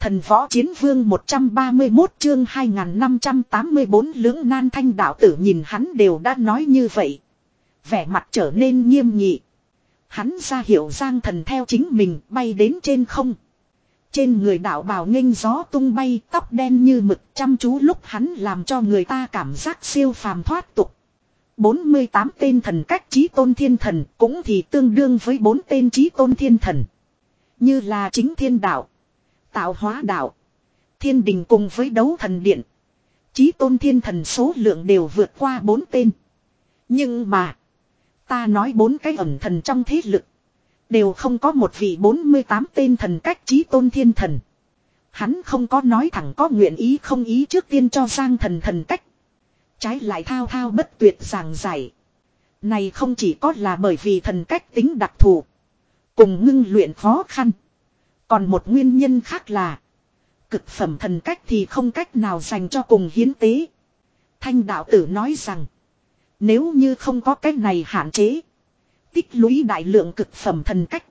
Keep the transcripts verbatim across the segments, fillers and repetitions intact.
Thần võ chiến vương một trăm ba mươi mốt chương hai nghìn năm trăm tám mươi bốn lưỡng nan thanh đạo tử nhìn hắn đều đã nói như vậy. Vẻ mặt trở nên nghiêm nghị. Hắn ra hiệu Giang Thần theo chính mình bay đến trên không. Trên người đạo bào nghênh gió tung bay, tóc đen như mực, chăm chú lúc hắn làm cho người ta cảm giác siêu phàm thoát tục. bốn mươi tám tên thần cách chí tôn thiên thần cũng thì tương đương với bốn tên chí tôn thiên thần. Như là chính thiên đạo, tạo hóa đạo, thiên đình cùng với đấu thần điện. Chí tôn thiên thần số lượng đều vượt qua bốn tên. Nhưng mà, ta nói bốn cái ẩn thần trong thế lực đều không có một vị bốn mươi tám tên thần cách chí tôn thiên thần. Hắn không có nói thẳng có nguyện ý không ý trước tiên cho Giang Thần thần cách. Trái lại thao thao bất tuyệt giảng giải. Này không chỉ có là bởi vì thần cách tính đặc thù, cùng ngưng luyện khó khăn. Còn một nguyên nhân khác là cực phẩm thần cách thì không cách nào dành cho cùng hiến tế. Thanh đạo tử nói rằng, nếu như không có cái này hạn chế, tích lũy đại lượng cực phẩm thần cách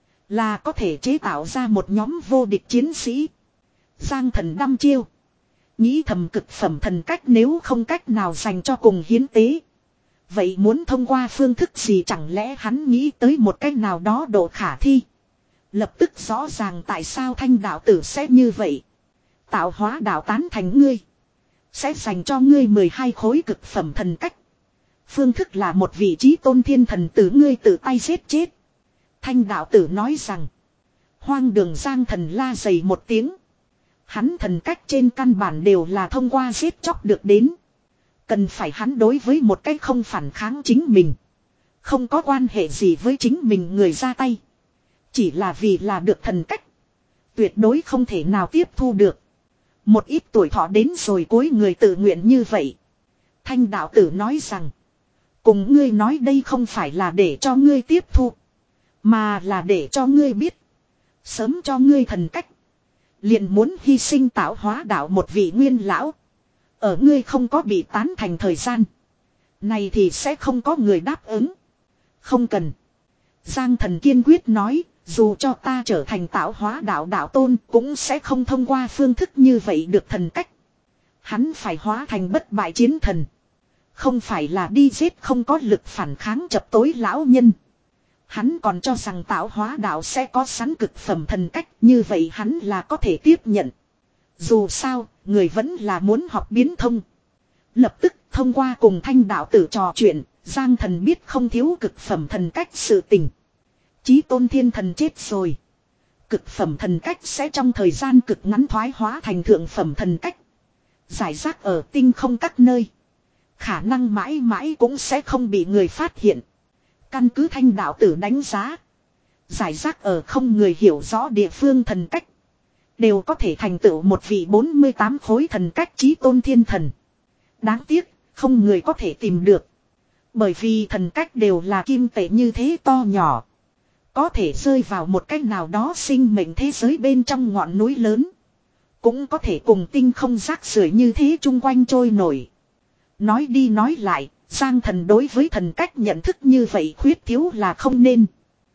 là có thể chế tạo ra một nhóm vô địch chiến sĩ. Giang Thần đăm chiêu, nghĩ thầm cực phẩm thần cách nếu không cách nào dành cho cùng hiến tế, vậy muốn thông qua phương thức gì? Chẳng lẽ hắn nghĩ tới một cách nào đó độ khả thi? Lập tức rõ ràng tại sao thanh đạo tử sẽ như vậy. Tạo hóa đạo tán thành ngươi, sẽ dành cho ngươi mười hai khối cực phẩm thần cách. Phương thức là một vị trí tôn thiên thần tử ngươi tự tay giết chết. Thanh đạo tử nói rằng, hoang đường. Giang Thần la dày một tiếng. Hắn thần cách trên căn bản đều là thông qua giết chóc được đến. Cần phải hắn đối với một cách không phản kháng chính mình, không có quan hệ gì với chính mình người ra tay, chỉ là vì là được thần cách, tuyệt đối không thể nào tiếp thu được. Một ít tuổi thọ đến rồi cuối người tự nguyện như vậy. Thanh đạo tử nói rằng, cùng ngươi nói đây không phải là để cho ngươi tiếp thu, mà là để cho ngươi biết, sớm cho ngươi thần cách, liền muốn hy sinh tạo hóa đạo một vị nguyên lão. Ở ngươi không có bị tán thành thời gian này thì sẽ không có người đáp ứng. Không cần. Giang Thần kiên quyết nói, dù cho ta trở thành tạo hóa đạo đạo tôn cũng sẽ không thông qua phương thức như vậy được thần cách. Hắn phải hóa thành bất bại chiến thần, không phải là đi giết không có lực phản kháng chập tối lão nhân. Hắn còn cho rằng tạo hóa đạo sẽ có sẵn cực phẩm thần cách, như vậy hắn là có thể tiếp nhận. Dù sao, người vẫn là muốn học biến thông. Lập tức thông qua cùng thanh đạo tử trò chuyện, Giang Thần biết không thiếu cực phẩm thần cách sự tình. Chí tôn thiên thần chết rồi, cực phẩm thần cách sẽ trong thời gian cực ngắn thoái hóa thành thượng phẩm thần cách, giải rác ở tinh không các nơi, khả năng mãi mãi cũng sẽ không bị người phát hiện. Căn cứ thanh đạo tử đánh giá, giải rác ở không người hiểu rõ địa phương thần cách đều có thể thành tựu một vị bốn mươi tám khối thần cách chí tôn thiên thần. Đáng tiếc, không người có thể tìm được. Bởi vì thần cách đều là kim tệ như thế to nhỏ, có thể rơi vào một cách nào đó sinh mệnh thế giới bên trong ngọn núi lớn, cũng có thể cùng tinh không rác rưởi như thế chung quanh trôi nổi. Nói đi nói lại, Giang Thần đối với thần cách nhận thức như vậy khuyết thiếu là không nên.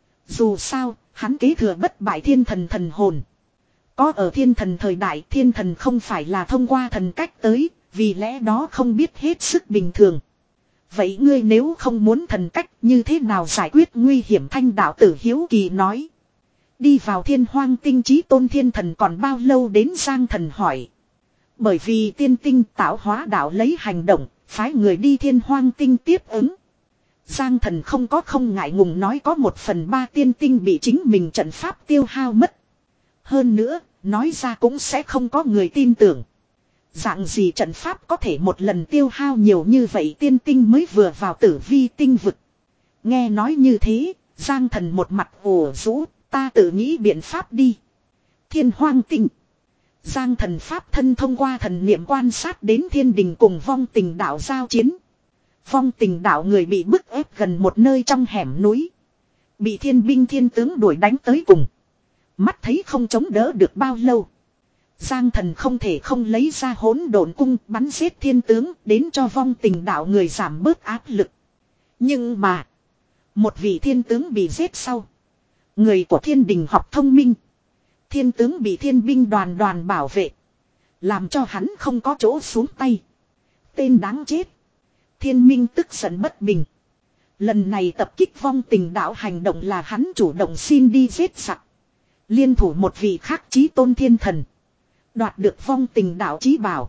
Dù sao, hắn kế thừa bất bại thiên thần thần hồn. Có ở thiên thần thời đại, thiên thần không phải là thông qua thần cách tới, vì lẽ đó không biết hết sức bình thường. Vậy ngươi nếu không muốn thần cách, như thế nào giải quyết nguy hiểm? Thanh đạo tử hiếu kỳ nói. Đi vào thiên hoang tinh chí tôn thiên thần còn bao lâu đến? Giang Thần hỏi. Bởi vì tiên tinh tạo hóa đạo lấy hành động, phái người đi thiên hoang tinh tiếp ứng. Giang Thần không có không ngại ngùng nói có một phần ba tiên tinh bị chính mình trận pháp tiêu hao mất. Hơn nữa, nói ra cũng sẽ không có người tin tưởng. Dạng gì trận pháp có thể một lần tiêu hao nhiều như vậy tiên tinh mới vừa vào tử vi tinh vực. Nghe nói như thế, Giang Thần một mặt ủ rũ, ta tự nghĩ biện pháp đi. Thiên hoang tinh. Giang Thần pháp thân thông qua thần niệm quan sát đến thiên đình cùng vong tình đạo giao chiến. Vong tình đạo người bị bức ép gần một nơi trong hẻm núi, bị thiên binh thiên tướng đuổi đánh tới cùng. Mắt thấy không chống đỡ được bao lâu, Giang Thần không thể không lấy ra hỗn độn cung bắn giết thiên tướng, đến cho vong tình đạo người giảm bớt áp lực. Nhưng mà, một vị thiên tướng bị giết sau, người của thiên đình học thông minh, Thiên tướng bị thiên binh đoàn đoàn bảo vệ. Làm cho hắn không có chỗ xuống tay. Tên đáng chết. Thiên minh tức giận bất bình. Lần này tập kích vong tình đạo hành động là hắn chủ động xin đi giết giặc. Liên thủ một vị khác chí tôn thiên thần. Đoạt được vong tình đạo chí bảo.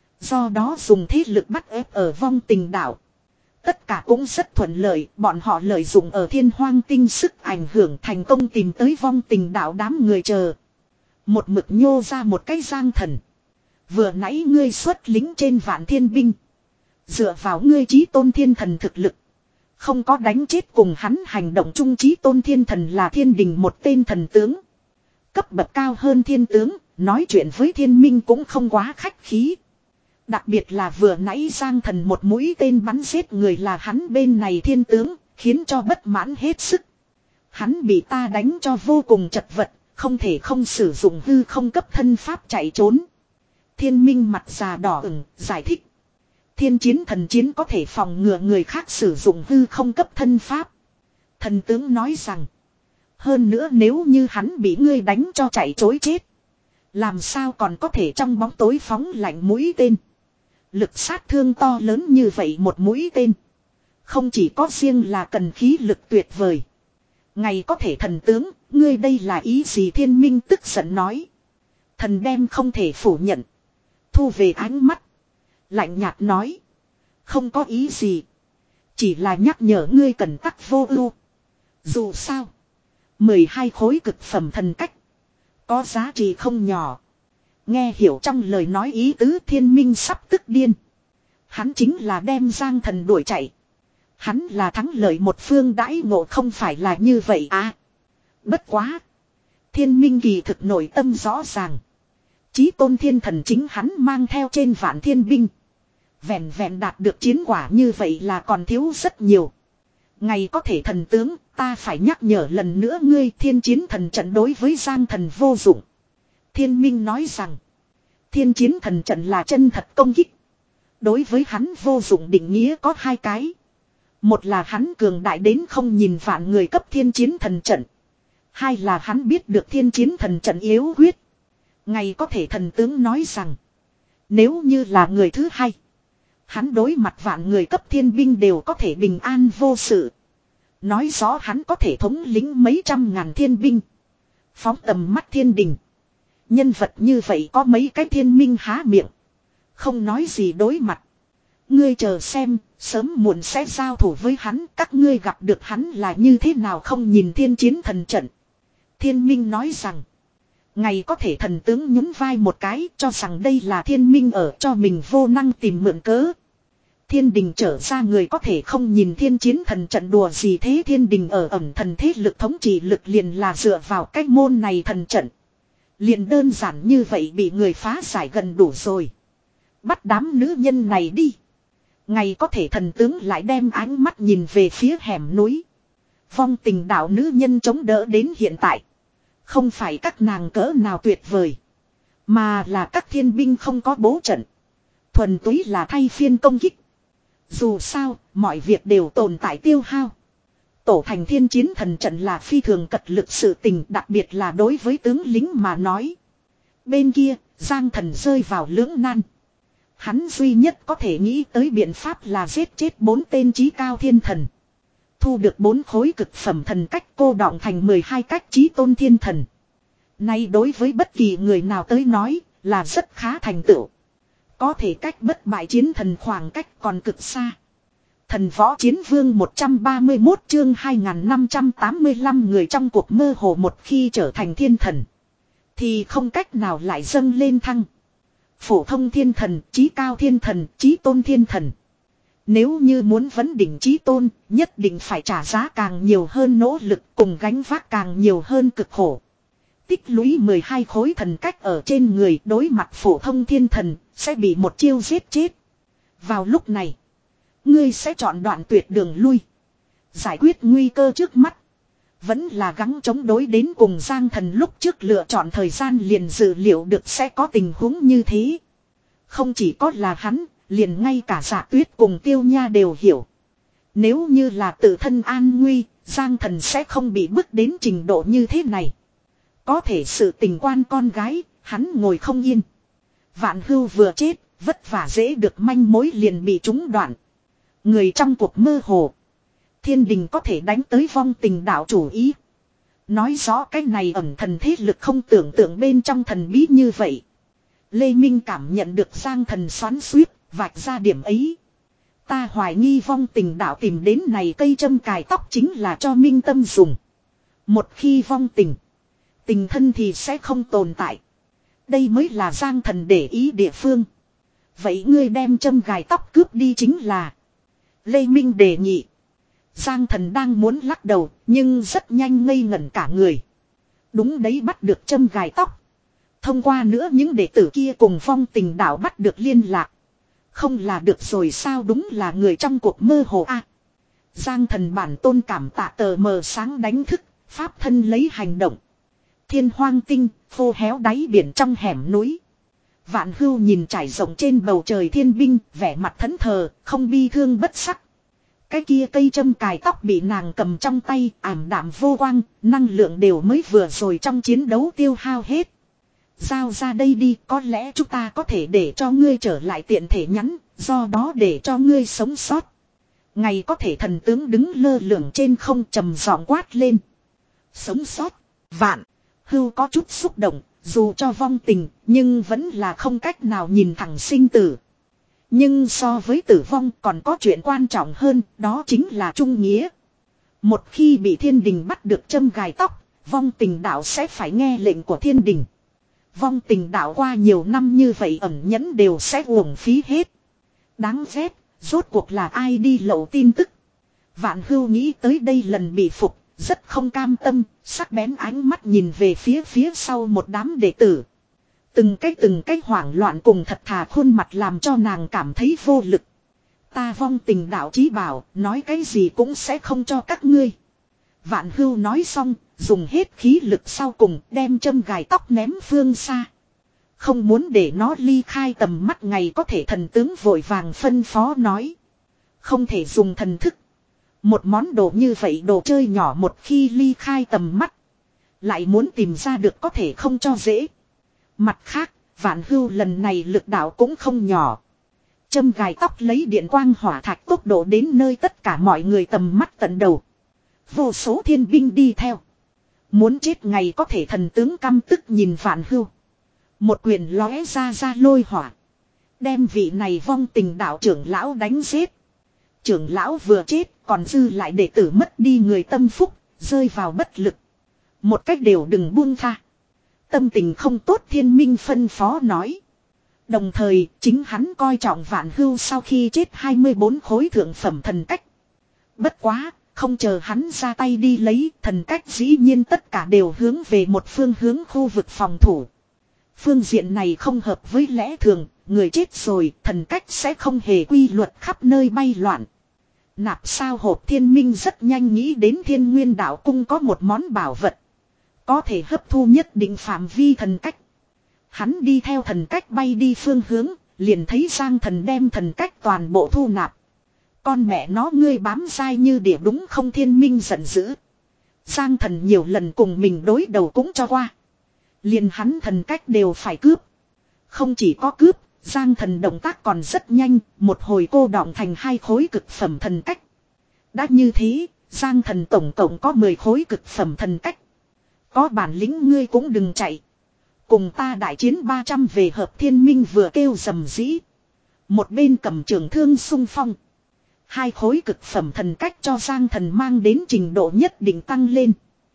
Do đó dùng thế lực bắt ép ở vong tình đạo. Tất cả cũng rất thuận lợi, bọn họ lợi dụng ở thiên hoang tinh sức ảnh hưởng thành công tìm tới vong tình đạo đám người chờ. Một mực nhô ra một cái giang thần. Vừa nãy ngươi xuất lính trên vạn thiên binh. Dựa vào ngươi chí tôn thiên thần thực lực. Không có đánh chết cùng hắn hành động chung chí tôn thiên thần là thiên đình một tên thần tướng. Cấp bậc cao hơn thiên tướng, nói chuyện với thiên minh cũng không quá khách khí. Đặc biệt là vừa nãy giang thần một mũi tên bắn giết người là hắn bên này thiên tướng, khiến cho bất mãn hết sức. Hắn bị ta đánh cho vô cùng chật vật, không thể không sử dụng hư không cấp thân pháp chạy trốn. Thiên minh mặt già đỏ ửng, giải thích. Thiên chiến thần chiến có thể phòng ngừa người khác sử dụng hư không cấp thân pháp. Thần tướng nói rằng. Hơn nữa nếu như hắn bị ngươi đánh cho chạy chối chết. Làm sao còn có thể trong bóng tối phóng lạnh mũi tên. Lực sát thương to lớn như vậy một mũi tên. Không chỉ có riêng là cần khí lực tuyệt vời. Ngày có thể thần tướng, ngươi đây là ý gì thiên minh tức giận nói. Thần đem không thể phủ nhận. Thu về ánh mắt. Lạnh nhạt nói. Không có ý gì. Chỉ là nhắc nhở ngươi cần tắc vô ưu. Dù sao. mười hai khối cực phẩm thần cách. Có giá trị không nhỏ. Nghe hiểu trong lời nói ý tứ thiên minh sắp tức điên. Hắn chính là đem giang thần đuổi chạy. Hắn là thắng lợi một phương đãi ngộ không phải là như vậy à. Bất quá. Thiên minh kỳ thực nội tâm rõ ràng. Chí tôn thiên thần chính hắn mang theo trên vạn thiên binh. Vẹn vẹn đạt được chiến quả như vậy là còn thiếu rất nhiều. Ngày có thể thần tướng, ta phải nhắc nhở lần nữa ngươi thiên chiến thần trận đối với giang thần vô dụng. Thiên minh nói rằng, thiên chiến thần trận là chân thật công kích. Đối với hắn vô dụng định nghĩa có hai cái. Một là hắn cường đại đến không nhìn vạn người cấp thiên chiến thần trận. Hai là hắn biết được thiên chiến thần trận yếu huyết. Ngày có thể thần tướng nói rằng, nếu như là người thứ hai. Hắn đối mặt vạn người cấp thiên binh đều có thể bình an vô sự. Nói rõ hắn có thể thống lĩnh mấy trăm ngàn thiên binh. Phóng tầm mắt thiên đình. Nhân vật như vậy có mấy cái thiên minh há miệng. Không nói gì đối mặt. Ngươi chờ xem, sớm muộn sẽ giao thủ với hắn. Các ngươi gặp được hắn là như thế nào không nhìn thiên chiến thần trận. Thiên minh nói rằng. Ngày có thể thần tướng nhún vai một cái cho rằng đây là thiên minh ở cho mình vô năng tìm mượn cớ. Thiên đình trở ra người có thể không nhìn thiên chiến thần trận đùa gì thế thiên đình ở ẩm thần thế lực thống trị lực liền là dựa vào cách môn này thần trận. Liền đơn giản như vậy bị người phá giải gần đủ rồi. Bắt đám nữ nhân này đi. Ngày có thể thần tướng lại đem ánh mắt nhìn về phía hẻm núi. Vong tình đạo nữ nhân chống đỡ đến hiện tại. Không phải các nàng cỡ nào tuyệt vời. Mà là các thiên binh không có bố trận. Thuần túy là thay phiên công kích. Dù sao, mọi việc đều tồn tại tiêu hao. Tổ thành thiên chiến thần trận là phi thường cật lực sự tình, đặc biệt là đối với tướng lính mà nói. Bên kia, Giang thần rơi vào lưỡng nan. Hắn duy nhất có thể nghĩ tới biện pháp là giết chết bốn tên chí cao thiên thần. Thu được bốn khối cực phẩm thần cách cô đọng thành mười hai cách chí tôn thiên thần. Nay đối với bất kỳ người nào tới nói là rất khá thành tựu. Có thể cách bất bại chiến thần khoảng cách còn cực xa. Thần võ chiến vương một trăm ba mươi mốt chương hai nghìn năm trăm tám mươi lăm người trong cuộc mơ hồ một khi trở thành thiên thần. Thì không cách nào lại dâng lên thăng. Phổ thông thiên thần, chí cao thiên thần, chí tôn thiên thần. Nếu như muốn vấn đỉnh chí tôn, nhất định phải trả giá càng nhiều hơn nỗ lực cùng gánh vác càng nhiều hơn cực khổ. Tích lũy mười hai khối thần cách ở trên người đối mặt phổ thông thiên thần, sẽ bị một chiêu giết chết. Vào lúc này, ngươi sẽ chọn đoạn tuyệt đường lui. Giải quyết nguy cơ trước mắt. Vẫn là gắng chống đối đến cùng Giang thần lúc trước lựa chọn thời gian liền dự liệu được sẽ có tình huống như thế. Không chỉ có là hắn, liền ngay cả Dạ Tuyết cùng Tiêu Nha đều hiểu. Nếu như là tự thân an nguy, Giang thần sẽ không bị bức đến trình độ như thế này. Có thể sự tình quan con gái, hắn ngồi không yên. Vạn Hưu vừa chết, vất vả dễ được manh mối liền bị trúng đoạn. Người trong cuộc mơ hồ. Thiên đình có thể đánh tới vong tình đạo chủ ý. Nói rõ cái này ẩn thần thế lực không tưởng tượng bên trong thần bí như vậy. Lê Minh cảm nhận được Giang Thần xoắn xuýt, vạch ra điểm ấy. Ta hoài nghi vong tình đạo tìm đến này cây châm cài tóc chính là cho Minh Tâm dùng. Một khi vong tình, tình thân thì sẽ không tồn tại. Đây mới là Giang Thần để ý địa phương. Vậy ngươi đem châm gài tóc cướp đi chính là. Lê Minh đề nghị. Giang Thần đang muốn lắc đầu, nhưng rất nhanh ngây ngẩn cả người. Đúng đấy, bắt được châm gài tóc. Thông qua nữa những đệ tử kia cùng vong tình đạo bắt được liên lạc. Không là được rồi sao, đúng là người trong cuộc mơ hồ a. À, Giang Thần bản tôn cảm tạ tờ mờ sáng đánh thức, pháp thân lấy hành động. Thiên hoang tinh, khô héo đáy biển trong hẻm núi. Vạn Hưu nhìn trải rộng trên bầu trời thiên binh, vẻ mặt thẫn thờ, không bi thương bất sắc. Cái kia cây châm cài tóc bị nàng cầm trong tay, ảm đạm vô quang, năng lượng đều mới vừa rồi trong chiến đấu tiêu hao hết. Giao ra đây đi, có lẽ chúng ta có thể để cho ngươi trở lại tiện thể nhắn, do đó để cho ngươi sống sót. Ngày có thể thần tướng đứng lơ lửng trên không trầm giọng quát lên. Sống sót, Vạn Hưu có chút xúc động, dù cho vong tình, nhưng vẫn là không cách nào nhìn thẳng sinh tử. Nhưng so với tử vong còn có chuyện quan trọng hơn, đó chính là trung nghĩa. Một khi bị thiên đình bắt được châm gài tóc, vong tình đạo sẽ phải nghe lệnh của thiên đình. Vong tình đạo qua nhiều năm như vậy ẩn nhẫn đều sẽ uổng phí hết. Đáng ghét, rốt cuộc là ai đi lậu tin tức. Vạn Hưu nghĩ tới đây lần bị phục, rất không cam tâm, sắc bén ánh mắt nhìn về phía phía sau một đám đệ tử. Từng cái từng cái hoảng loạn cùng thật thà khuôn mặt làm cho nàng cảm thấy vô lực. Ta vong tình đạo chí bảo, nói cái gì cũng sẽ không cho các ngươi. Vạn Hưu nói xong, dùng hết khí lực sau cùng đem châm gài tóc ném phương xa. Không muốn để nó ly khai tầm mắt, ngày có thể thần tướng vội vàng phân phó nói. Không thể dùng thần thức. Một món đồ như vậy, đồ chơi nhỏ một khi ly khai tầm mắt, lại muốn tìm ra được có thể không cho dễ. Mặt khác, Vạn Hưu lần này lực đạo cũng không nhỏ. Châm gài tóc lấy điện quang hỏa thạch tốc độ đến nơi tất cả mọi người tầm mắt tận đầu. Vô số thiên binh đi theo. Muốn chết ngày có thể thần tướng căm tức nhìn Vạn Hưu. Một quyền lóe ra ra lôi hỏa. Đem vị này vong tình đạo trưởng lão đánh giết. Trưởng lão vừa chết còn dư lại đệ tử mất đi người tâm phúc, rơi vào bất lực. Một cách đều đừng buông tha. Tâm tình không tốt thiên minh phân phó nói. Đồng thời chính hắn coi trọng Vạn Hưu sau khi chết hai mươi bốn khối thượng phẩm thần cách. Bất quá, không chờ hắn ra tay đi lấy, thần cách dĩ nhiên tất cả đều hướng về một phương hướng khu vực phòng thủ. Phương diện này không hợp với lẽ thường, người chết rồi, thần cách sẽ không hề quy luật khắp nơi bay loạn. Nạp sao hộp thiên minh rất nhanh nghĩ đến Thiên Nguyên Đạo Cung có một món bảo vật. Có thể hấp thu nhất định phạm vi thần cách. Hắn đi theo thần cách bay đi phương hướng, liền thấy Giang Thần đem thần cách toàn bộ thu nạp. Con mẹ nó ngươi bám dai như đỉa đúng không? Thiên minh giận dữ. Giang Thần nhiều lần cùng mình đối đầu cũng cho qua. Liền hắn thần cách đều phải cướp. Không chỉ có cướp, Giang Thần động tác còn rất nhanh, một hồi cô đọng thành hai khối cực phẩm thần cách. Đã như thế, Giang Thần tổng cộng có mười khối cực phẩm thần cách. Có bản lĩnh ngươi cũng đừng chạy. Cùng ta đại chiến ba trăm về hợp. Thiên minh vừa kêu rầm rĩ. Một bên cầm trường thương xung phong. Hai khối cực phẩm thần cách cho Giang Thần mang đến trình độ nhất định tăng lên.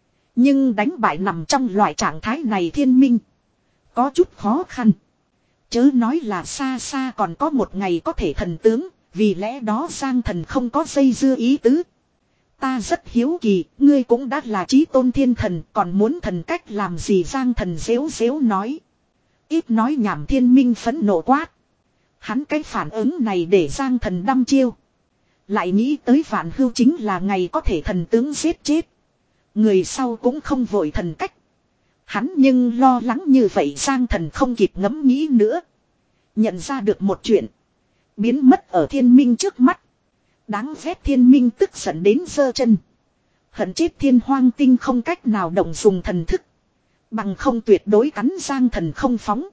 Nhưng đánh bại nằm trong loại trạng thái này thiên minh có chút khó khăn. Chớ nói là xa xa còn có một ngày có thể thần tướng. Vì lẽ đó Giang Thần không có dây dưa ý tứ. Ta rất hiếu kỳ, ngươi cũng đã là chí tôn thiên thần, còn muốn thần cách làm gì? Giang Thần dễu dễu nói. Ít nói nhảm. Thiên minh phẫn nộ quát. Hắn cái phản ứng này để Giang Thần đăm chiêu. Lại nghĩ tới Vạn Hưu chính là ngày có thể thần tướng giết chết. Người sau cũng không vội thần cách. Hắn nhưng lo lắng như vậy. Giang Thần không kịp ngẫm nghĩ nữa. Nhận ra được một chuyện. Biến mất ở thiên minh trước mắt. Đáng ghét. Thiên minh tức giận đến giơ chân. Hận chết Thiên Hoang Tinh không cách nào động dùng thần thức. Bằng không tuyệt đối cắn Giang Thần không phóng.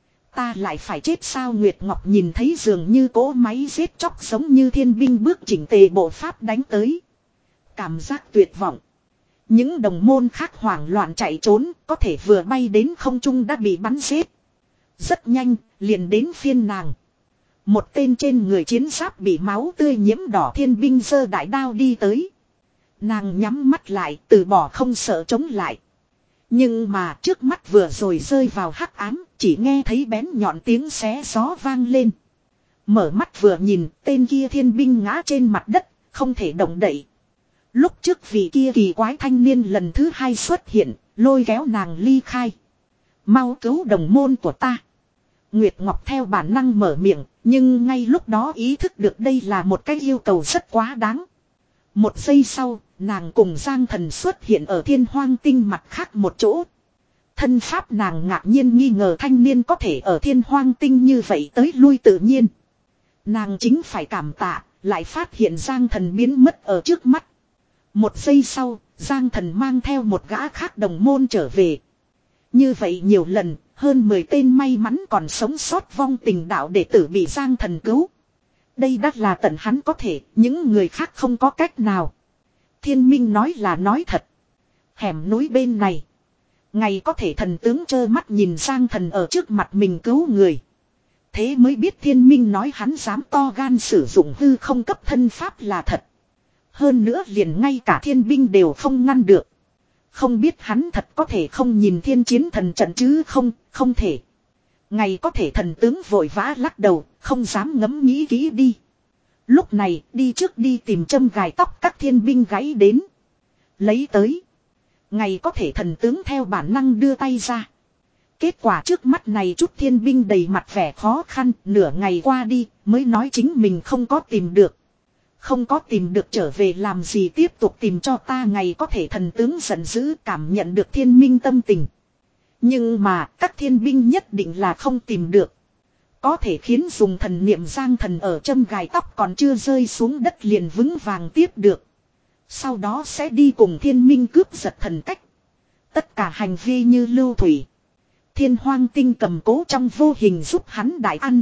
Ta lại phải chết sao? Nguyệt Ngọc nhìn thấy dường như cỗ máy giết chóc giống như thiên binh bước chỉnh tề bộ pháp đánh tới. Cảm giác tuyệt vọng. Những đồng môn khác hoảng loạn chạy trốn, có thể vừa bay đến không trung đã bị bắn giết. Rất nhanh, liền đến phiên nàng. Một tên trên người chiến giáp bị máu tươi nhiễm đỏ thiên binh giơ đại đao đi tới. Nàng nhắm mắt lại, từ bỏ không sợ chống lại. Nhưng mà trước mắt vừa rồi rơi vào hắc ám, chỉ nghe thấy bén nhọn tiếng xé gió vang lên. Mở mắt vừa nhìn, tên kia thiên binh ngã trên mặt đất, không thể động đậy. Lúc trước vị kia kỳ quái thanh niên lần thứ hai xuất hiện, lôi kéo nàng ly khai. Mau cứu đồng môn của ta. Nguyệt Ngọc theo bản năng mở miệng, nhưng ngay lúc đó ý thức được đây là một cái yêu cầu rất quá đáng. Một giây sau, nàng cùng Giang Thần xuất hiện ở Thiên Hoang Tinh mặt khác một chỗ. Thân pháp nàng ngạc nhiên nghi ngờ thanh niên có thể ở Thiên Hoang Tinh như vậy tới lui tự nhiên. Nàng chính phải cảm tạ, lại phát hiện Giang Thần biến mất ở trước mắt. Một giây sau, Giang Thần mang theo một gã khác đồng môn trở về. Như vậy nhiều lần, hơn mười tên may mắn còn sống sót vong tình đạo đệ tử bị Giang Thần cứu. Đây đắt là tận hắn có thể, những người khác không có cách nào. Thiên Minh nói là nói thật. Hẻm núi bên này. Ngày có thể thần tướng trơ mắt nhìn Giang Thần ở trước mặt mình cứu người. Thế mới biết Thiên Minh nói hắn dám to gan sử dụng hư không cấp thân pháp là thật. Hơn nữa liền ngay cả thiên binh đều không ngăn được. Không biết hắn thật có thể không nhìn thiên chiến thần trận chứ không, không thể. Ngày có thể thần tướng vội vã lắc đầu, không dám ngẫm nghĩ kỹ đi. Lúc này đi trước đi tìm châm gài tóc các thiên binh gáy đến. Lấy tới. Ngày có thể thần tướng theo bản năng đưa tay ra. Kết quả trước mắt này chút thiên binh đầy mặt vẻ khó khăn, nửa ngày qua đi mới nói chính mình không có tìm được. Không có tìm được trở về làm gì tiếp tục tìm cho ta? Ngày có thể thần tướng giận dữ cảm nhận được thiên minh tâm tình. Nhưng mà các thiên binh nhất định là không tìm được. Có thể khiến dùng thần niệm Giang Thần ở châm gài tóc còn chưa rơi xuống đất liền vững vàng tiếp được. Sau đó sẽ đi cùng thiên minh cướp giật thần cách. Tất cả hành vi như lưu thủy. Thiên Hoang Tinh cầm cố trong vô hình giúp hắn đại ăn.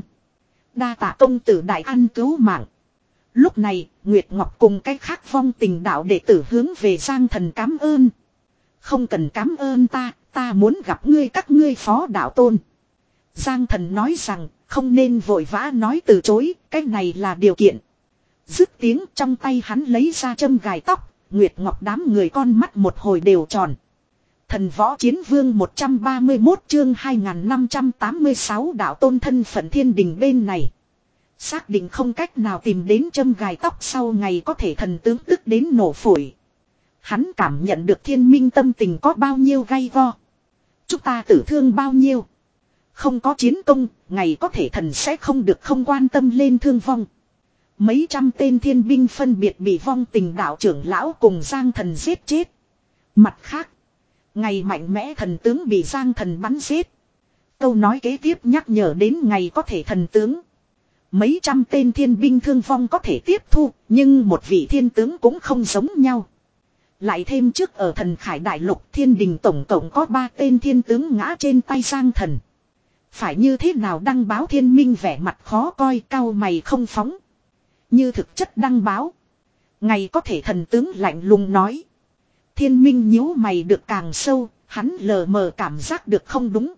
Đa tạ công tử đại ăn cứu mạng. Lúc này, Nguyệt Ngọc cùng cái khác vong tình đạo đệ tử hướng về Giang Thần cảm ơn. Không cần cảm ơn ta, ta muốn gặp ngươi các ngươi phó đạo tôn. Giang Thần nói rằng, không nên vội vã nói từ chối, cái này là điều kiện. Dứt tiếng trong tay hắn lấy ra châm gài tóc, Nguyệt Ngọc đám người con mắt một hồi đều tròn. Thần Võ Chiến Vương một trăm ba mươi mốt chương hai nghìn năm trăm tám mươi sáu đạo tôn thân phận thiên đình bên này. Xác định không cách nào tìm đến châm gài tóc sau ngày có thể thần tướng tức đến nổ phổi. Hắn cảm nhận được thiên minh tâm tình có bao nhiêu gay go. Chúng ta tử thương bao nhiêu. Không có chiến công, ngày có thể thần sẽ không được không quan tâm lên thương vong. Mấy trăm tên thiên binh phân biệt bị vong tình đạo trưởng lão cùng Giang Thần giết chết. Mặt khác, ngày mạnh mẽ thần tướng bị Giang Thần bắn giết. Câu nói kế tiếp nhắc nhở đến ngày có thể thần tướng. Mấy trăm tên thiên binh thương vong có thể tiếp thu, nhưng một vị thiên tướng cũng không giống nhau. Lại thêm trước ở thần khải đại lục thiên đình tổng cộng có ba tên thiên tướng ngã trên tay Giang Thần. Phải như thế nào đăng báo? Thiên minh vẻ mặt khó coi, cau mày không phóng. Như thực chất đăng báo. Ngày có thể thần tướng lạnh lùng nói. Thiên minh nhíu mày được càng sâu, hắn lờ mờ cảm giác được không đúng.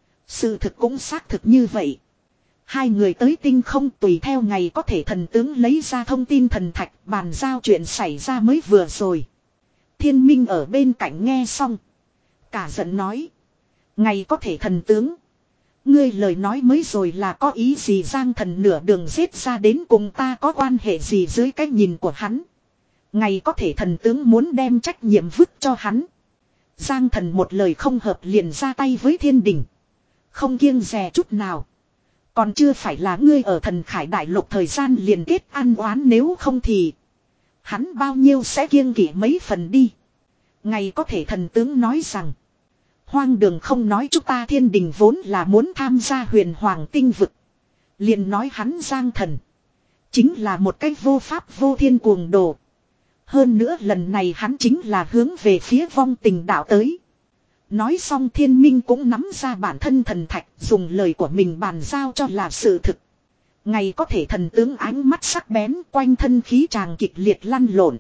Sự thực cũng xác thực như vậy. Hai người tới tinh không tùy theo ngày có thể thần tướng lấy ra thông tin thần thạch bàn giao chuyện xảy ra mới vừa rồi. Thiên minh ở bên cạnh nghe xong. Cả giận nói. Ngày có thể thần tướng. Ngươi lời nói mới rồi là có ý gì? Giang Thần nửa đường giết ra đến cùng ta có quan hệ gì? Dưới cái nhìn của hắn. Ngày có thể thần tướng muốn đem trách nhiệm vứt cho hắn. Giang Thần một lời không hợp liền ra tay với thiên đình. Không kiêng dè chút nào. Còn chưa phải là ngươi ở thần khải đại lục thời gian liền kết ăn oán, nếu không thì hắn bao nhiêu sẽ kiêng kỵ mấy phần đi. Ngày có thể thần tướng nói rằng hoang đường không nói, chúng ta thiên đình vốn là muốn tham gia huyền hoàng tinh vực. Liền nói hắn Giang Thần chính là một cái vô pháp vô thiên cuồng đồ. Hơn nữa lần này hắn chính là hướng về phía vong tình đạo tới. Nói xong Thiên Minh cũng nắm ra bản thân thần thạch, dùng lời của mình bàn giao cho là sự thực. Ngày có thể thần tướng ánh mắt sắc bén, quanh thân khí tràng kịch liệt lăn lộn.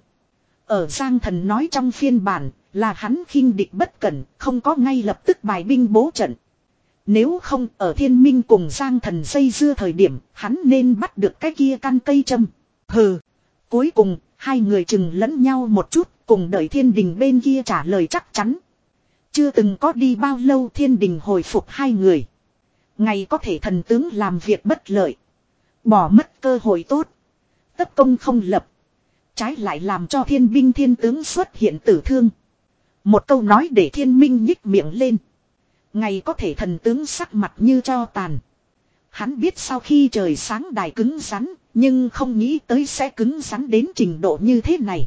Ở Giang Thần nói trong phiên bản là hắn khinh địch bất cẩn, không có ngay lập tức bài binh bố trận. Nếu không ở Thiên Minh cùng Giang Thần dây dưa thời điểm, hắn nên bắt được cái kia căn cây châm. Hừ. Cuối cùng, hai người chừng lẫn nhau một chút, cùng đợi Thiên Đình bên kia trả lời chắc chắn. Chưa từng có đi bao lâu Thiên Đình hồi phục hai người. Ngày có thể thần tướng làm việc bất lợi. Bỏ mất cơ hội tốt. Tất công không lập. Trái lại làm cho thiên binh thiên tướng xuất hiện tử thương. Một câu nói để Thiên Minh nhích miệng lên. Ngày có thể thần tướng sắc mặt như tro tàn. Hắn biết sau khi trời sáng đài cứng rắn, nhưng không nghĩ tới sẽ cứng rắn đến trình độ như thế này.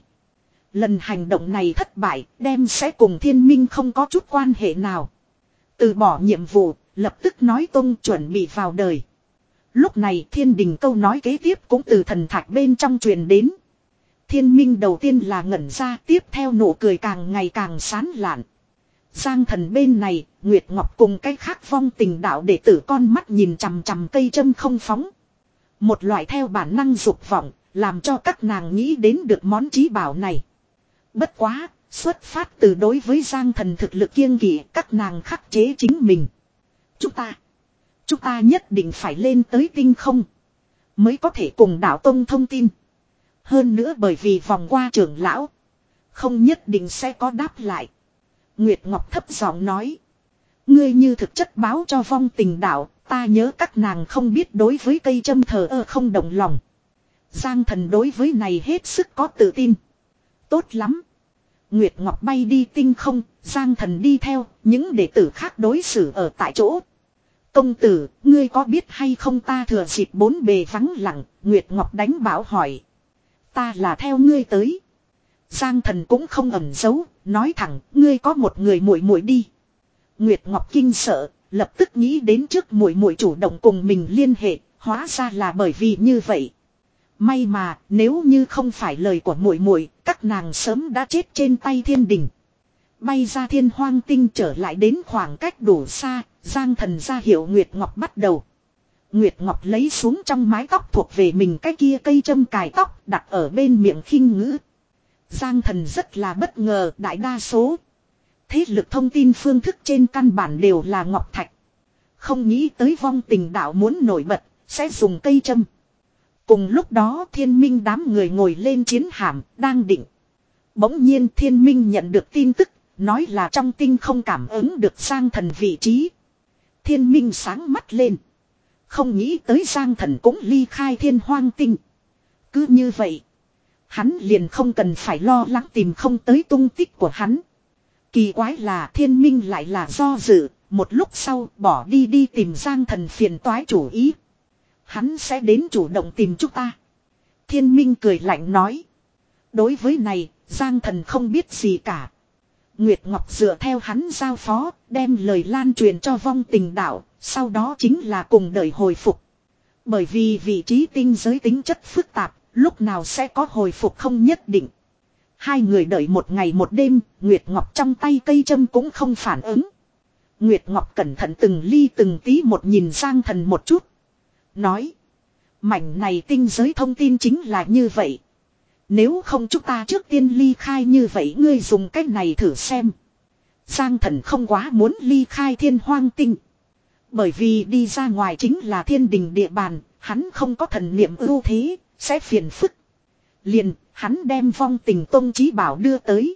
Lần hành động này thất bại, đem sẽ cùng Thiên Minh không có chút quan hệ nào. Từ bỏ nhiệm vụ, lập tức nói tung chuẩn bị vào đời. Lúc này Thiên Đình câu nói kế tiếp cũng từ thần thạch bên trong truyền đến. Thiên Minh đầu tiên là ngẩn ra, tiếp theo nụ cười càng ngày càng sán lạn. Giang Thần bên này, Nguyệt Ngọc cùng cái khác vong tình đạo đệ tử con mắt nhìn chằm chằm cây châm không phóng. Một loại theo bản năng dục vọng, làm cho các nàng nghĩ đến được món chí bảo này. Bất quá, xuất phát từ đối với Giang Thần thực lực kiêng kỵ, các nàng khắc chế chính mình. Chúng ta, chúng ta nhất định phải lên tới tinh không, mới có thể cùng đạo tông thông tin. Hơn nữa bởi vì vòng qua trưởng lão, không nhất định sẽ có đáp lại. Nguyệt Ngọc thấp giọng nói. Ngươi như thực chất báo cho vong tình đạo, ta nhớ các nàng không biết đối với cây châm thờ ơ không động lòng. Giang Thần đối với này hết sức có tự tin. Tốt lắm. Nguyệt Ngọc bay đi tinh không, Giang Thần đi theo, những đệ tử khác đối xử ở tại chỗ. Công tử, ngươi có biết hay không ta thừa dịp bốn bề vắng lặng, Nguyệt Ngọc đánh bảo hỏi. Ta là theo ngươi tới. Giang Thần cũng không ẩn giấu, nói thẳng, ngươi có một người muội muội đi. Nguyệt Ngọc kinh sợ, lập tức nghĩ đến trước muội muội chủ động cùng mình liên hệ, hóa ra là bởi vì như vậy. May mà, nếu như không phải lời của muội muội, các nàng sớm đã chết trên tay Thiên Đình. Bay ra Thiên Hoang Tinh trở lại đến khoảng cách đủ xa, Giang Thần ra hiệu Nguyệt Ngọc bắt đầu. Nguyệt Ngọc lấy xuống trong mái tóc thuộc về mình cái kia cây châm cài tóc đặt ở bên miệng khinh ngữ. Giang Thần rất là bất ngờ, đại đa số thế lực thông tin phương thức trên căn bản đều là ngọc thạch. Không nghĩ tới vong tình đạo muốn nổi bật, sẽ dùng cây châm. Cùng lúc đó Thiên Minh đám người ngồi lên chiến hạm, đang định. Bỗng nhiên Thiên Minh nhận được tin tức, nói là trong tinh không cảm ứng được Giang Thần vị trí. Thiên Minh sáng mắt lên. Không nghĩ tới Giang Thần cũng ly khai Thiên Hoang Tinh. Cứ như vậy, hắn liền không cần phải lo lắng tìm không tới tung tích của hắn. Kỳ quái là Thiên Minh lại là do dự, một lúc sau bỏ đi đi tìm Giang Thần phiền toái chủ ý. Hắn sẽ đến chủ động tìm chúng ta. Thiên Minh cười lạnh nói. Đối với này, Giang Thần không biết gì cả. Nguyệt Ngọc dựa theo hắn giao phó, đem lời lan truyền cho vong tình đạo, sau đó chính là cùng đợi hồi phục. Bởi vì vị trí tinh giới tính chất phức tạp, lúc nào sẽ có hồi phục không nhất định. Hai người đợi một ngày một đêm, Nguyệt Ngọc trong tay cây châm cũng không phản ứng. Nguyệt Ngọc cẩn thận từng ly từng tí một nhìn Giang Thần một chút. Nói, mảnh này tinh giới thông tin chính là như vậy. Nếu không chúng ta trước tiên ly khai như vậy, ngươi dùng cách này thử xem. Giang Thần không quá muốn ly khai Thiên Hoang Tinh. Bởi vì đi ra ngoài chính là Thiên Đình địa bàn, hắn không có thần niệm ưu thế, sẽ phiền phức. Liền, hắn đem vong tình tông chí bảo đưa tới.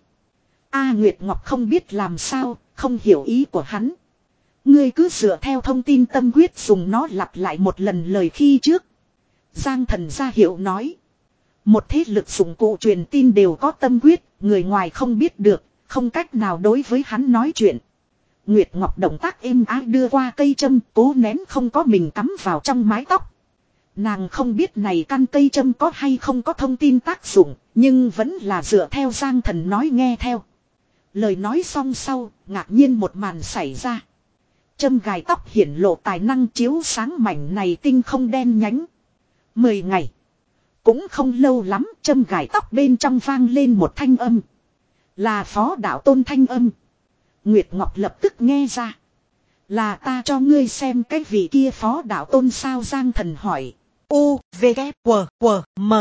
A Nguyệt Ngọc không biết làm sao, không hiểu ý của hắn. Ngươi cứ dựa theo thông tin tâm quyết dùng nó lặp lại một lần lời khi trước. Giang Thần ra hiệu nói. Một thế lực dụng cụ truyền tin đều có tâm quyết, người ngoài không biết được, không cách nào đối với hắn nói chuyện. Nguyệt Ngọc động tác êm ái đưa qua cây châm, cố nén không có mình cắm vào trong mái tóc. Nàng không biết này căn cây châm có hay không có thông tin tác dụng, nhưng vẫn là dựa theo Giang Thần nói nghe theo. Lời nói xong sau, ngạc nhiên một màn xảy ra. Châm gài tóc hiển lộ tài năng chiếu sáng mảnh này tinh không đen nhánh. Mười ngày. Cũng không lâu lắm, châm gài tóc bên trong vang lên một thanh âm. Là Phó Đạo Tôn thanh âm. Nguyệt Ngọc lập tức nghe ra. Là ta cho ngươi xem cái vị kia phó đạo tôn sao Giang Thần hỏi. U, V, K, W, W, M.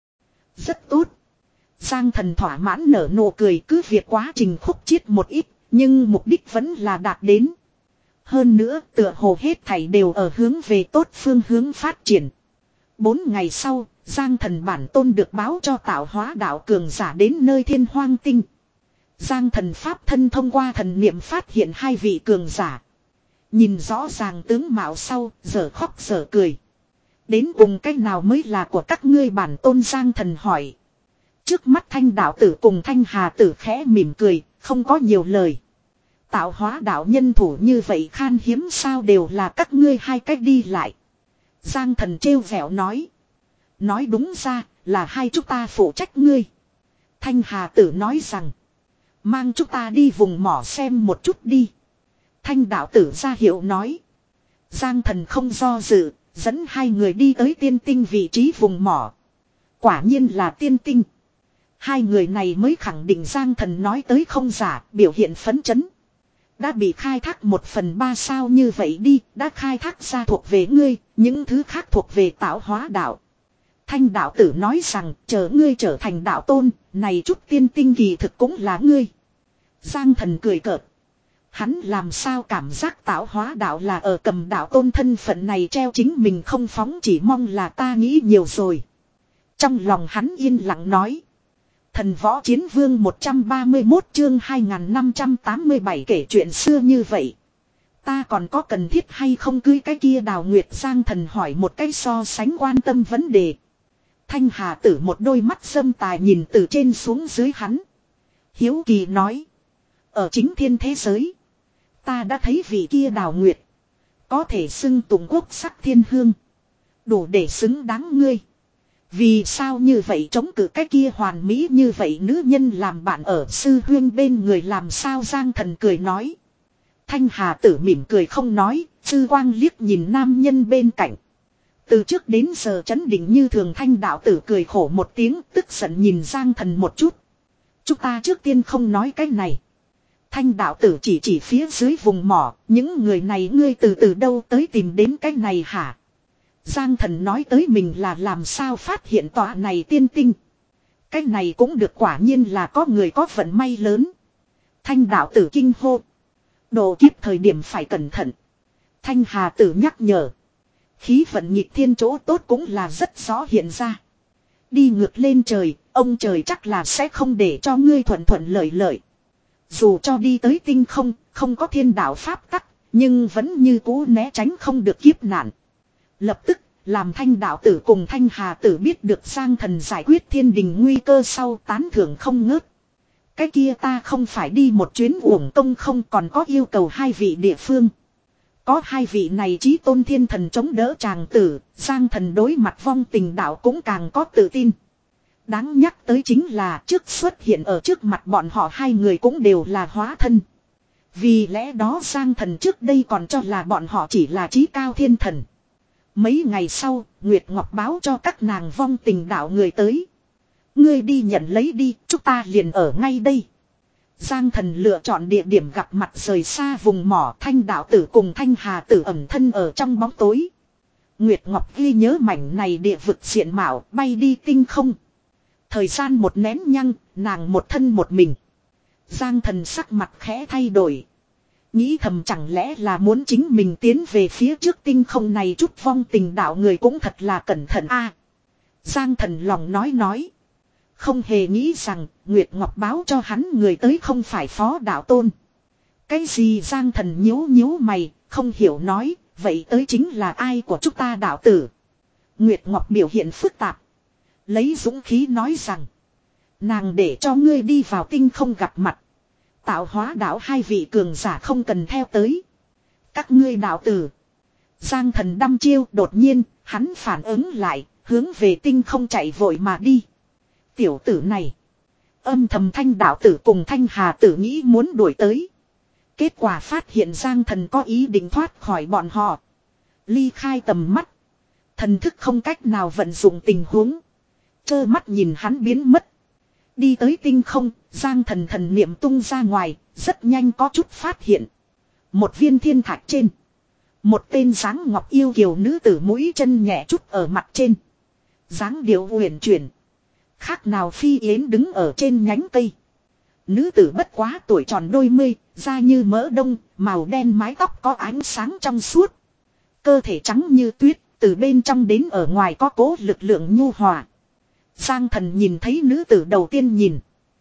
Rất tốt. Giang Thần thỏa mãn nở nụ cười, cứ việc quá trình khúc chiết một ít, nhưng mục đích vẫn là đạt đến. Hơn nữa tựa hồ hết thảy đều ở hướng về tốt phương hướng phát triển. Bốn ngày sau, Giang Thần bản tôn được báo cho tạo hóa đạo cường giả đến nơi Thiên Hoang Tinh. Giang Thần pháp thân thông qua thần niệm phát hiện hai vị cường giả. Nhìn rõ ràng tướng mạo sau, giờ khóc giờ cười. Đến cùng cách nào mới là của các ngươi bản tôn Giang Thần hỏi. Trước mắt Thanh đạo tử cùng Thanh Hà tử khẽ mỉm cười, không có nhiều lời. Tạo hóa đạo nhân thủ như vậy khan hiếm sao đều là các ngươi hai cách đi lại. Giang Thần trêu vẻo nói. Nói đúng ra là hai chúng ta phụ trách ngươi. Thanh Hà tử nói rằng. Mang chúng ta đi vùng mỏ xem một chút đi. Thanh đạo tử ra hiệu nói. Giang Thần không do dự, dẫn hai người đi tới tiên tinh vị trí vùng mỏ. Quả nhiên là tiên tinh. Hai người này mới khẳng định Giang Thần nói tới không giả, biểu hiện phấn chấn. Đã bị khai thác một phần ba sao như vậy đi, đã khai thác ra thuộc về ngươi, những thứ khác thuộc về tạo hóa đạo. Thanh đạo tử nói rằng, chờ ngươi trở thành đạo tôn, này chút tiên tinh kỳ thực cũng là ngươi. Giang Thần cười cợt. Hắn làm sao cảm giác tạo hóa đạo là ở cầm đạo tôn thân phận này treo chính mình không phóng, chỉ mong là ta nghĩ nhiều rồi. Trong lòng hắn yên lặng nói. Thần võ chiến vương một trăm ba mươi mốt chương hai nghìn năm trăm tám mươi bảy kể chuyện xưa như vậy. Ta còn có cần thiết hay không cưới cái kia Đào Nguyệt? Giang Thần hỏi một cái so sánh quan tâm vấn đề. Thanh Hà tử một đôi mắt dâm tài nhìn từ trên xuống dưới hắn. Hiếu kỳ nói. Ở chính thiên thế giới. Ta đã thấy vị kia Đào Nguyệt. Có thể xưng tùng quốc sắc thiên hương. Đủ để xứng đáng ngươi. Vì sao như vậy chống cự cái kia hoàn mỹ như vậy nữ nhân làm bạn ở sư huyên bên người làm sao? Giang Thần cười nói. Thanh Hà tử mỉm cười không nói, sư quang liếc nhìn nam nhân bên cạnh. Từ trước đến giờ chấn định như thường. Thanh đạo tử cười khổ một tiếng, tức giận nhìn Giang Thần một chút. Chúng ta trước tiên không nói cái này. Thanh đạo tử chỉ chỉ phía dưới vùng mỏ, những người này ngươi từ từ đâu tới tìm đến cái này hả? Giang Thần nói tới mình là làm sao phát hiện tọa này tiên tinh. Cái này cũng được, quả nhiên là có người có vận may lớn. Thanh đạo tử kinh hô. Độ kiếp thời điểm phải cẩn thận. Thanh Hà tử nhắc nhở. Khí vận nghịch thiên chỗ tốt cũng là rất rõ hiện ra. Đi ngược lên trời, ông trời chắc là sẽ không để cho ngươi thuận thuận lợi lợi. Dù cho đi tới tinh không, không có thiên đạo pháp tắc, nhưng vẫn như cũ né tránh không được kiếp nạn. Lập tức, làm Thanh đạo tử cùng Thanh Hà tử biết được Giang Thần giải quyết thiên đình nguy cơ sau, tán thưởng không ngớt. Cái kia ta không phải đi một chuyến uổng công không, còn có yêu cầu hai vị địa phương. Có hai vị này chí tôn thiên thần chống đỡ chàng tử, Giang Thần đối mặt vong tình đạo cũng càng có tự tin. Đáng nhắc tới chính là trước xuất hiện ở trước mặt bọn họ hai người cũng đều là hóa thân. Vì lẽ đó Giang Thần trước đây còn cho là bọn họ chỉ là chí cao thiên thần. Mấy ngày sau, Nguyệt Ngọc báo cho các nàng vong tình đạo người tới. Ngươi đi nhận lấy đi, chúng ta liền ở ngay đây. Giang Thần lựa chọn địa điểm gặp mặt rời xa vùng mỏ. Thanh đạo tử cùng Thanh Hà tử ẩn thân ở trong bóng tối. Nguyệt Ngọc ghi nhớ mảnh này địa vực diện mạo, bay đi tinh không. Thời gian một nén nhăng, nàng một thân một mình. Giang Thần sắc mặt khẽ thay đổi. Nghĩ thầm chẳng lẽ là muốn chính mình tiến về phía trước tinh không này, chút vong tình đạo người cũng thật là cẩn thận a. Giang Thần lòng nói nói. Không hề nghĩ rằng Nguyệt Ngọc báo cho hắn người tới không phải phó đạo tôn. Cái gì? Giang Thần nhíu nhíu mày, không hiểu nói, vậy tới chính là ai của chúng ta đạo tử? Nguyệt Ngọc biểu hiện phức tạp. Lấy dũng khí nói rằng. Nàng để cho ngươi đi vào tinh không gặp mặt. Tạo hóa đạo hai vị cường giả không cần theo tới. Các ngươi đạo tử. Giang Thần đăm chiêu, đột nhiên, hắn phản ứng lại, hướng về tinh không chạy vội mà đi. Tiểu tử này. Âm thầm Thanh đạo tử cùng Thanh Hà tử nghĩ muốn đuổi tới. Kết quả phát hiện Giang Thần có ý định thoát khỏi bọn họ. Ly khai tầm mắt. Thần thức không cách nào vận dụng tình huống. Chơ mắt nhìn hắn biến mất. Đi tới tinh không, Giang Thần thần niệm tung ra ngoài, rất nhanh có chút phát hiện. Một viên thiên thạch trên. Một tên dáng ngọc yêu kiều nữ tử mũi chân nhẹ chút ở mặt trên. Dáng điệu uyển chuyển. Khác nào phi yến đứng ở trên nhánh cây. Nữ tử bất quá tuổi tròn đôi mươi, da như mỡ đông, màu đen mái tóc có ánh sáng trong suốt. Cơ thể trắng như tuyết, từ bên trong đến ở ngoài có cố lực lượng nhu hòa. Giang Thần nhìn thấy nữ tử đầu tiên nhìn.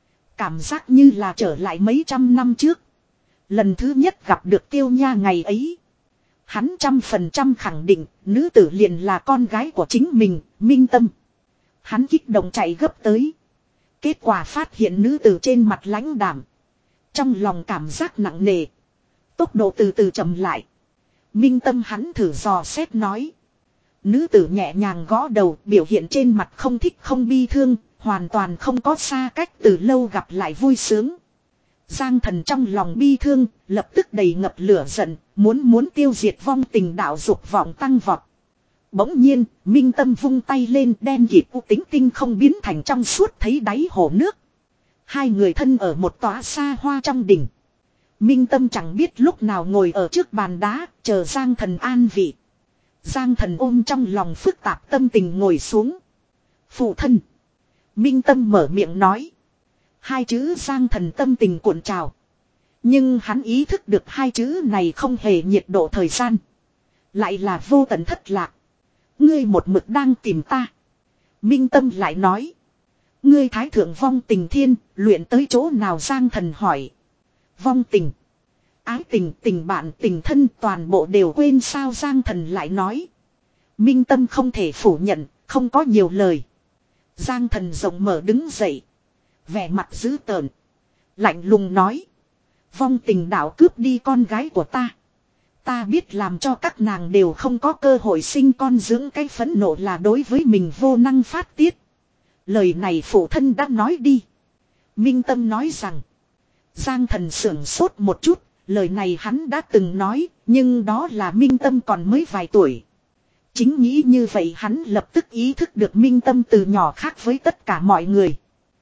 Cảm giác như là trở lại mấy trăm năm trước. Lần thứ nhất gặp được Tiêu Nha ngày ấy. Hắn trăm phần trăm khẳng định nữ tử liền là con gái của chính mình, Minh Tâm. Hắn kích động chạy gấp tới. Kết quả phát hiện nữ tử trên mặt lãnh đảm. Trong lòng cảm giác nặng nề. Tốc độ từ từ chậm lại. Minh Tâm hắn thử dò xét nói. Nữ tử nhẹ nhàng gõ đầu, biểu hiện trên mặt không thích không bi thương, hoàn toàn không có xa cách từ lâu gặp lại vui sướng. Giang Thần trong lòng bi thương, lập tức đầy ngập lửa giận, muốn muốn tiêu diệt vong tình đạo dục vọng tăng vọt. Bỗng nhiên, Minh Tâm vung tay lên, đen kịt u tính tinh không biến thành trong suốt thấy đáy hồ nước. Hai người thân ở một tòa xa hoa trong đỉnh. Minh Tâm chẳng biết lúc nào ngồi ở trước bàn đá, chờ Giang Thần an vị. Giang Thần ôm trong lòng phức tạp tâm tình ngồi xuống. Phụ thân. Minh Tâm mở miệng nói. Hai chữ Giang Thần tâm tình cuộn trào. Nhưng hắn ý thức được hai chữ này không hề nhiệt độ thời gian. Lại là vô tận thất lạc. Ngươi một mực đang tìm ta. Minh Tâm lại nói. Ngươi thái thượng vong tình thiên, luyện tới chỗ nào? Giang Thần hỏi. Vong tình. Ái tình, tình bạn, tình thân toàn bộ đều quên sao? Giang Thần lại nói. Minh Tâm không thể phủ nhận, không có nhiều lời. Giang Thần rộng mở đứng dậy. Vẻ mặt dữ tợn. Lạnh lùng nói. Vong tình đạo cướp đi con gái của ta. Ta biết làm cho các nàng đều không có cơ hội sinh con, dưỡng cái phẫn nộ là đối với mình vô năng phát tiết. Lời này phụ thân đã nói đi. Minh Tâm nói rằng. Giang Thần sưởng sốt một chút. Lời này hắn đã từng nói. Nhưng đó là Minh Tâm còn mới vài tuổi. Chính nghĩ như vậy hắn lập tức ý thức được Minh Tâm từ nhỏ khác với tất cả mọi người.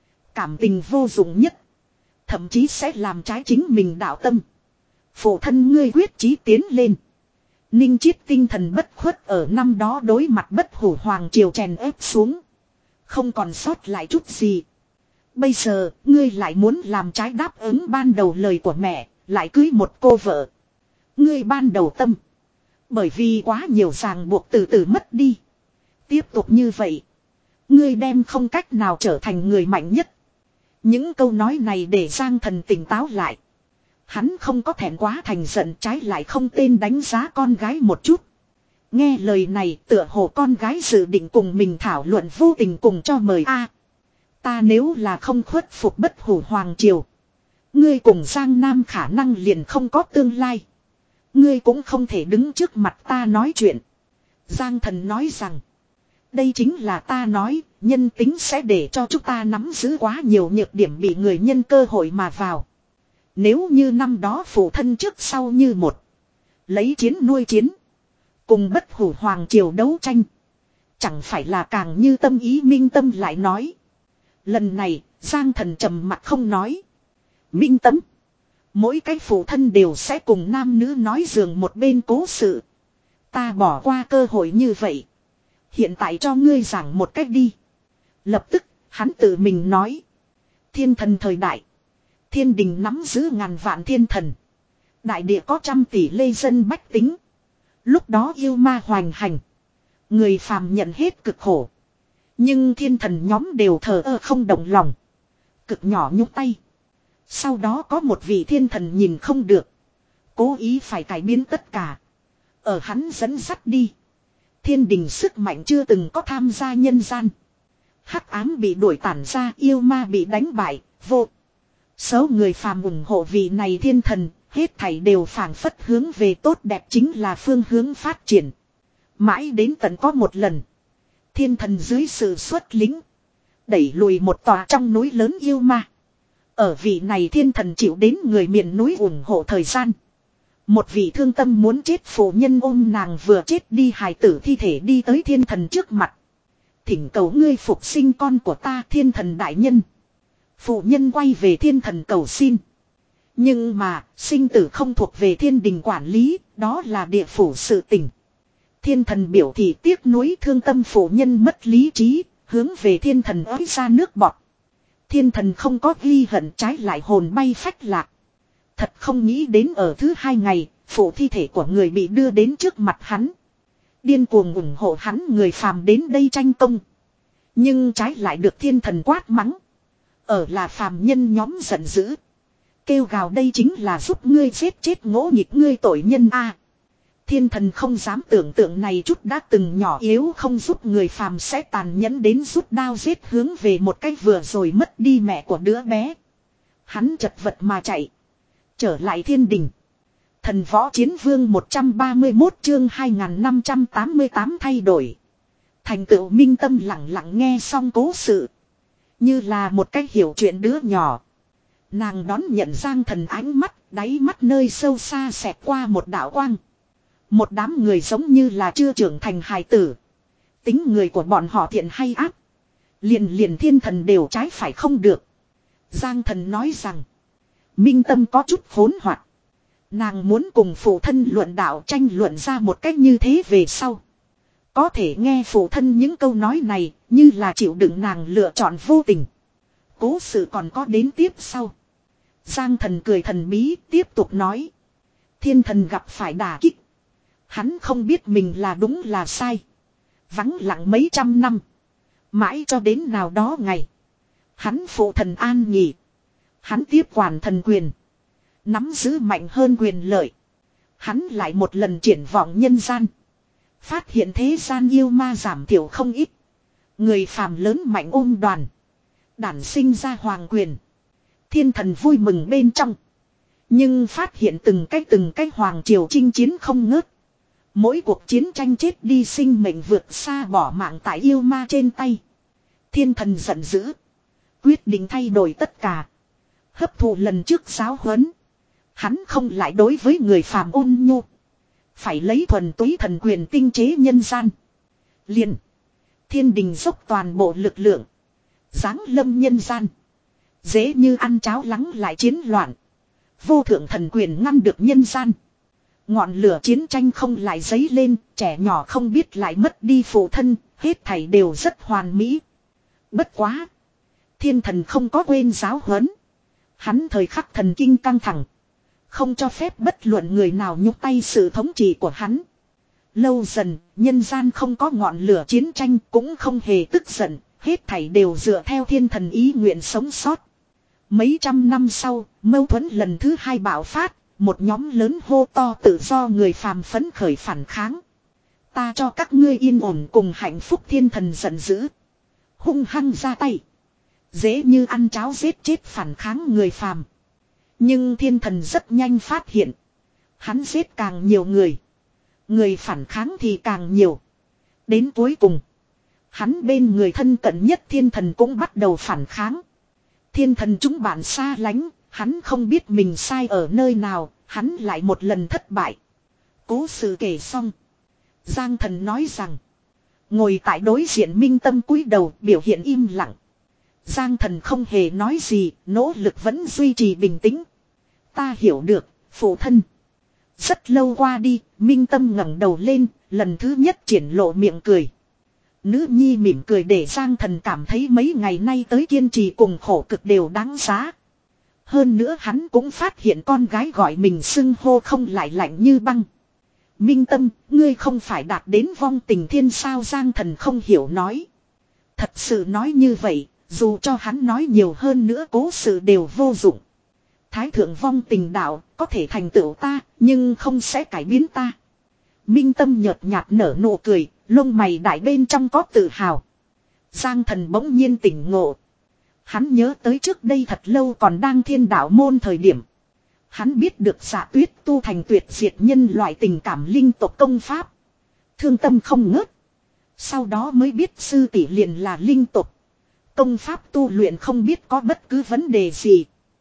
Cảm tình vô dụng nhất. Thậm chí sẽ làm trái chính mình đạo tâm. Phụ thân ngươi quyết chí tiến lên. Ninh Chiết tinh thần bất khuất ở năm đó đối mặt Bất Hủ Hoàng triều chèn ép xuống. Không còn sót lại chút gì. Bây giờ ngươi lại muốn làm trái đáp ứng ban đầu lời của mẹ. Lại cưới một cô vợ. Ngươi ban đầu tâm. Bởi vì quá nhiều ràng buộc từ từ mất đi. Tiếp tục như vậy. Ngươi đem không cách nào trở thành người mạnh nhất. Những câu nói này để Giang Thần tỉnh táo lại. Hắn không có thẹn quá thành giận, trái lại không tên đánh giá con gái một chút. Nghe lời này tựa hồ con gái dự định cùng mình thảo luận, vô tình cùng cho mời a. Ta nếu là không khuất phục Bất Hủ Hoàng triều. Ngươi cùng Giang Nam khả năng liền không có tương lai. Ngươi cũng không thể đứng trước mặt ta nói chuyện. Giang Thần nói rằng. Đây chính là ta nói, nhân tính sẽ để cho chúng ta nắm giữ quá nhiều nhược điểm bị người nhân cơ hội mà vào. Nếu như năm đó phụ thân trước sau như một. Lấy chiến nuôi chiến. Cùng Bất Hủ Hoàng triều đấu tranh. Chẳng phải là càng như tâm ý? Minh Tâm lại nói. Lần này, Giang Thần trầm mặt không nói. Minh Tâm. Mỗi cái phụ thân đều sẽ cùng nam nữ nói giường một bên cố sự. Ta bỏ qua cơ hội như vậy. Hiện tại cho ngươi giảng một cách đi. Lập tức, hắn tự mình nói. Thiên thần thời đại. Thiên đình nắm giữ ngàn vạn thiên thần. Đại địa có trăm tỷ lê dân bách tính. Lúc đó yêu ma hoành hành. Người phàm nhận hết cực khổ. Nhưng thiên thần nhóm đều thờ ơ không động lòng. Cực nhỏ nhúc tay. Sau đó có một vị thiên thần nhìn không được. Cố ý phải cải biến tất cả. Ở hắn dẫn dắt đi. Thiên đình sức mạnh chưa từng có tham gia nhân gian. Hắc ám bị đuổi tản ra, yêu ma bị đánh bại, vô. Số người phàm ủng hộ vị này thiên thần, hết thảy đều phảng phất hướng về tốt đẹp, chính là phương hướng phát triển. Mãi đến tận có một lần. Thiên thần dưới sự xuất lính. Đẩy lùi một tòa trong núi lớn yêu ma. Ở vị này thiên thần chịu đến người miền núi ủng hộ thời gian. Một vị thương tâm muốn chết phụ nhân ôm nàng vừa chết đi hài tử thi thể đi tới thiên thần trước mặt. Thỉnh cầu ngươi phục sinh con của ta. Thiên thần đại nhân. Phụ nhân quay về thiên thần cầu xin. Nhưng mà, sinh tử không thuộc về thiên đình quản lý, đó là địa phủ sự tình. Thiên thần biểu thị tiếc nuối thương tâm phụ nhân mất lý trí, hướng về thiên thần ới ra nước bọt. Thiên thần không có ghi hận, trái lại hồn bay phách lạc. Thật không nghĩ đến ở thứ hai ngày, phụ thi thể của người bị đưa đến trước mặt hắn. Điên cuồng ủng hộ hắn người phàm đến đây tranh công. Nhưng trái lại được thiên thần quát mắng. Ở là phàm nhân nhóm giận dữ. Kêu gào đây chính là giúp ngươi giết chết ngỗ nghịch ngươi tội nhân a. Thiên thần không dám tưởng tượng này chút đã từng nhỏ yếu không giúp người phàm sẽ tàn nhẫn đến rút đao giết hướng về một cái vừa rồi mất đi mẹ của đứa bé. Hắn chật vật mà chạy. Trở lại thiên đình. Thần võ chiến vương một trăm ba mươi mốt chương hai nghìn năm trăm tám mươi tám thay đổi. Thành tựu minh tâm lặng lặng nghe xong cố sự. Như là một cái hiểu chuyện đứa nhỏ. Nàng đón nhận Giang Thần ánh mắt, đáy mắt nơi sâu xa xẹt qua một đạo quang. Một đám người giống như là chưa trưởng thành hài tử. Tính người của bọn họ thiện hay ác. Liền liền thiên thần đều trái phải không được. Giang Thần nói rằng. Minh tâm có chút hỗn hoạt. Nàng muốn cùng phụ thân luận đạo tranh luận ra một cách như thế về sau. Có thể nghe phụ thân những câu nói này như là chịu đựng nàng lựa chọn vô tình. Cố sự còn có đến tiếp sau. Giang Thần cười thần bí tiếp tục nói. Thiên thần gặp phải đả kích. Hắn không biết mình là đúng là sai. Vắng lặng mấy trăm năm. Mãi cho đến nào đó ngày. Hắn phụ thần an nghỉ. Hắn tiếp quản thần quyền. Nắm giữ mạnh hơn quyền lợi. Hắn lại một lần triển vọng nhân gian. Phát hiện thế gian yêu ma giảm thiểu không ít. Người phàm lớn mạnh ôm đoàn. Đản sinh ra hoàng quyền. Thiên thần vui mừng bên trong. Nhưng phát hiện từng cái từng cái hoàng triều chinh chiến không ngớt. Mỗi cuộc chiến tranh chết đi sinh mệnh vượt xa bỏ mạng tại yêu ma trên tay. Thiên thần giận dữ. Quyết định thay đổi tất cả. Hấp thụ lần trước giáo huấn. Hắn không lại đối với người phàm ôn nhu. Phải lấy thuần túy thần quyền tinh chế nhân gian. Liền. Thiên đình dốc toàn bộ lực lượng. Giáng lâm nhân gian. Dễ như ăn cháo lắng lại chiến loạn. Vô thượng thần quyền ngăn được nhân gian. Ngọn lửa chiến tranh không lại dấy lên. Trẻ nhỏ không biết lại mất đi phụ thân. Hết thảy đều rất hoàn mỹ. Bất quá. Thiên thần không có quên giáo huấn. Hắn thời khắc thần kinh căng thẳng. Không cho phép bất luận người nào nhúc tay sự thống trị của hắn. Lâu dần, nhân gian không có ngọn lửa chiến tranh cũng không hề tức giận. Hết thảy đều dựa theo thiên thần ý nguyện sống sót. Mấy trăm năm sau, mâu thuẫn lần thứ hai bạo phát. Một nhóm lớn hô to tự do người phàm phấn khởi phản kháng. Ta cho các ngươi yên ổn cùng hạnh phúc thiên thần giận dữ. Hung hăng ra tay. Dễ như ăn cháo giết chết phản kháng người phàm. Nhưng thiên thần rất nhanh phát hiện. Hắn giết càng nhiều người. Người phản kháng thì càng nhiều. Đến cuối cùng. Hắn bên người thân cận nhất thiên thần cũng bắt đầu phản kháng. Thiên thần chúng bạn xa lánh. Hắn không biết mình sai ở nơi nào. Hắn lại một lần thất bại. Cố sự kể xong. Giang Thần nói rằng. Ngồi tại đối diện minh tâm cúi đầu biểu hiện im lặng. Giang Thần không hề nói gì, nỗ lực vẫn duy trì bình tĩnh. Ta hiểu được, phụ thân. Rất lâu qua đi, minh tâm ngẩng đầu lên, lần thứ nhất triển lộ miệng cười. Nữ nhi mỉm cười để Giang Thần cảm thấy mấy ngày nay tới kiên trì cùng khổ cực đều đáng giá. Hơn nữa hắn cũng phát hiện con gái gọi mình xưng hô không lại lạnh như băng. Minh tâm, ngươi không phải đạt đến vong tình thiên sao? Giang Thần không hiểu nói. Thật sự nói như vậy. Dù cho hắn nói nhiều hơn nữa cố sự đều vô dụng. Thái thượng vong tình đạo có thể thành tựu ta nhưng không sẽ cải biến ta. Minh tâm nhợt nhạt nở nụ cười, lông mày đại bên trong có tự hào. Giang Thần bỗng nhiên tỉnh ngộ. Hắn nhớ tới trước đây thật lâu còn đang thiên đạo môn thời điểm. Hắn biết được Dạ Tuyết tu thành tuyệt diệt nhân loại tình cảm linh tộc công pháp. Thương tâm không ngớt. Sau đó mới biết sư tỷ liền là linh tộc. Công pháp tu luyện không biết có bất cứ vấn đề gì.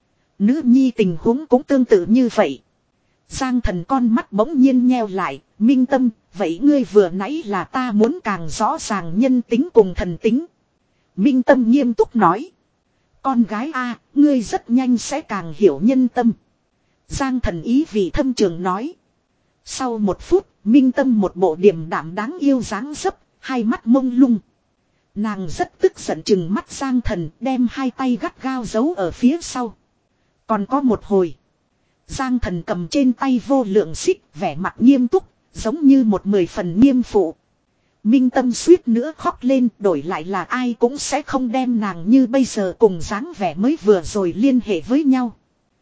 Nữ nhi tình huống cũng tương tự như vậy. Giang Thần con mắt bỗng nhiên nheo lại. Minh tâm, vậy ngươi vừa nãy là ta muốn càng rõ ràng nhân tính cùng thần tính. Minh tâm nghiêm túc nói. Con gái a, ngươi rất nhanh sẽ càng hiểu nhân tâm. Giang Thần ý vị thâm trường nói. Sau một phút, Minh Tâm một bộ điềm đạm đáng yêu dáng dấp, hai mắt mông lung. Nàng rất tức giận chừng mắt Giang Thần, đem hai tay gắt gao giấu ở phía sau. Còn có một hồi, Giang Thần cầm trên tay vô lượng xích, vẻ mặt nghiêm túc, giống như một mười phần nghiêm phụ. Minh Tâm suýt nữa khóc lên, đổi lại là ai cũng sẽ không đem nàng như bây giờ cùng dáng vẻ mới vừa rồi liên hệ với nhau.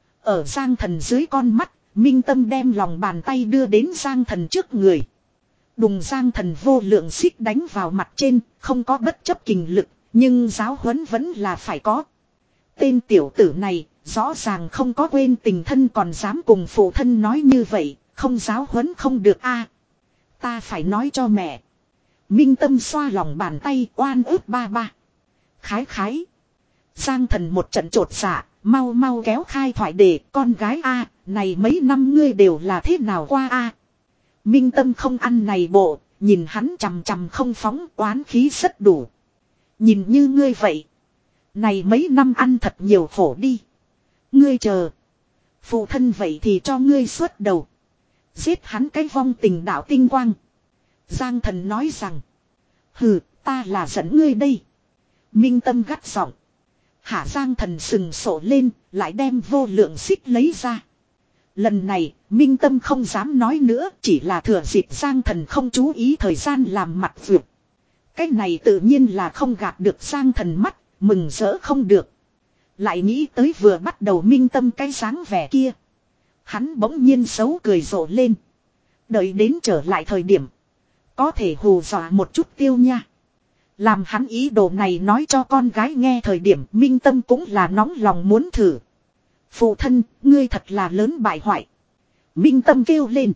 Ở Giang Thần dưới con mắt, Minh Tâm đem lòng bàn tay đưa đến Giang Thần trước người. Đùng Giang Thần vô lượng xích đánh vào mặt trên, không có bất chấp kình lực, nhưng giáo huấn vẫn là phải có. Tên tiểu tử này, rõ ràng không có quên tình thân còn dám cùng phụ thân nói như vậy, không giáo huấn không được a. Ta phải nói cho mẹ. Minh Tâm xoa lòng bàn tay oan ức ba ba. Khái khái. Giang Thần một trận trột dạ, mau mau kéo khai thoại để con gái a, này mấy năm ngươi đều là thế nào qua a. Minh Tâm không ăn này bộ, nhìn hắn chằm chằm không phóng, oán khí rất đủ. Nhìn như ngươi vậy, này mấy năm ăn thật nhiều khổ đi. Ngươi chờ, phụ thân vậy thì cho ngươi xuất đầu, giết hắn cái vong tình đạo tinh quang. Giang Thần nói rằng, hừ, ta là dẫn ngươi đây. Minh Tâm gắt giọng. Hạ Giang Thần sừng sổ lên, lại đem vô lượng xích lấy ra. Lần này, Minh Tâm không dám nói nữa, chỉ là thừa dịp Giang Thần không chú ý thời gian làm mặt vượt. Cái này tự nhiên là không gạt được Giang Thần mắt, mừng rỡ không được. Lại nghĩ tới vừa bắt đầu Minh Tâm cái dáng vẻ kia. Hắn bỗng nhiên xấu cười rộ lên. Đợi đến trở lại thời điểm, có thể hù dọa một chút tiêu nha. Làm hắn ý đồ này nói cho con gái nghe thời điểm Minh Tâm cũng là nóng lòng muốn thử. Phụ thân, ngươi thật là lớn bại hoại. Minh Tâm kêu lên.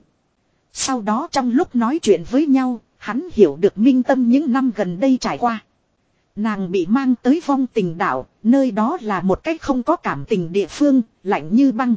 Sau đó trong lúc nói chuyện với nhau, hắn hiểu được Minh Tâm những năm gần đây trải qua. Nàng bị mang tới vong tình đảo, nơi đó là một cách không có cảm tình địa phương, lạnh như băng.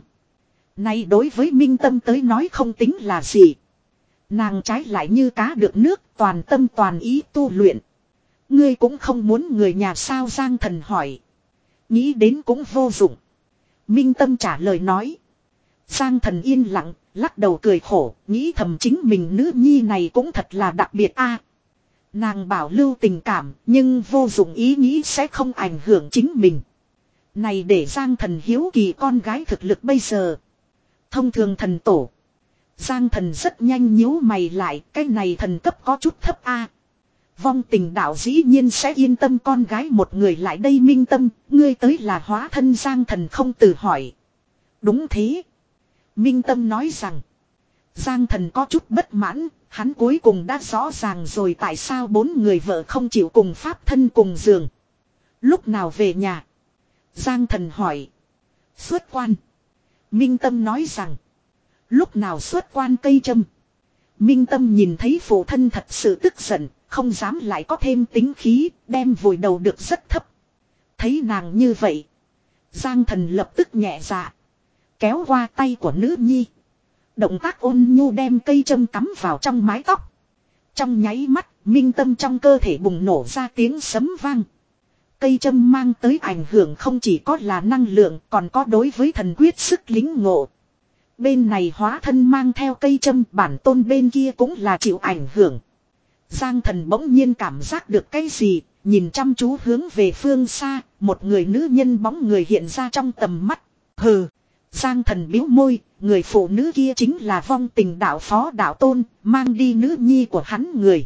Nay đối với Minh Tâm tới nói không tính là gì. Nàng trái lại như cá được nước, toàn tâm toàn ý tu luyện. Ngươi cũng không muốn người nhà sao? Giang Thần hỏi. Nghĩ đến cũng vô dụng. Minh Tâm trả lời nói. Giang Thần yên lặng, lắc đầu cười khổ, nghĩ thầm chính mình nữ nhi này cũng thật là đặc biệt a. Nàng bảo lưu tình cảm, nhưng vô dụng ý nghĩ sẽ không ảnh hưởng chính mình. Này để Giang Thần hiếu kỳ con gái thực lực bây giờ. Thông thường thần tổ. Giang Thần rất nhanh nhíu mày lại, cái này thần cấp có chút thấp a. Vong tình đạo dĩ nhiên sẽ yên tâm con gái một người lại đây. Minh Tâm, ngươi tới là hóa thân. Giang Thần không từ hỏi. Đúng thế. Minh Tâm nói rằng. Giang Thần có chút bất mãn, hắn cuối cùng đã rõ ràng rồi tại sao bốn người vợ không chịu cùng pháp thân cùng giường. Lúc nào về nhà? Giang Thần hỏi. Xuất quan. Minh Tâm nói rằng. Lúc nào xuất quan? Cây châm. Minh Tâm nhìn thấy phụ thân thật sự tức giận, không dám lại có thêm tính khí, đem vùi đầu được rất thấp. Thấy nàng như vậy, Giang Thần lập tức nhẹ dạ, kéo qua tay của nữ nhi. Động tác ôn nhu đem cây châm cắm vào trong mái tóc. Trong nháy mắt, Minh Tâm trong cơ thể bùng nổ ra tiếng sấm vang. Cây châm mang tới ảnh hưởng không chỉ có là năng lượng, còn có đối với thần quyết sức lính ngộ. Bên này hóa thân mang theo cây châm, bản tôn bên kia cũng là chịu ảnh hưởng. Giang Thần bỗng nhiên cảm giác được cái gì, nhìn chăm chú hướng về phương xa, một người nữ nhân bóng người hiện ra trong tầm mắt. Hừ, Giang Thần bĩu môi, người phụ nữ kia chính là vong tình đạo phó đạo tôn, mang đi nữ nhi của hắn người.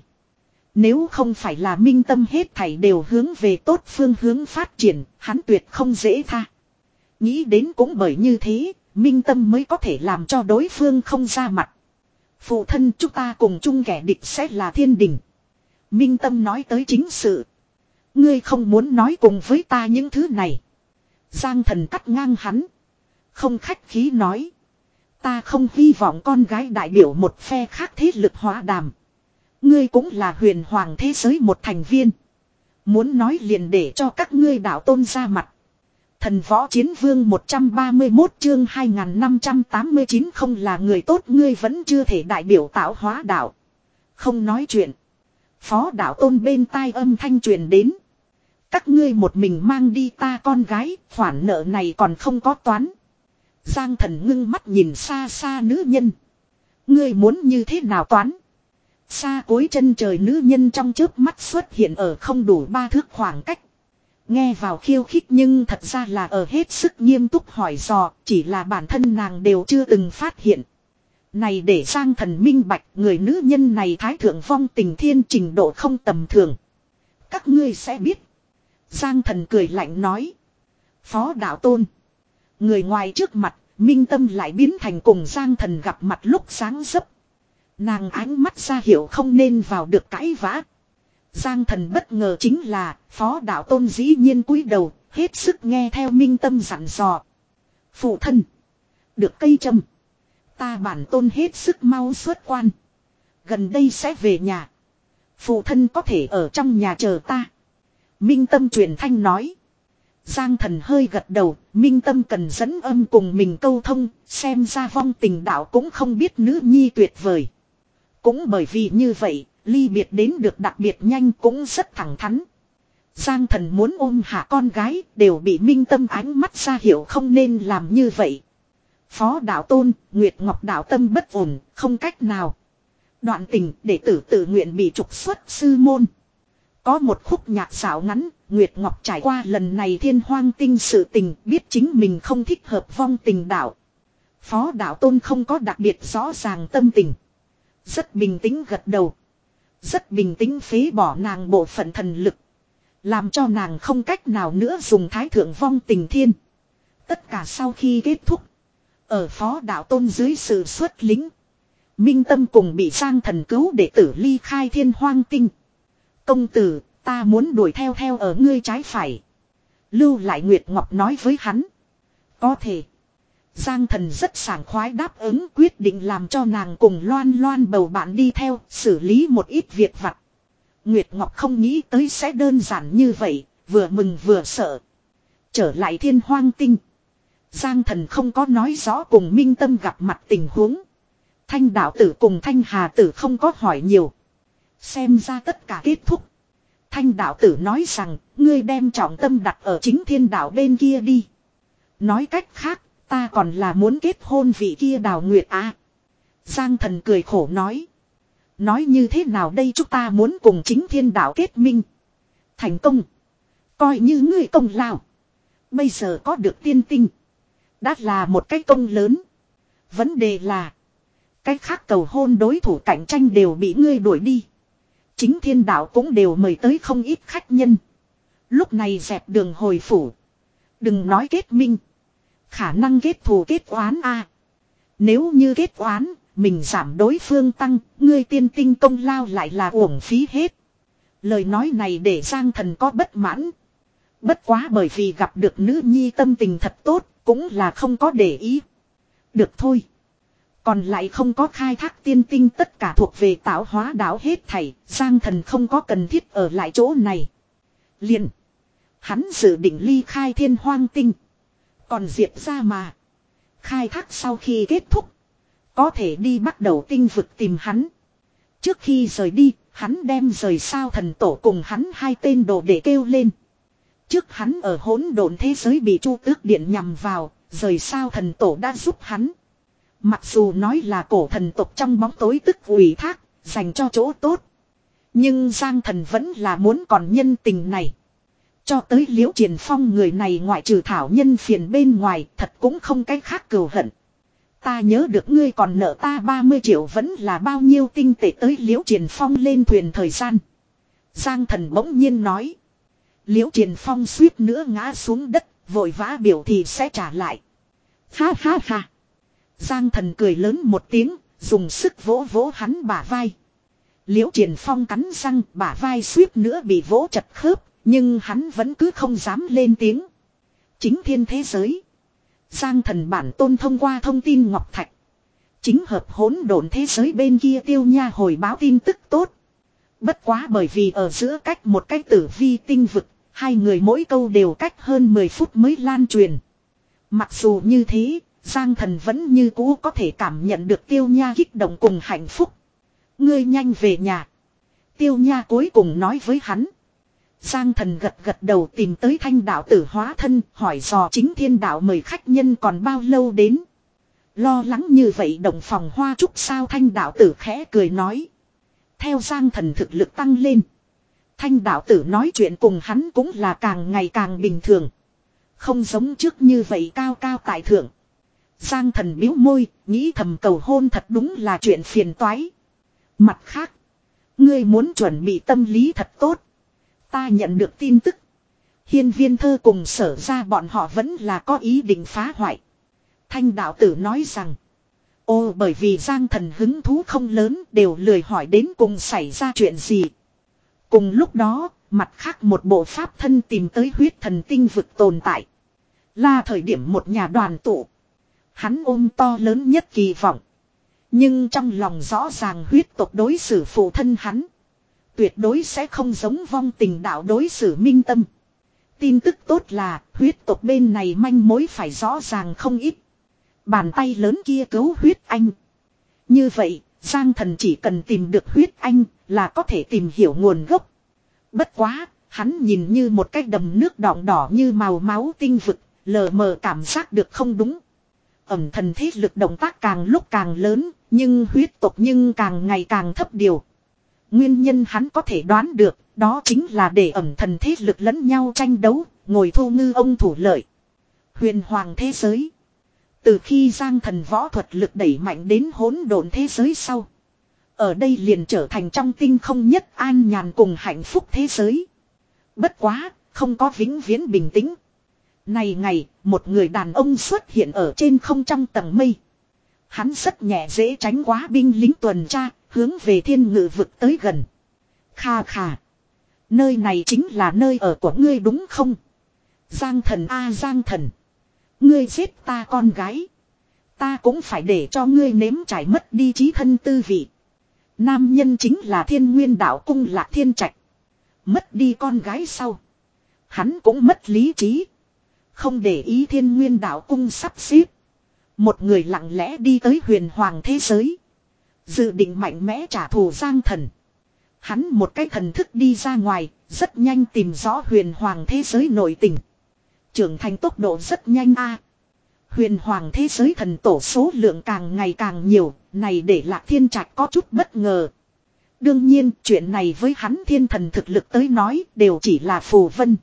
Nếu không phải là Minh Tâm hết thảy đều hướng về tốt phương hướng phát triển, hắn tuyệt không dễ tha. Nghĩ đến cũng bởi như thế, Minh Tâm mới có thể làm cho đối phương không ra mặt. Phụ thân, chúng ta cùng chung kẻ địch sẽ là thiên đình. Minh Tâm nói tới chính sự. Ngươi không muốn nói cùng với ta những thứ này. Giang Thần cắt ngang hắn. Không khách khí nói. Ta không hy vọng con gái đại biểu một phe khác thế lực hóa đàm. Ngươi cũng là huyền hoàng thế giới một thành viên. Muốn nói liền để cho các ngươi đạo tôn ra mặt. Thần võ chiến vương một trăm ba mươi mốt chương hai nghìn năm trăm tám mươi chín không là người tốt, ngươi vẫn chưa thể đại biểu tạo hóa đạo. Không nói chuyện. Phó đạo tôn bên tai âm thanh truyền đến. Các ngươi một mình mang đi ta con gái, khoản nợ này còn không có toán. Giang Thần ngưng mắt nhìn xa xa nữ nhân. Ngươi muốn như thế nào toán? Xa cuối chân trời nữ nhân trong chớp mắt xuất hiện ở không đủ ba thước khoảng cách. Nghe vào khiêu khích nhưng thật ra là ở hết sức nghiêm túc hỏi dò, chỉ là bản thân nàng đều chưa từng phát hiện. Này để Giang Thần minh bạch, người nữ nhân này thái thượng vong tình thiên trình độ không tầm thường. Các ngươi sẽ biết. Giang Thần cười lạnh nói. Phó đạo tôn. Người ngoài trước mặt, Minh Tâm lại biến thành cùng Giang Thần gặp mặt lúc sáng dấp. Nàng ánh mắt ra hiệu không nên vào được cãi vã. Giang Thần bất ngờ chính là Phó đạo tôn dĩ nhiên cúi đầu, hết sức nghe theo Minh Tâm dặn dò. Phụ thân. Được cây châm. Ta bản tôn hết sức mau xuất quan. Gần đây sẽ về nhà. Phụ thân có thể ở trong nhà chờ ta. Minh Tâm truyền thanh nói. Giang Thần hơi gật đầu, Minh Tâm cần dẫn âm cùng mình câu thông, xem ra vong tình đạo cũng không biết nữ nhi tuyệt vời. Cũng bởi vì như vậy, ly biệt đến được đặc biệt nhanh cũng rất thẳng thắn. Giang Thần muốn ôm hạ con gái, đều bị Minh Tâm ánh mắt ra hiệu không nên làm như vậy. Phó đạo tôn, Nguyệt Ngọc đạo tâm bất ổn, không cách nào. Đoạn tình, đệ tử tự nguyện bị trục xuất sư môn. Có một khúc nhạc xảo ngắn, Nguyệt Ngọc trải qua lần này thiên hoang tinh sự tình, biết chính mình không thích hợp vong tình đạo. Phó đạo tôn không có đặc biệt rõ ràng tâm tình. Rất bình tĩnh gật đầu. Rất bình tĩnh phế bỏ nàng bộ phận thần lực. Làm cho nàng không cách nào nữa dùng thái thượng vong tình thiên. Tất cả sau khi kết thúc. Ở phó đạo tôn dưới sự xuất lính. Minh Tâm cùng bị Giang Thần cứu đệ tử ly khai thiên hoang tinh. Công tử, ta muốn đuổi theo theo ở ngươi trái phải. Lưu lại Nguyệt Ngọc nói với hắn. Có thể. Giang Thần rất sảng khoái đáp ứng, quyết định làm cho nàng cùng loan loan bầu bạn đi theo, xử lý một ít việc vặt. Nguyệt Ngọc không nghĩ tới sẽ đơn giản như vậy, vừa mừng vừa sợ. Trở lại thiên hoang tinh. Giang Thần không có nói rõ cùng Minh Tâm gặp mặt tình huống. Thanh đạo tử cùng Thanh Hà tử không có hỏi nhiều. Xem ra tất cả kết thúc. Thanh đạo tử nói rằng, ngươi đem trọng tâm đặt ở chính thiên đạo bên kia đi. Nói cách khác, ta còn là muốn kết hôn vị kia Đào Nguyệt à. Giang Thần cười khổ nói. Nói như thế nào đây, chúng ta muốn cùng chính thiên đạo kết minh. Thành công. Coi như ngươi công lao. Bây giờ có được tiên tinh. Đã là một cái công lớn. Vấn đề là. Cái khác cầu hôn đối thủ cạnh tranh đều bị ngươi đuổi đi. Chính thiên đạo cũng đều mời tới không ít khách nhân. Lúc này dẹp đường hồi phủ. Đừng nói kết minh. Khả năng kết thù kết oán a. À. Nếu như kết oán, mình giảm đối phương tăng, ngươi tiên tinh công lao lại là uổng phí hết. Lời nói này để Giang Thần có bất mãn. Bất quá bởi vì gặp được nữ nhi tâm tình thật tốt, cũng là không có để ý. Được thôi. Còn lại không có khai thác tiên tinh, tất cả thuộc về tạo hóa đạo hết thảy, Giang Thần không có cần thiết ở lại chỗ này. Liền. Hắn dự định ly khai thiên hoang tinh. Còn Diệp ra mà. Khai thác sau khi kết thúc. Có thể đi bắt đầu tinh vực tìm hắn. Trước khi rời đi, hắn đem rời sao thần tổ cùng hắn hai tên đồ để kêu lên. Trước hắn ở hỗn độn thế giới bị Chu Tước Điện nhằm vào, rời sao thần tổ đã giúp hắn. Mặc dù nói là cổ thần tộc trong bóng tối tức ủy thác, dành cho chỗ tốt. Nhưng Giang Thần vẫn là muốn còn nhân tình này. Cho tới Liễu Triển Phong người này ngoại trừ thảo nhân phiền bên ngoài, thật cũng không cái khác cừu hận. Ta nhớ được ngươi còn nợ ta ba mươi triệu vẫn là bao nhiêu tinh tệ tới Liễu Triển Phong lên thuyền thời gian. Giang Thần bỗng nhiên nói. Liễu Triển Phong suýt nữa ngã xuống đất, vội vã biểu thì sẽ trả lại. Ha ha ha. Giang Thần cười lớn một tiếng, dùng sức vỗ vỗ hắn bả vai. Liễu Triển Phong cắn răng, bả vai suýt nữa bị vỗ chật khớp, nhưng hắn vẫn cứ không dám lên tiếng. Chính thiên thế giới. Giang Thần bản tôn thông qua thông tin Ngọc Thạch. Chính hợp hỗn độn thế giới bên kia Tiêu Nha hồi báo tin tức tốt. Bất quá bởi vì ở giữa cách một cái tử vi tinh vực, hai người mỗi câu đều cách hơn mười phút mới lan truyền. Mặc dù như thế, Giang Thần vẫn như cũ có thể cảm nhận được Tiêu Nha kích động cùng hạnh phúc. Ngươi nhanh về nhà. Tiêu Nha cuối cùng nói với hắn. Giang Thần gật gật đầu tìm tới Thanh đạo tử hóa thân, hỏi dò chính thiên đạo mời khách nhân còn bao lâu đến. Lo lắng như vậy động phòng hoa trúc sao? Thanh đạo tử khẽ cười nói. Theo Giang Thần thực lực tăng lên, Thanh đạo tử nói chuyện cùng hắn cũng là càng ngày càng bình thường. Không giống trước như vậy cao cao tại thượng. Giang Thần biếu môi, nghĩ thầm cầu hôn thật đúng là chuyện phiền toái. Mặt khác, ngươi muốn chuẩn bị tâm lý thật tốt. Ta nhận được tin tức, Hiên Viên Thơ cùng Sở ra bọn họ vẫn là có ý định phá hoại. Thanh đạo tử nói rằng, ô bởi vì Giang Thần hứng thú không lớn, đều lười hỏi đến cùng xảy ra chuyện gì. Cùng lúc đó, mặt khác một bộ pháp thân tìm tới huyết thần tinh vực tồn tại. Là thời điểm một nhà đoàn tụ. Hắn ôm to lớn nhất kỳ vọng. Nhưng trong lòng rõ ràng huyết tộc đối xử phụ thân hắn, tuyệt đối sẽ không giống vong tình đạo đối xử Minh Tâm. Tin tức tốt là huyết tộc bên này manh mối phải rõ ràng không ít. Bàn tay lớn kia cứu huyết anh. Như vậy, Giang Thần chỉ cần tìm được huyết anh là có thể tìm hiểu nguồn gốc. Bất quá, hắn nhìn như một cái đầm nước đọng đỏ như màu máu tinh vực, lờ mờ cảm giác được không đúng. Ẩm thần thế lực động tác càng lúc càng lớn, nhưng huyết tộc nhưng càng ngày càng thấp điều. Nguyên nhân hắn có thể đoán được, đó chính là để ẩm thần thế lực lẫn nhau tranh đấu, ngồi thu ngư ông thủ lợi. Huyền hoàng thế giới. Từ khi Giang Thần võ thuật lực đẩy mạnh đến hỗn độn thế giới sau, ở đây liền trở thành trong tinh không nhất an nhàn cùng hạnh phúc thế giới. Bất quá, không có vĩnh viễn bình tĩnh. Này ngày, một người đàn ông xuất hiện ở trên không trong tầng mây. Hắn rất nhẹ dễ tránh quá binh lính tuần tra, hướng về thiên ngự vực tới gần. Kha khà. Nơi này chính là nơi ở của ngươi đúng không? Giang Thần a Giang Thần. Ngươi giết ta con gái. Ta cũng phải để cho ngươi nếm trải mất đi trí thân tư vị. Nam nhân chính là Thiên Nguyên Đạo Cung Lạc Thiên Trạch. Mất đi con gái sau, hắn cũng mất lý trí. Không để ý Thiên Nguyên Đạo Cung sắp xếp, một người lặng lẽ đi tới huyền hoàng thế giới, dự định mạnh mẽ trả thù Giang Thần. Hắn một cái thần thức đi ra ngoài, rất nhanh tìm rõ huyền hoàng thế giới nội tình. Trưởng thành tốc độ rất nhanh a. Huyền hoàng thế giới thần tổ số lượng càng ngày càng nhiều, này để Lạc Thiên Trạch có chút bất ngờ. Đương nhiên, chuyện này với hắn thiên thần thực lực tới nói đều chỉ là phù vân.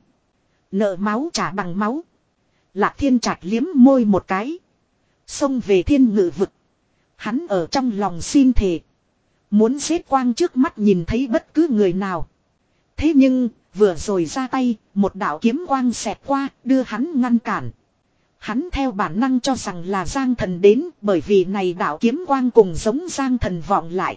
Nợ máu trả bằng máu. Lạc Thiên Trạch liếm môi một cái, xông về thiên ngự vực. Hắn ở trong lòng xin thề, muốn giết quang trước mắt nhìn thấy bất cứ người nào. Thế nhưng, vừa rồi ra tay, một đạo kiếm quang xẹt qua, đưa hắn ngăn cản. Hắn theo bản năng cho rằng là Giang Thần đến, bởi vì này đạo kiếm quang cùng giống Giang Thần vọng lại.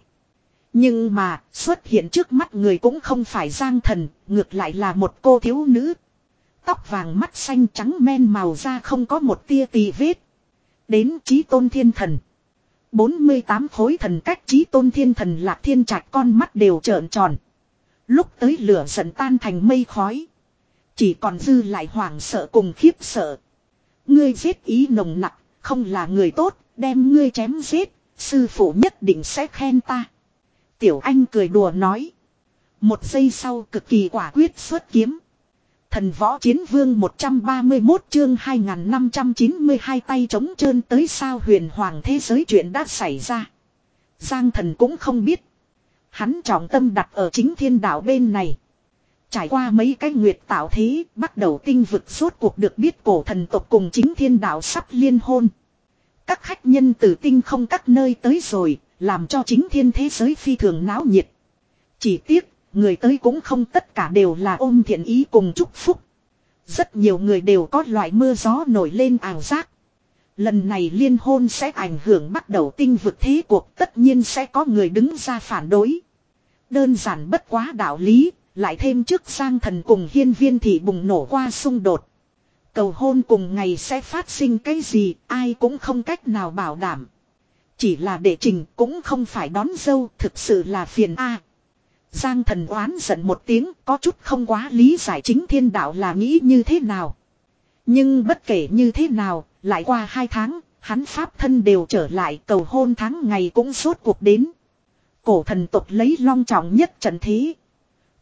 Nhưng mà, xuất hiện trước mắt người cũng không phải Giang Thần, ngược lại là một cô thiếu nữ. Tóc vàng mắt xanh trắng men màu da không có một tia tì vết. Đến Chí Tôn Thiên Thần. bốn mươi tám khối thần cách Chí Tôn Thiên Thần Lạc Thiên Trạch con mắt đều trợn tròn. Lúc tới lửa giận tan thành mây khói, chỉ còn dư lại hoảng sợ cùng khiếp sợ. Ngươi giết ý nồng nặc, không là người tốt, đem ngươi chém giết, sư phụ nhất định sẽ khen ta. Tiểu Anh cười đùa nói. Một giây sau cực kỳ quả quyết xuất kiếm. Thần võ chiến vương một trăm ba mươi mốt chương hai nghìn năm trăm chín mươi hai tay trống trơn tới sao huyền hoàng thế giới chuyện đã xảy ra. Giang Thần cũng không biết. Hắn trọng tâm đặt ở chính thiên đạo bên này. Trải qua mấy cái nguyệt tạo thế, bắt đầu tinh vực suốt cuộc được biết cổ thần tộc cùng chính thiên đạo sắp liên hôn. Các khách nhân từ tinh không các nơi tới rồi, làm cho chính thiên thế giới phi thường náo nhiệt. Chỉ tiếc, người tới cũng không tất cả đều là ôm thiện ý cùng chúc phúc. Rất nhiều người đều có loại mưa gió nổi lên ảo giác. Lần này liên hôn sẽ ảnh hưởng bắt đầu tinh vực thế cuộc, tất nhiên sẽ có người đứng ra phản đối. Đơn giản bất quá đạo lý, lại thêm trước Giang Thần cùng Hiên Viên thì bùng nổ qua xung đột. Cầu hôn cùng ngày sẽ phát sinh cái gì, ai cũng không cách nào bảo đảm. Chỉ là đệ trình cũng không phải đón dâu, thực sự là phiền a. Giang Thần oán giận một tiếng, có chút không quá lý giải chính thiên đạo là nghĩ như thế nào. Nhưng bất kể như thế nào, lại qua hai tháng, hắn pháp thân đều trở lại, cầu hôn tháng ngày cũng suốt cuộc đến. Cổ thần tộc lấy long trọng nhất trận thế.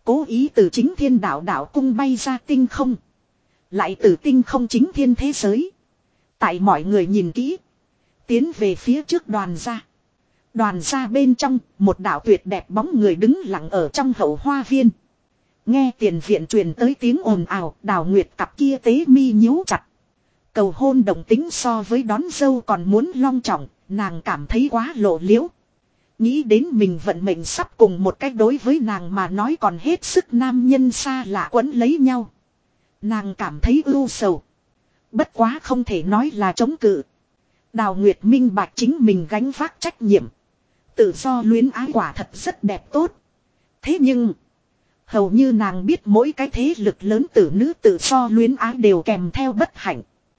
Cố ý từ chính thiên đạo đạo cung bay ra tinh không. Lại từ tinh không chính thiên thế giới. Tại mọi người nhìn kỹ. Tiến về phía trước đoàn gia. Đoàn gia bên trong, một đạo tuyệt đẹp bóng người đứng lặng ở trong hậu hoa viên. Nghe tiền viện truyền tới tiếng ồn ào, Đào Nguyệt cặp kia tế mi nhíu chặt. Cầu hôn đồng tính so với đón dâu còn muốn long trọng, nàng cảm thấy quá lộ liễu. Nghĩ đến mình vận mệnh sắp cùng một cách đối với nàng mà nói còn hết sức nam nhân xa lạ quấn lấy nhau. Nàng cảm thấy ưu sầu. Bất quá không thể nói là chống cự. Đào Nguyệt minh bạch chính mình gánh vác trách nhiệm. Tự do luyến ái quả thật rất đẹp tốt. Thế nhưng, hầu như nàng biết mỗi cái thế lực lớn tử nữ tự do luyến ái đều kèm theo bất hạnh.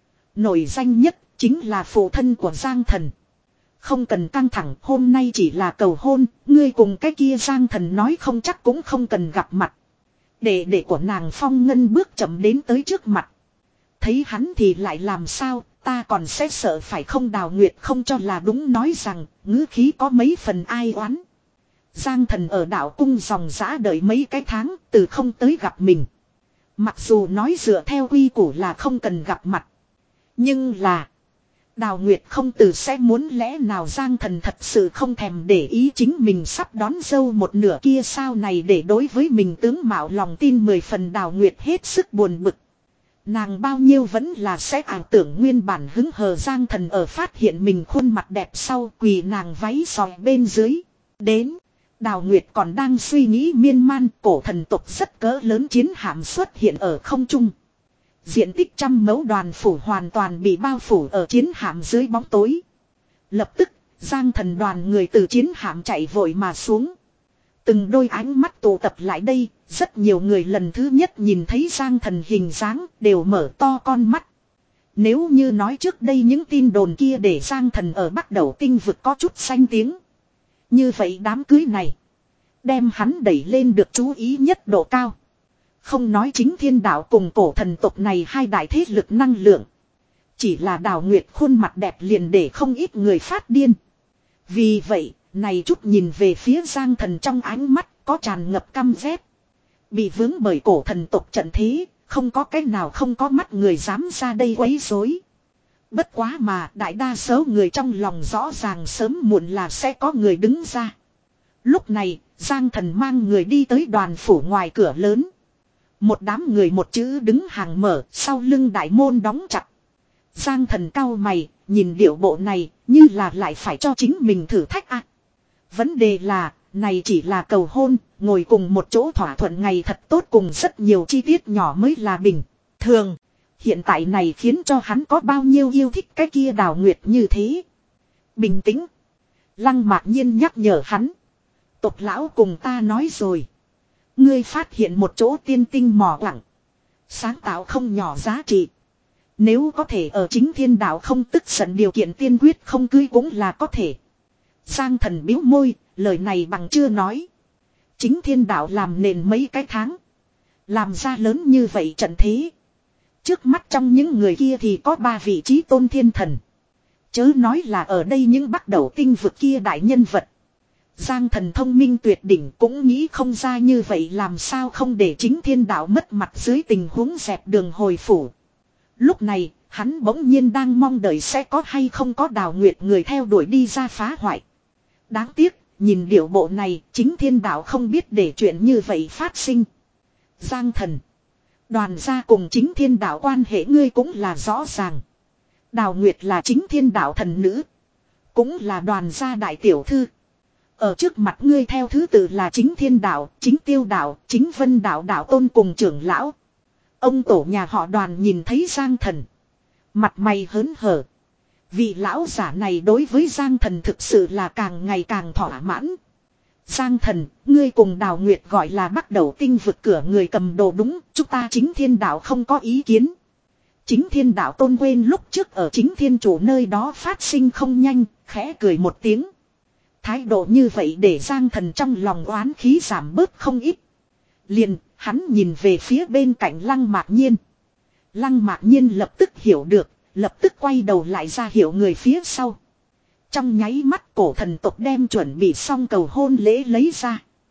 Nổi danh nhất chính là phụ thân của Giang Thần. Không cần căng thẳng, hôm nay chỉ là cầu hôn, ngươi cùng cái kia Giang Thần nói không chắc cũng không cần gặp mặt. Đệ đệ của nàng Phong Ngân bước chậm đến tới trước mặt. Thấy hắn thì lại làm sao, ta còn sẽ sợ phải không? Đào Nguyệt không cho là đúng, nói rằng, ngữ khí có mấy phần ai oán. Giang Thần ở đạo cung dòng dã đợi mấy cái tháng, từ không tới gặp mình. Mặc dù nói dựa theo quy củ là không cần gặp mặt. Nhưng là, Đào Nguyệt không từ sẽ muốn lẽ nào Giang Thần thật sự không thèm để ý chính mình sắp đón dâu một nửa kia sao này để đối với mình tướng mạo lòng tin mười phần. Đào Nguyệt hết sức buồn bực. Nàng bao nhiêu vẫn là sẽ ảo tưởng nguyên bản hứng hờ Giang Thần ở phát hiện mình khuôn mặt đẹp sau quỳ nàng váy sòi bên dưới. Đến, Đào Nguyệt còn đang suy nghĩ miên man, cổ thần tộc rất cỡ lớn chiến hạm xuất hiện ở không trung. Diện tích trăm mẫu đoàn phủ hoàn toàn bị bao phủ ở chiến hạm dưới bóng tối. Lập tức, Giang Thần đoàn người từ chiến hạm chạy vội mà xuống. Từng đôi ánh mắt tụ tập lại đây, rất nhiều người lần thứ nhất nhìn thấy Giang Thần hình dáng đều mở to con mắt. Nếu như nói trước đây những tin đồn kia để Giang Thần ở bắt đầu tinh vực có chút danh tiếng. Như vậy đám cưới này, đem hắn đẩy lên được chú ý nhất độ cao. Không nói chính thiên đạo cùng cổ thần tộc này hai đại thế lực năng lượng. Chỉ là Đào Nguyệt khuôn mặt đẹp liền để không ít người phát điên. Vì vậy, này chút nhìn về phía Giang Thần trong ánh mắt có tràn ngập căm ghét. Bị vướng bởi cổ thần tộc trận thế, không có cái nào không có mắt người dám ra đây quấy rối. Bất quá mà đại đa số người trong lòng rõ ràng sớm muộn là sẽ có người đứng ra. Lúc này, Giang Thần mang người đi tới đoàn phủ ngoài cửa lớn. Một đám người một chữ đứng hàng mở, sau lưng đại môn đóng chặt. Giang Thần cau mày, nhìn điệu bộ này, như là lại phải cho chính mình thử thách à. Vấn đề là, này chỉ là cầu hôn, ngồi cùng một chỗ thỏa thuận ngày thật tốt cùng rất nhiều chi tiết nhỏ mới là bình thường. Hiện tại này khiến cho hắn có bao nhiêu yêu thích cái kia Đào Nguyệt như thế. Bình tĩnh. Lăng Mạc Nhiên nhắc nhở hắn. Tộc lão cùng ta nói rồi. Ngươi phát hiện một chỗ tiên tinh mỏ quặng. Sáng tạo không nhỏ giá trị. Nếu có thể ở chính thiên đạo không tức giận điều kiện tiên quyết không cưới cũng là có thể. Giang Thần biếu môi, lời này bằng chưa nói. Chính thiên đạo làm nền mấy cái tháng. Làm ra lớn như vậy trận thế. Trước mắt trong những người kia thì có ba vị trí tôn thiên thần. Chớ nói là ở đây những bắt đầu tinh vực kia đại nhân vật. Giang Thần thông minh tuyệt đỉnh cũng nghĩ không ra như vậy làm sao không để chính thiên đạo mất mặt dưới tình huống dẹp đường hồi phủ. Lúc này, hắn bỗng nhiên đang mong đợi sẽ có hay không có Đào Nguyệt người theo đuổi đi ra phá hoại. Đáng tiếc, nhìn điệu bộ này, chính thiên đạo không biết để chuyện như vậy phát sinh. Giang Thần, đoàn gia cùng chính thiên đạo quan hệ ngươi cũng là rõ ràng. Đào Nguyệt là chính thiên đạo thần nữ, cũng là đoàn gia đại tiểu thư. Ở trước mặt ngươi theo thứ tự là chính thiên đạo, chính tiêu đạo, chính vân đạo đạo tôn cùng trưởng lão. Ông tổ nhà họ Đoàn nhìn thấy Giang Thần, mặt mày hớn hở. Vị lão giả này đối với Giang Thần thực sự là càng ngày càng thỏa mãn. Giang Thần, ngươi cùng Đào Nguyệt gọi là bắt đầu tinh vực cửa người cầm đồ đúng, chúng ta chính thiên đạo không có ý kiến. Chính thiên đạo tôn quên lúc trước ở chính thiên chủ nơi đó phát sinh không nhanh, khẽ cười một tiếng. Thái độ như vậy để Giang Thần trong lòng oán khí giảm bớt không ít. Liền, hắn nhìn về phía bên cạnh Lăng Mạc Nhiên. Lăng Mạc Nhiên lập tức hiểu được, lập tức quay đầu lại ra hiệu người phía sau. Trong nháy mắt cổ thần tộc đem chuẩn bị xong cầu hôn lễ lấy ra.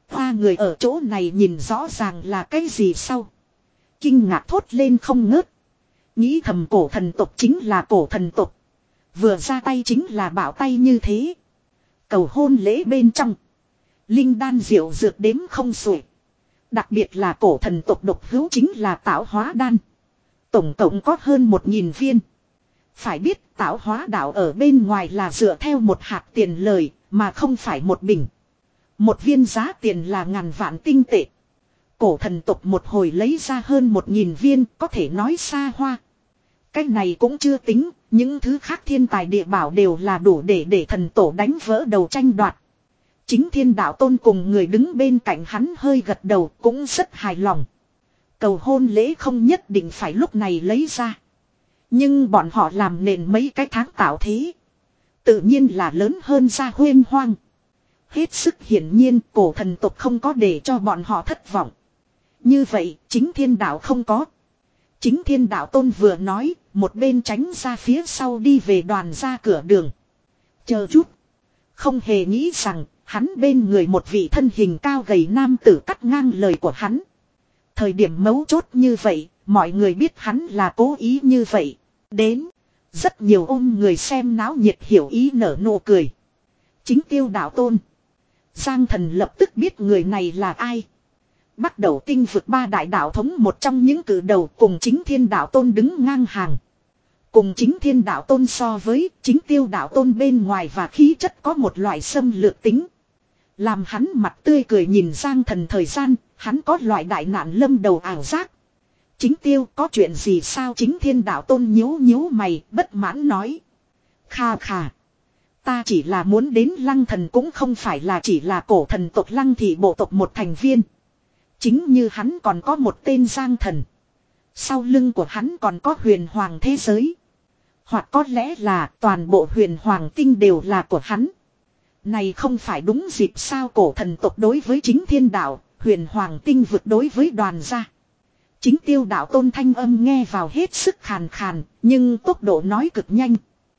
Hoa người ở chỗ này nhìn rõ ràng là cái gì sau. Kinh ngạc thốt lên không ngớt. Nghĩ thầm cổ thần tộc chính là cổ thần tộc. Vừa ra tay chính là bảo tay như thế. Cầu hôn lễ bên trong. Linh đan diệu dược đếm không xuể. Đặc biệt là cổ thần tộc độc hữu chính là tạo hóa đan. Tổng cộng có hơn một nghìn viên. Phải biết tạo hóa đạo ở bên ngoài là dựa theo một hạt tiền lời mà không phải một bình. Một viên giá tiền là ngàn vạn tinh tệ. Cổ thần tộc một hồi lấy ra hơn một nghìn viên có thể nói xa hoa. Cái này cũng chưa tính, những thứ khác thiên tài địa bảo đều là đủ để để thần tổ đánh vỡ đầu tranh đoạt. Chính thiên đạo tôn cùng người đứng bên cạnh hắn hơi gật đầu cũng rất hài lòng. Cầu hôn lễ không nhất định phải lúc này lấy ra. Nhưng bọn họ làm nền mấy cái tháng tạo thế. Tự nhiên là lớn hơn ra huyên hoang. Hết sức hiển nhiên cổ thần tộc không có để cho bọn họ thất vọng. Như vậy chính thiên đạo không có. Chính thiên đạo tôn vừa nói, một bên tránh ra phía sau đi về đoàn ra cửa đường. Chờ chút. Không hề nghĩ rằng, hắn bên người một vị thân hình cao gầy nam tử cắt ngang lời của hắn. Thời điểm mấu chốt như vậy, mọi người biết hắn là cố ý như vậy. Đến, rất nhiều ôm người xem náo nhiệt hiểu ý nở nụ cười. Chính tiêu đạo tôn. Giang thần lập tức biết người này là ai. Bắt đầu tinh vực ba đại đạo thống một trong những cử đầu cùng chính thiên đạo tôn đứng ngang hàng. Cùng chính thiên đạo tôn so với chính tiêu đạo tôn bên ngoài và khí chất có một loại xâm lược tính. Làm hắn mặt tươi cười nhìn Giang thần thời gian, hắn có loại đại nạn lâm đầu ảo giác. Chính tiêu có chuyện gì sao chính thiên đạo tôn nhíu nhíu mày bất mãn nói. Kha kha. Ta chỉ là muốn đến lăng thần cũng không phải là chỉ là cổ thần tộc lăng thị bộ tộc một thành viên. Chính như hắn còn có một tên Giang thần. Sau lưng của hắn còn có huyền hoàng thế giới. Hoặc có lẽ là toàn bộ huyền hoàng tinh đều là của hắn. Này không phải đúng dịp sao cổ thần tộc đối với chính thiên đạo, huyền hoàng tinh vượt đối với đoàn gia. Chính tiêu đạo tôn thanh âm nghe vào hết sức khàn khàn, nhưng tốc độ nói cực nhanh.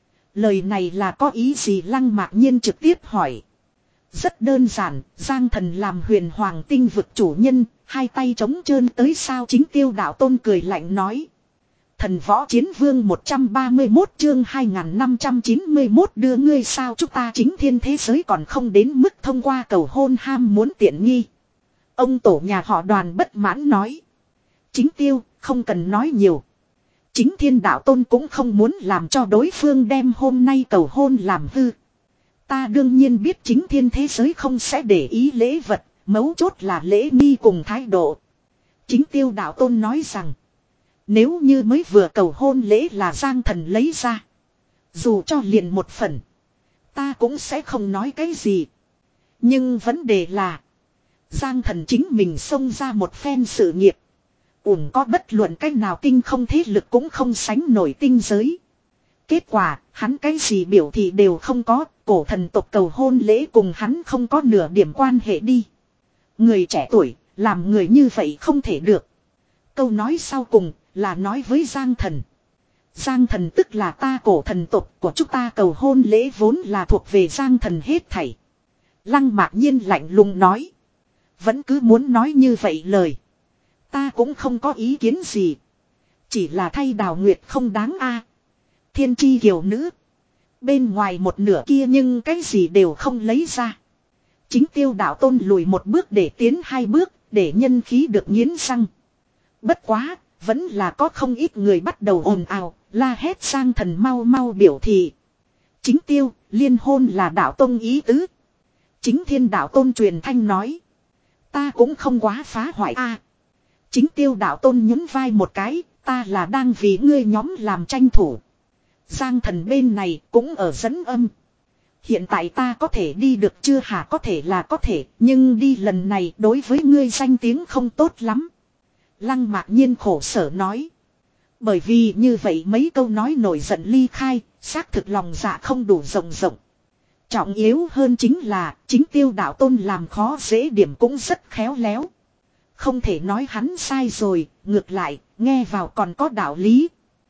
Lời này là có ý gì Lăng Mạc Nhiên trực tiếp hỏi. Rất đơn giản, Giang thần làm huyền hoàng tinh vực chủ nhân, hai tay trống trơn tới sao chính tiêu đạo tôn cười lạnh nói. Thần võ chiến vương một trăm ba mươi mốt chương hai nghìn năm trăm chín mươi mốt đưa ngươi sao chúng ta chính thiên thế giới còn không đến mức thông qua cầu hôn ham muốn tiện nghi. Ông tổ nhà họ Đoàn bất mãn nói. Chính tiêu, không cần nói nhiều. Chính thiên đạo tôn cũng không muốn làm cho đối phương đem hôm nay cầu hôn làm hư. Ta đương nhiên biết chính thiên thế giới không sẽ để ý lễ vật, mấu chốt là lễ nghi cùng thái độ. Chính tiêu đạo tôn nói rằng, nếu như mới vừa cầu hôn lễ là Giang thần lấy ra, dù cho liền một phần, ta cũng sẽ không nói cái gì. Nhưng vấn đề là, Giang thần chính mình xông ra một phen sự nghiệp. Ủng có bất luận cách nào tinh không thế lực cũng không sánh nổi tinh giới. Kết quả, hắn cái gì biểu thị đều không có, cổ thần tộc cầu hôn lễ cùng hắn không có nửa điểm quan hệ đi. Người trẻ tuổi, làm người như vậy không thể được. Câu nói sau cùng, là nói với Giang thần. Giang thần tức là ta cổ thần tộc của chúng ta cầu hôn lễ vốn là thuộc về Giang thần hết thảy. Lăng Mạc Nhiên lạnh lùng nói. Vẫn cứ muốn nói như vậy lời. Ta cũng không có ý kiến gì. Chỉ là thay Đào Nguyệt không đáng a. Thiên chi kiều nữ. Bên ngoài một nửa kia nhưng cái gì đều không lấy ra. Chính tiêu đạo tôn lùi một bước để tiến hai bước, để nhân khí được nghiến răng. Bất quá, vẫn là có không ít người bắt đầu ồn ào, la hét sang thần mau mau biểu thị. Chính tiêu, liên hôn là đạo tôn ý tứ. Chính thiên đạo tôn truyền thanh nói. Ta cũng không quá phá hoại a. Chính tiêu đạo tôn nhún vai một cái, ta là đang vì ngươi nhóm làm tranh thủ. Giang thần bên này cũng ở dẫn âm. Hiện tại ta có thể đi được chưa hả có thể là có thể, nhưng đi lần này đối với ngươi danh tiếng không tốt lắm. Lăng Mạc Nhiên khổ sở nói. Bởi vì như vậy mấy câu nói nổi giận ly khai, xác thực lòng dạ không đủ rộng rộng. Trọng yếu hơn chính là, chính tiêu đạo tôn làm khó dễ điểm cũng rất khéo léo. Không thể nói hắn sai rồi, ngược lại, nghe vào còn có đạo lý.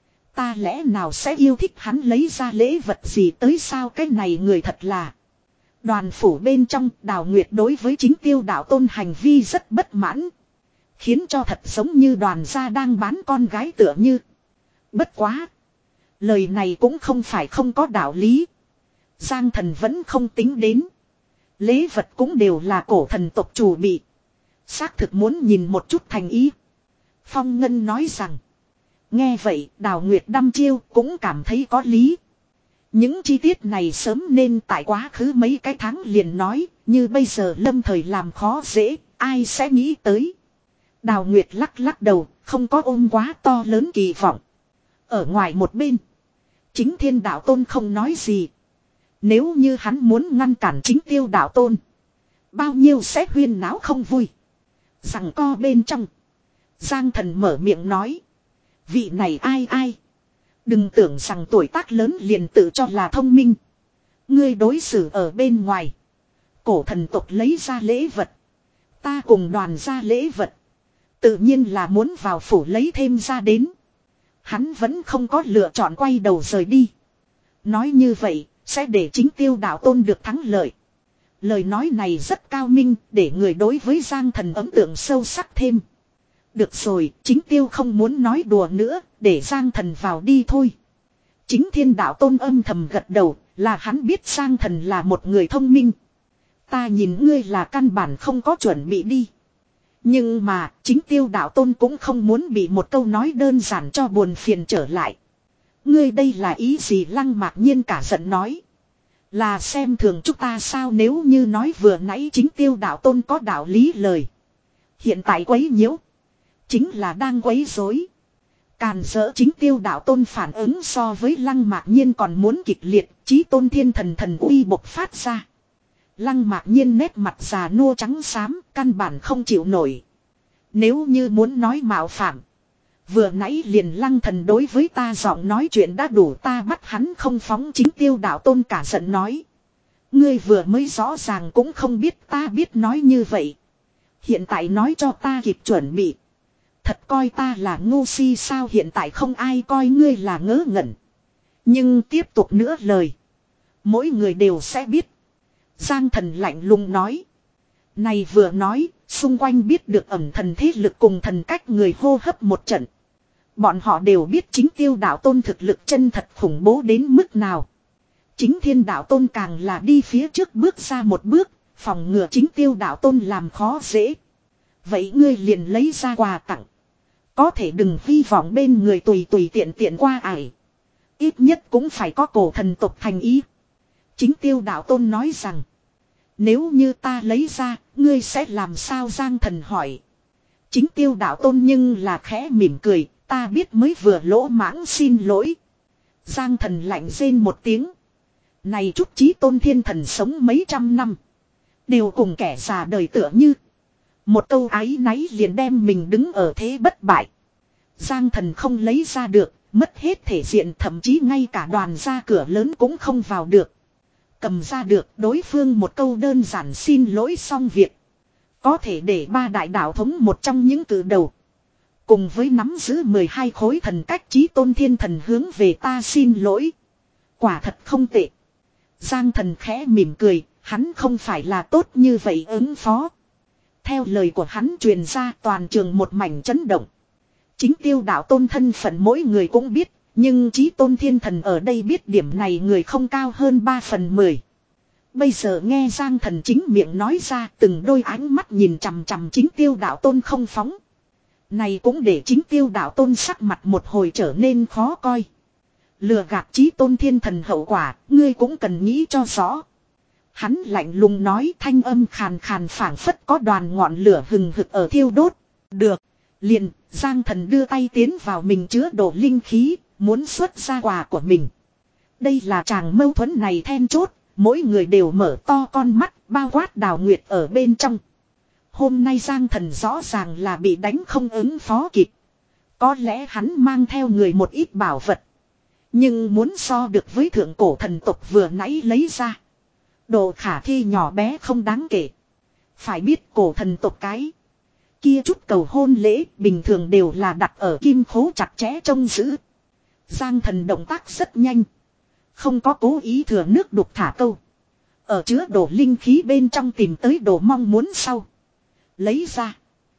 Ta lẽ nào sẽ yêu thích hắn lấy ra lễ vật gì tới sao cái này người thật là. Đoàn phủ bên trong, Đào Nguyệt đối với chính Tiêu Đạo Tôn hành vi rất bất mãn. Khiến cho thật giống như đoàn gia đang bán con gái tựa như. Bất quá. Lời này cũng không phải không có đạo lý. Giang thần vẫn không tính đến. Lễ vật cũng đều là cổ thần tộc chủ bị. Xác thực muốn nhìn một chút thành ý. Phong Ngân nói rằng. Nghe vậy Đào Nguyệt đăm chiêu cũng cảm thấy có lý. Những chi tiết này sớm nên tại quá khứ mấy cái tháng liền nói. Như bây giờ lâm thời làm khó dễ. Ai sẽ nghĩ tới. Đào Nguyệt lắc lắc đầu. Không có ôm quá to lớn kỳ vọng. Ở ngoài một bên. Chính Thiên Đạo Tôn không nói gì. Nếu như hắn muốn ngăn cản chính Tiêu Đạo Tôn. Bao nhiêu sẽ huyên náo không vui. Rằng co bên trong. Giang thần mở miệng nói. Vị này ai ai. Đừng tưởng rằng tuổi tác lớn liền tự cho là thông minh. Ngươi đối xử ở bên ngoài. Cổ thần tộc lấy ra lễ vật. Ta cùng đoàn ra lễ vật. Tự nhiên là muốn vào phủ lấy thêm ra đến. Hắn vẫn không có lựa chọn quay đầu rời đi. Nói như vậy, sẽ để chính Tiêu Đạo Tôn được thắng lợi. Lời nói này rất cao minh, để người đối với Giang thần ấn tượng sâu sắc thêm. Được rồi, chính Tiêu không muốn nói đùa nữa, để Giang thần vào đi thôi. Chính Thiên Đạo Tôn âm thầm gật đầu, là hắn biết Giang thần là một người thông minh. Ta nhìn ngươi là căn bản không có chuẩn bị đi. Nhưng mà, chính Tiêu Đạo Tôn cũng không muốn bị một câu nói đơn giản cho buồn phiền trở lại. Ngươi đây là ý gì? Lăng Mạc Nhiên cả giận nói. Là xem thường chúng ta sao? Nếu như nói vừa nãy chính Tiêu Đạo Tôn có đạo lý lời. Hiện tại quấy nhiễu. Chính là đang quấy rối. Càn rỡ chính Tiêu Đạo Tôn phản ứng so với Lăng Mạc Nhiên còn muốn kịch liệt. Chí tôn thiên thần thần uy bộc phát ra. Lăng Mạc Nhiên nét mặt già nua trắng xám, căn bản không chịu nổi. Nếu như muốn nói mạo phạm. Vừa nãy liền Lăng thần đối với ta giọng nói chuyện đã đủ, ta bắt hắn không phóng. Chính Tiêu Đạo Tôn cả giận nói. Ngươi vừa mới rõ ràng cũng không biết ta biết nói như vậy. Hiện tại nói cho ta kịp chuẩn bị. Thật coi ta là ngu si sao? Hiện tại không ai coi ngươi là ngớ ngẩn. Nhưng tiếp tục nữa lời. Mỗi người đều sẽ biết. Giang thần lạnh lùng nói. Này vừa nói, xung quanh biết được ẩm thần thế lực cùng thần cách người hô hấp một trận. Bọn họ đều biết chính Tiêu Đạo Tôn thực lực chân thật khủng bố đến mức nào. Chính Thiên Đạo Tôn càng là đi phía trước bước ra một bước, phòng ngừa chính Tiêu Đạo Tôn làm khó dễ. Vậy ngươi liền lấy ra quà tặng. Có thể đừng hy vọng bên người tùy tùy tiện tiện qua ải. Ít nhất cũng phải có cổ thần tộc thành ý. Chính Tiêu Đạo Tôn nói rằng. Nếu như ta lấy ra, ngươi sẽ làm sao? Giang thần hỏi. Chính Tiêu Đạo Tôn nhưng là khẽ mỉm cười. Ta biết mới vừa lỗ mãng, xin lỗi. Giang thần lạnh rên một tiếng. Này chút chí tôn thiên thần sống mấy trăm năm. Đều cùng kẻ già đời tựa như. Một câu áy náy liền đem mình đứng ở thế bất bại. Giang thần không lấy ra được. Mất hết thể diện, thậm chí ngay cả đoàn ra cửa lớn cũng không vào được. Cầm ra được đối phương một câu đơn giản xin lỗi xong việc. Có thể để ba đại đạo thống một trong những cử đầu. Cùng với nắm giữ mười hai khối thần cách chí tôn thiên thần hướng về ta xin lỗi. Quả thật không tệ. Giang thần khẽ mỉm cười, hắn không phải là tốt như vậy ứng phó. Theo lời của hắn truyền ra, toàn trường một mảnh chấn động. Chính Tiêu Đạo Tôn thân phận mỗi người cũng biết, nhưng chí tôn thiên thần ở đây biết điểm này người không cao hơn ba phần mười. Bây giờ nghe Giang thần chính miệng nói ra, từng đôi ánh mắt nhìn chằm chằm chính Tiêu Đạo Tôn không phóng. Này cũng để chính Tiêu Đạo Tôn sắc mặt một hồi trở nên khó coi. Lừa gạt chí tôn thiên thần hậu quả, ngươi cũng cần nghĩ cho rõ. Hắn lạnh lùng nói, thanh âm khàn khàn phảng phất có đoàn ngọn lửa hừng hực ở thiêu đốt. Được, liền, Giang thần đưa tay tiến vào mình chứa đồ linh khí, muốn xuất ra quà của mình. Đây là chàng mâu thuẫn này then chốt, mỗi người đều mở to con mắt, bao quát Đào Nguyệt ở bên trong. Hôm nay Giang thần rõ ràng là bị đánh không ứng phó kịp. Có lẽ hắn mang theo người một ít bảo vật. Nhưng muốn so được với thượng cổ thần tộc vừa nãy lấy ra. Độ khả thi nhỏ bé không đáng kể. Phải biết cổ thần tộc cái. Kia chút cầu hôn lễ bình thường đều là đặt ở kim khố chặt chẽ trông giữ. Giang thần động tác rất nhanh. Không có cố ý thừa nước đục thả câu. Ở chứa đồ linh khí bên trong tìm tới đồ mong muốn sau. Lấy ra.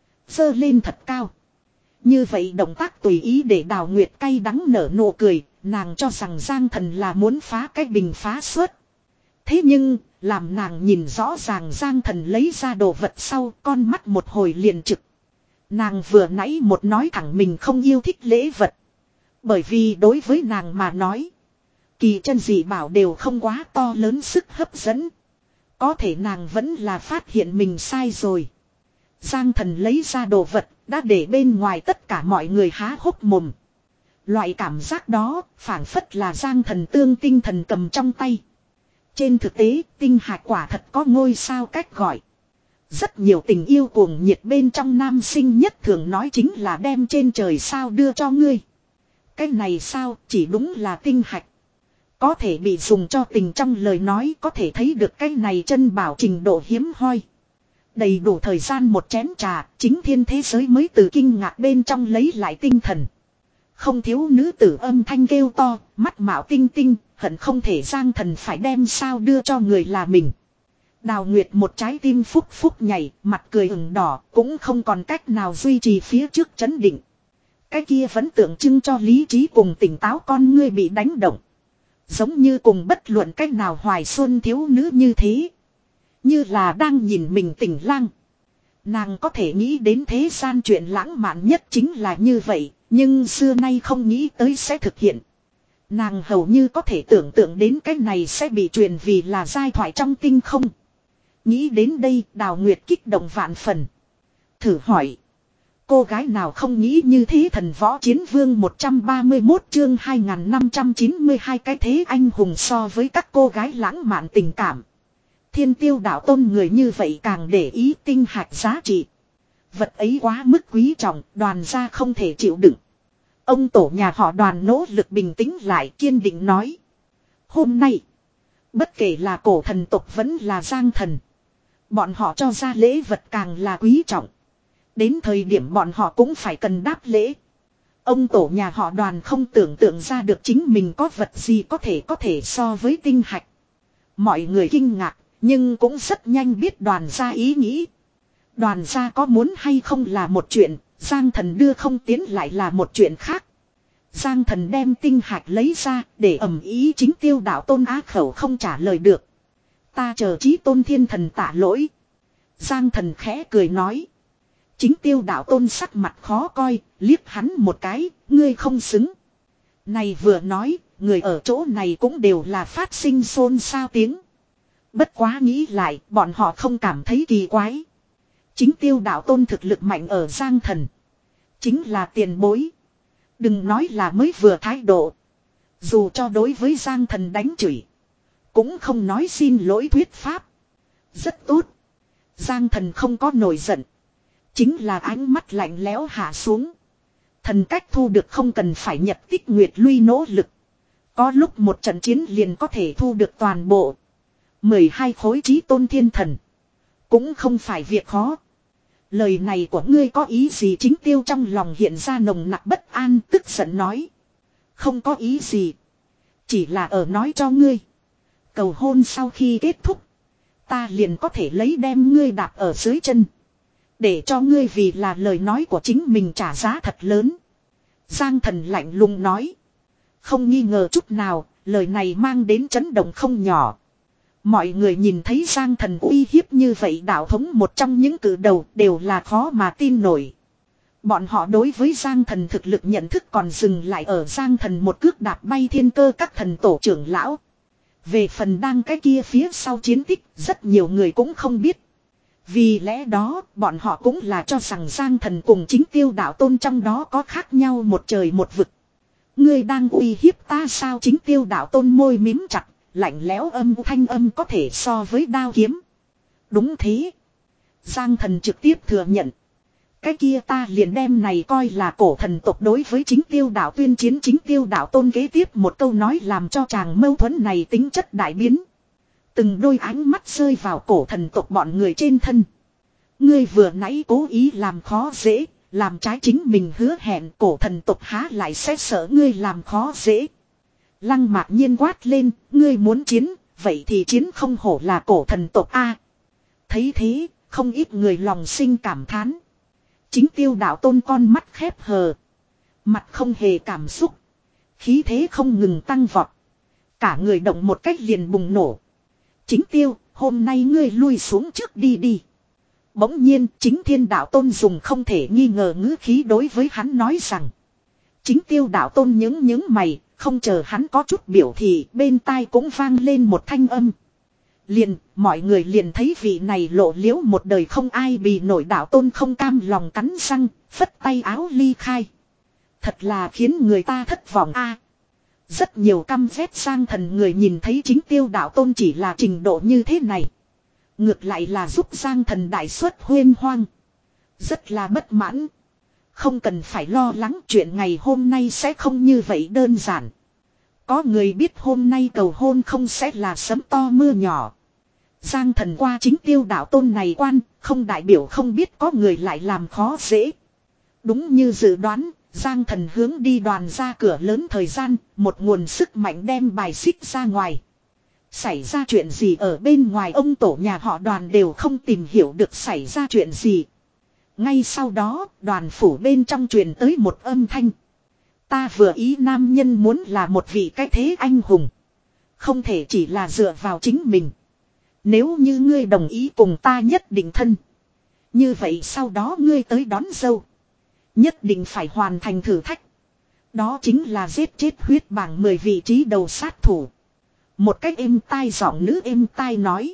Dơ lên thật cao. Như vậy động tác tùy ý để Đào Nguyệt cay đắng nở nụ cười. Nàng cho rằng Giang Thần là muốn phá cái bình phá suất. Thế nhưng, làm nàng nhìn rõ ràng Giang Thần lấy ra đồ vật sau, con mắt một hồi liền trực. Nàng vừa nãy một nói thẳng mình không yêu thích lễ vật. Bởi vì đối với nàng mà nói, kỳ chân dị bảo đều không quá to lớn sức hấp dẫn. Có thể nàng vẫn là phát hiện mình sai rồi. Giang Thần lấy ra đồ vật, đã để bên ngoài tất cả mọi người há hốc mồm. Loại cảm giác đó, phảng phất là Giang Thần tương tinh thần cầm trong tay. Trên thực tế, tinh hạt quả thật có ngôi sao cách gọi. Rất nhiều tình yêu cuồng nhiệt bên trong nam sinh nhất thường nói chính là đem trên trời sao đưa cho ngươi. Cái này sao, chỉ đúng là tinh hạch. Có thể bị dùng cho tình trong lời nói, có thể thấy được cái này chân bảo trình độ hiếm hoi. Đầy đủ thời gian một chén trà, chính thiên thế giới mới từ kinh ngạc bên trong lấy lại tinh thần. Không thiếu nữ tử âm thanh kêu to, mắt mạo tinh tinh, hận không thể Giang Thần phải đem sao đưa cho người là mình. Đào Nguyệt một trái tim phúc phúc nhảy, mặt cười ửng đỏ, cũng không còn cách nào duy trì phía trước chấn định. Cái kia vẫn tượng trưng cho lý trí cùng tỉnh táo con ngươi bị đánh động. Giống như cùng bất luận cách nào hoài xuân thiếu nữ như thế. Như là đang nhìn mình tỉnh lang. Nàng có thể nghĩ đến thế gian chuyện lãng mạn nhất chính là như vậy, nhưng xưa nay không nghĩ tới sẽ thực hiện. Nàng hầu như có thể tưởng tượng đến cái này sẽ bị truyền vì là giai thoại trong tinh không. Nghĩ đến đây, Đào Nguyệt kích động vạn phần. Thử hỏi, cô gái nào không nghĩ như thế? Thần võ chiến vương một trăm ba mươi mốt chương hai nghìn năm trăm chín mươi hai cái thế anh hùng so với các cô gái lãng mạn tình cảm. Thiên Tiêu đạo tôn người như vậy càng để ý tinh hạch giá trị. Vật ấy quá mức quý trọng, Đoàn gia không thể chịu đựng. Ông tổ nhà họ Đoàn nỗ lực bình tĩnh lại, kiên định nói. Hôm nay, bất kể là cổ thần tộc vẫn là Giang Thần, bọn họ cho ra lễ vật càng là quý trọng. Đến thời điểm bọn họ cũng phải cần đáp lễ. Ông tổ nhà họ Đoàn không tưởng tượng ra được chính mình có vật gì có thể có thể so với tinh hạch. Mọi người kinh ngạc, nhưng cũng rất nhanh biết Đoàn gia ý nghĩ. Đoàn gia có muốn hay không là một chuyện, Giang Thần đưa không tiến lại là một chuyện khác. Giang Thần đem tinh hạch lấy ra, để ầm ý chính Tiêu đạo tôn á khẩu không trả lời được. Ta chờ Chí Tôn Thiên Thần tạ lỗi. Giang Thần khẽ cười nói. Chính Tiêu đạo tôn sắc mặt khó coi, liếc hắn một cái, ngươi không xứng. Này vừa nói, người ở chỗ này cũng đều là phát sinh xôn xao tiếng. Bất quá nghĩ lại, bọn họ không cảm thấy kỳ quái. Chính Tiêu đạo tôn thực lực mạnh ở Giang Thần, chính là tiền bối. Đừng nói là mới vừa thái độ. Dù cho đối với Giang Thần đánh chửi, cũng không nói xin lỗi thuyết pháp. Rất tốt. Giang Thần không có nổi giận, chính là ánh mắt lạnh lẽo hạ xuống. Thần cách thu được không cần phải nhập tích nguyệt luy nỗ lực. Có lúc một trận chiến liền có thể thu được toàn bộ mười hai khối Chí Tôn Thiên Thần, cũng không phải việc khó. Lời này của ngươi có ý gì? Chính Tiêu trong lòng hiện ra nồng nặc bất an, tức giận nói. Không có ý gì, chỉ là ở nói cho ngươi. Cầu hôn sau khi kết thúc, ta liền có thể lấy đem ngươi đạp ở dưới chân, để cho ngươi vì là lời nói của chính mình trả giá thật lớn. Giang Thần lạnh lùng nói. Không nghi ngờ chút nào, lời này mang đến chấn động không nhỏ. Mọi người nhìn thấy Giang Thần uy hiếp như vậy đạo thống một trong những cử đầu đều là khó mà tin nổi. Bọn họ đối với Giang Thần thực lực nhận thức còn dừng lại ở Giang Thần một cước đạp bay thiên cơ các thần tổ trưởng lão. Về phần đang cái kia phía sau chiến tích, rất nhiều người cũng không biết. Vì lẽ đó, bọn họ cũng là cho rằng Giang Thần cùng chính Tiêu đạo tôn trong đó có khác nhau một trời một vực. Ngươi đang uy hiếp ta sao? Chính Tiêu đạo tôn môi mím chặt, lạnh lẽo âm thanh âm có thể so với đao kiếm. Đúng thế. Giang Thần trực tiếp thừa nhận. Cái kia ta liền đem này coi là cổ thần tộc đối với chính Tiêu đạo tuyên chiến. Chính Tiêu đạo tôn kế tiếp một câu nói làm cho chàng mâu thuẫn này tính chất đại biến. Từng đôi ánh mắt rơi vào cổ thần tộc bọn người trên thân. Ngươi vừa nãy cố ý làm khó dễ, làm trái chính mình hứa hẹn, cổ thần tộc há lại sẽ sợ ngươi làm khó dễ. Lăng Mạc Nhiên quát lên, ngươi muốn chiến, vậy thì chiến không hổ là cổ thần tộc A. Thấy thế, không ít người lòng sinh cảm thán. Chính Tiêu đạo tôn con mắt khép hờ. Mặt không hề cảm xúc. Khí thế không ngừng tăng vọt. Cả người động một cách liền bùng nổ. Chính Tiêu, hôm nay ngươi lui xuống trước đi đi. Bỗng nhiên chính Thiên đạo tôn dùng không thể nghi ngờ ngữ khí đối với hắn nói rằng. Chính Tiêu đạo tôn nhướng nhướng mày, không chờ hắn có chút biểu thị, bên tai cũng vang lên một thanh âm. Liền, mọi người liền thấy vị này lộ liễu một đời không ai bì nổi đạo tôn không cam lòng cắn răng, phất tay áo ly khai. Thật là khiến người ta thất vọng a. Rất nhiều căm ghét sang thần người nhìn thấy chính Tiêu đạo tôn chỉ là trình độ như thế này. Ngược lại là giúp Giang thần đại xuất huyên hoang. Rất là bất mãn. Không cần phải lo lắng, chuyện ngày hôm nay sẽ không như vậy đơn giản. Có người biết hôm nay cầu hôn không sẽ là sấm to mưa nhỏ. Giang thần qua chính Tiêu đạo tôn này quan, không đại biểu không biết có người lại làm khó dễ. Đúng như dự đoán, Giang thần hướng đi đoàn ra cửa lớn thời gian, một nguồn sức mạnh đem bài xích ra ngoài. Xảy ra chuyện gì ở bên ngoài, ông tổ nhà họ Đoàn đều không tìm hiểu được xảy ra chuyện gì. Ngay sau đó, đoàn phủ bên trong truyền tới một âm thanh. Ta vừa ý nam nhân muốn là một vị cái thế anh hùng. Không thể chỉ là dựa vào chính mình. Nếu như ngươi đồng ý cùng ta nhất định thân. Như vậy sau đó ngươi tới đón dâu. Nhất định phải hoàn thành thử thách. Đó chính là giết chết huyết bảng mười vị trí đầu sát thủ. Một cách êm tai giọng nữ êm tai nói.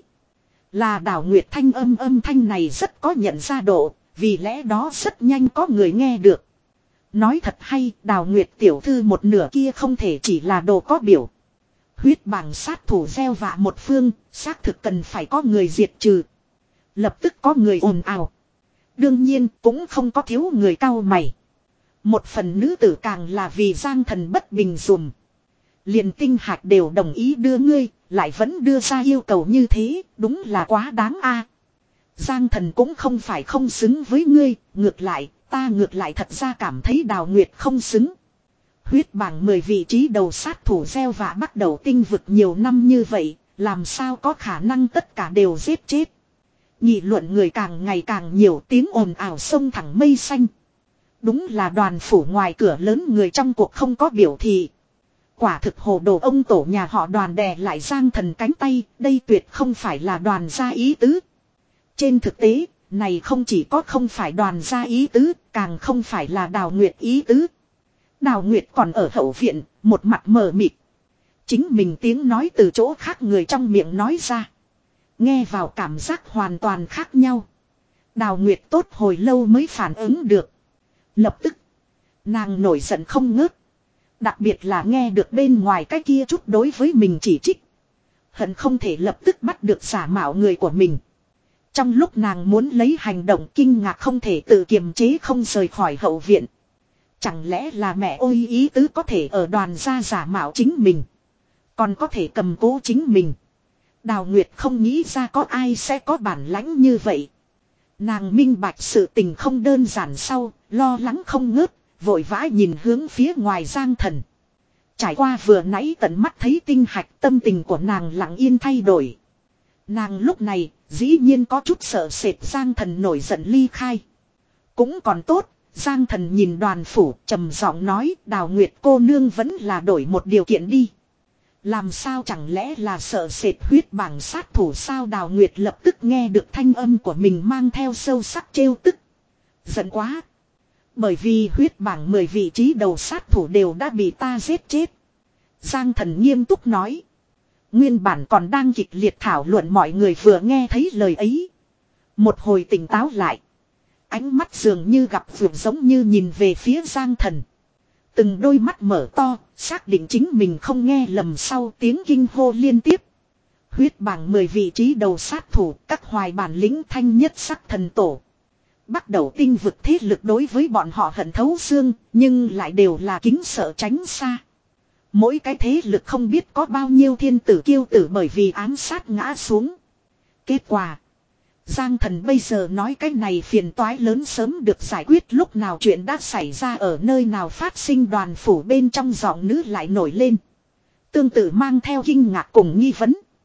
Là Đào Nguyệt thanh âm âm thanh này rất có nhận ra độ. Vì lẽ đó rất nhanh có người nghe được. Nói thật hay, Đào Nguyệt tiểu thư một nửa kia không thể chỉ là đồ có biểu. Huyết bảng sát thủ gieo vạ một phương, xác thực cần phải có người diệt trừ. Lập tức có người ồn ào. Đương nhiên cũng không có thiếu người cau mày. Một phần nữ tử càng là vì Giang thần bất bình dùm. Liền tinh hạt đều đồng ý đưa ngươi, lại vẫn đưa ra yêu cầu như thế, đúng là quá đáng a. Giang thần cũng không phải không xứng với ngươi, ngược lại, ta ngược lại thật ra cảm thấy Đào Nguyệt không xứng. Huyết bảng mười vị trí đầu sát thủ gieo vạ bắt đầu tinh vực nhiều năm như vậy, làm sao có khả năng tất cả đều giết chết. Nghị luận người càng ngày càng nhiều, tiếng ồn ào sông thẳng mây xanh. Đúng là đoàn phủ ngoài cửa lớn người trong cuộc không có biểu thị. Quả thực hồ đồ, ông tổ nhà họ Đoàn đè lại Giang thần cánh tay, đây tuyệt không phải là Đoàn gia ý tứ. Trên thực tế, này không chỉ có không phải Đoàn gia ý tứ, càng không phải là Đào Nguyệt ý tứ. Đào Nguyệt còn ở hậu viện, một mặt mờ mịt. Chính mình tiếng nói từ chỗ khác người trong miệng nói ra. Nghe vào cảm giác hoàn toàn khác nhau. Đào Nguyệt tốt hồi lâu mới phản ứng được. Lập tức, nàng nổi giận không ngớt. Đặc biệt là nghe được bên ngoài cái kia chút đối với mình chỉ trích. Hận không thể lập tức bắt được giả mạo người của mình. Trong lúc nàng muốn lấy hành động kinh ngạc không thể tự kiềm chế không rời khỏi hậu viện. Chẳng lẽ là mẹ ôi ý tứ có thể ở Đoàn gia giả mạo chính mình. Còn có thể cầm cố chính mình. Đào Nguyệt không nghĩ ra có ai sẽ có bản lãnh như vậy. Nàng minh bạch sự tình không đơn giản sau, lo lắng không ngớt, vội vã nhìn hướng phía ngoài Giang thần. Trải qua vừa nãy tận mắt thấy tinh hạch, tâm tình của nàng lặng yên thay đổi. Nàng lúc này, dĩ nhiên có chút sợ sệt Giang thần nổi giận ly khai. Cũng còn tốt, Giang thần nhìn Đoàn phủ trầm giọng nói, Đào Nguyệt cô nương vẫn là đổi một điều kiện đi. Làm sao chẳng lẽ là sợ sệt huyết bảng sát thủ sao? Đào Nguyệt lập tức nghe được thanh âm của mình mang theo sâu sắc trêu tức. Giận quá. Bởi vì huyết bảng mười vị trí đầu sát thủ đều đã bị ta giết chết. Giang thần nghiêm túc nói. Nguyên bản còn đang kịch liệt thảo luận mọi người vừa nghe thấy lời ấy. Một hồi tỉnh táo lại. Ánh mắt dường như gặp vượt giống như nhìn về phía Giang thần. Từng đôi mắt mở to, xác định chính mình không nghe lầm sau tiếng kinh hô liên tiếp. Huyết bảng mười vị trí đầu sát thủ, các hoài bản lĩnh thanh nhất sắc thần tổ. Bắt đầu tinh vực thế lực đối với bọn họ hận thấu xương, nhưng lại đều là kính sợ tránh xa. Mỗi cái thế lực không biết có bao nhiêu thiên tử kiêu tử bởi vì ám sát ngã xuống. Kết quả, Giang thần bây giờ nói cái này phiền toái lớn sớm được giải quyết, lúc nào chuyện đã xảy ra ở nơi nào phát sinh. Đoàn phủ bên trong giọng nữ lại nổi lên. Tương tự mang theo kinh ngạc cùng nghi vấn.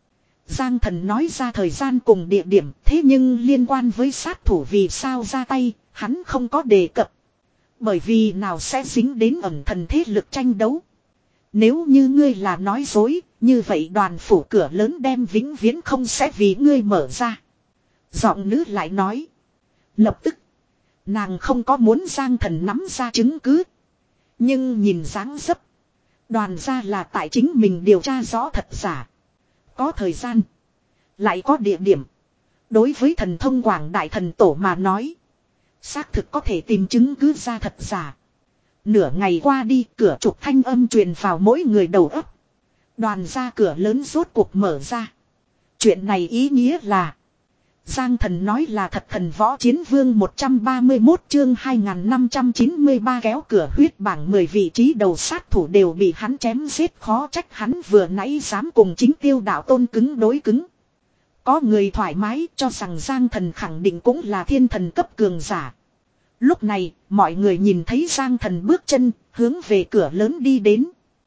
Giang Thần nói ra thời gian cùng địa điểm, thế nhưng liên quan với sát thủ vì sao ra tay, hắn không có đề cập. Bởi vì nào sẽ dính đến ẩn thần thế lực tranh đấu. Nếu như ngươi là nói dối, như vậy đoàn phủ cửa lớn đem vĩnh viễn không sẽ vì ngươi mở ra. Giọng nữ lại nói. Lập tức, nàng không có muốn Giang Thần nắm ra chứng cứ. Nhưng nhìn dáng dấp, đoàn ra là tại chính mình điều tra rõ thật giả. Có thời gian, lại có địa điểm. Đối với thần thông quảng đại thần tổ mà nói, xác thực có thể tìm chứng cứ ra thật giả. Nửa ngày qua đi, cửa trục thanh âm truyền vào mỗi người đầu óc. Đoàn ra cửa lớn rốt cuộc mở ra. Chuyện này ý nghĩa là Giang Thần nói là thật. Thần võ chiến vương một trăm ba mươi mốt chương hai nghìn năm trăm chín mươi ba kéo cửa huyết bảng mười vị trí đầu sát thủ đều bị hắn chém giết, khó trách hắn vừa nãy dám cùng chính Tiêu Đạo Tôn cứng đối cứng. Có người thoải mái cho rằng Giang Thần khẳng định cũng là thiên thần cấp cường giả. Lúc này, mọi người nhìn thấy Giang Thần bước chân, hướng về cửa lớn đi đến.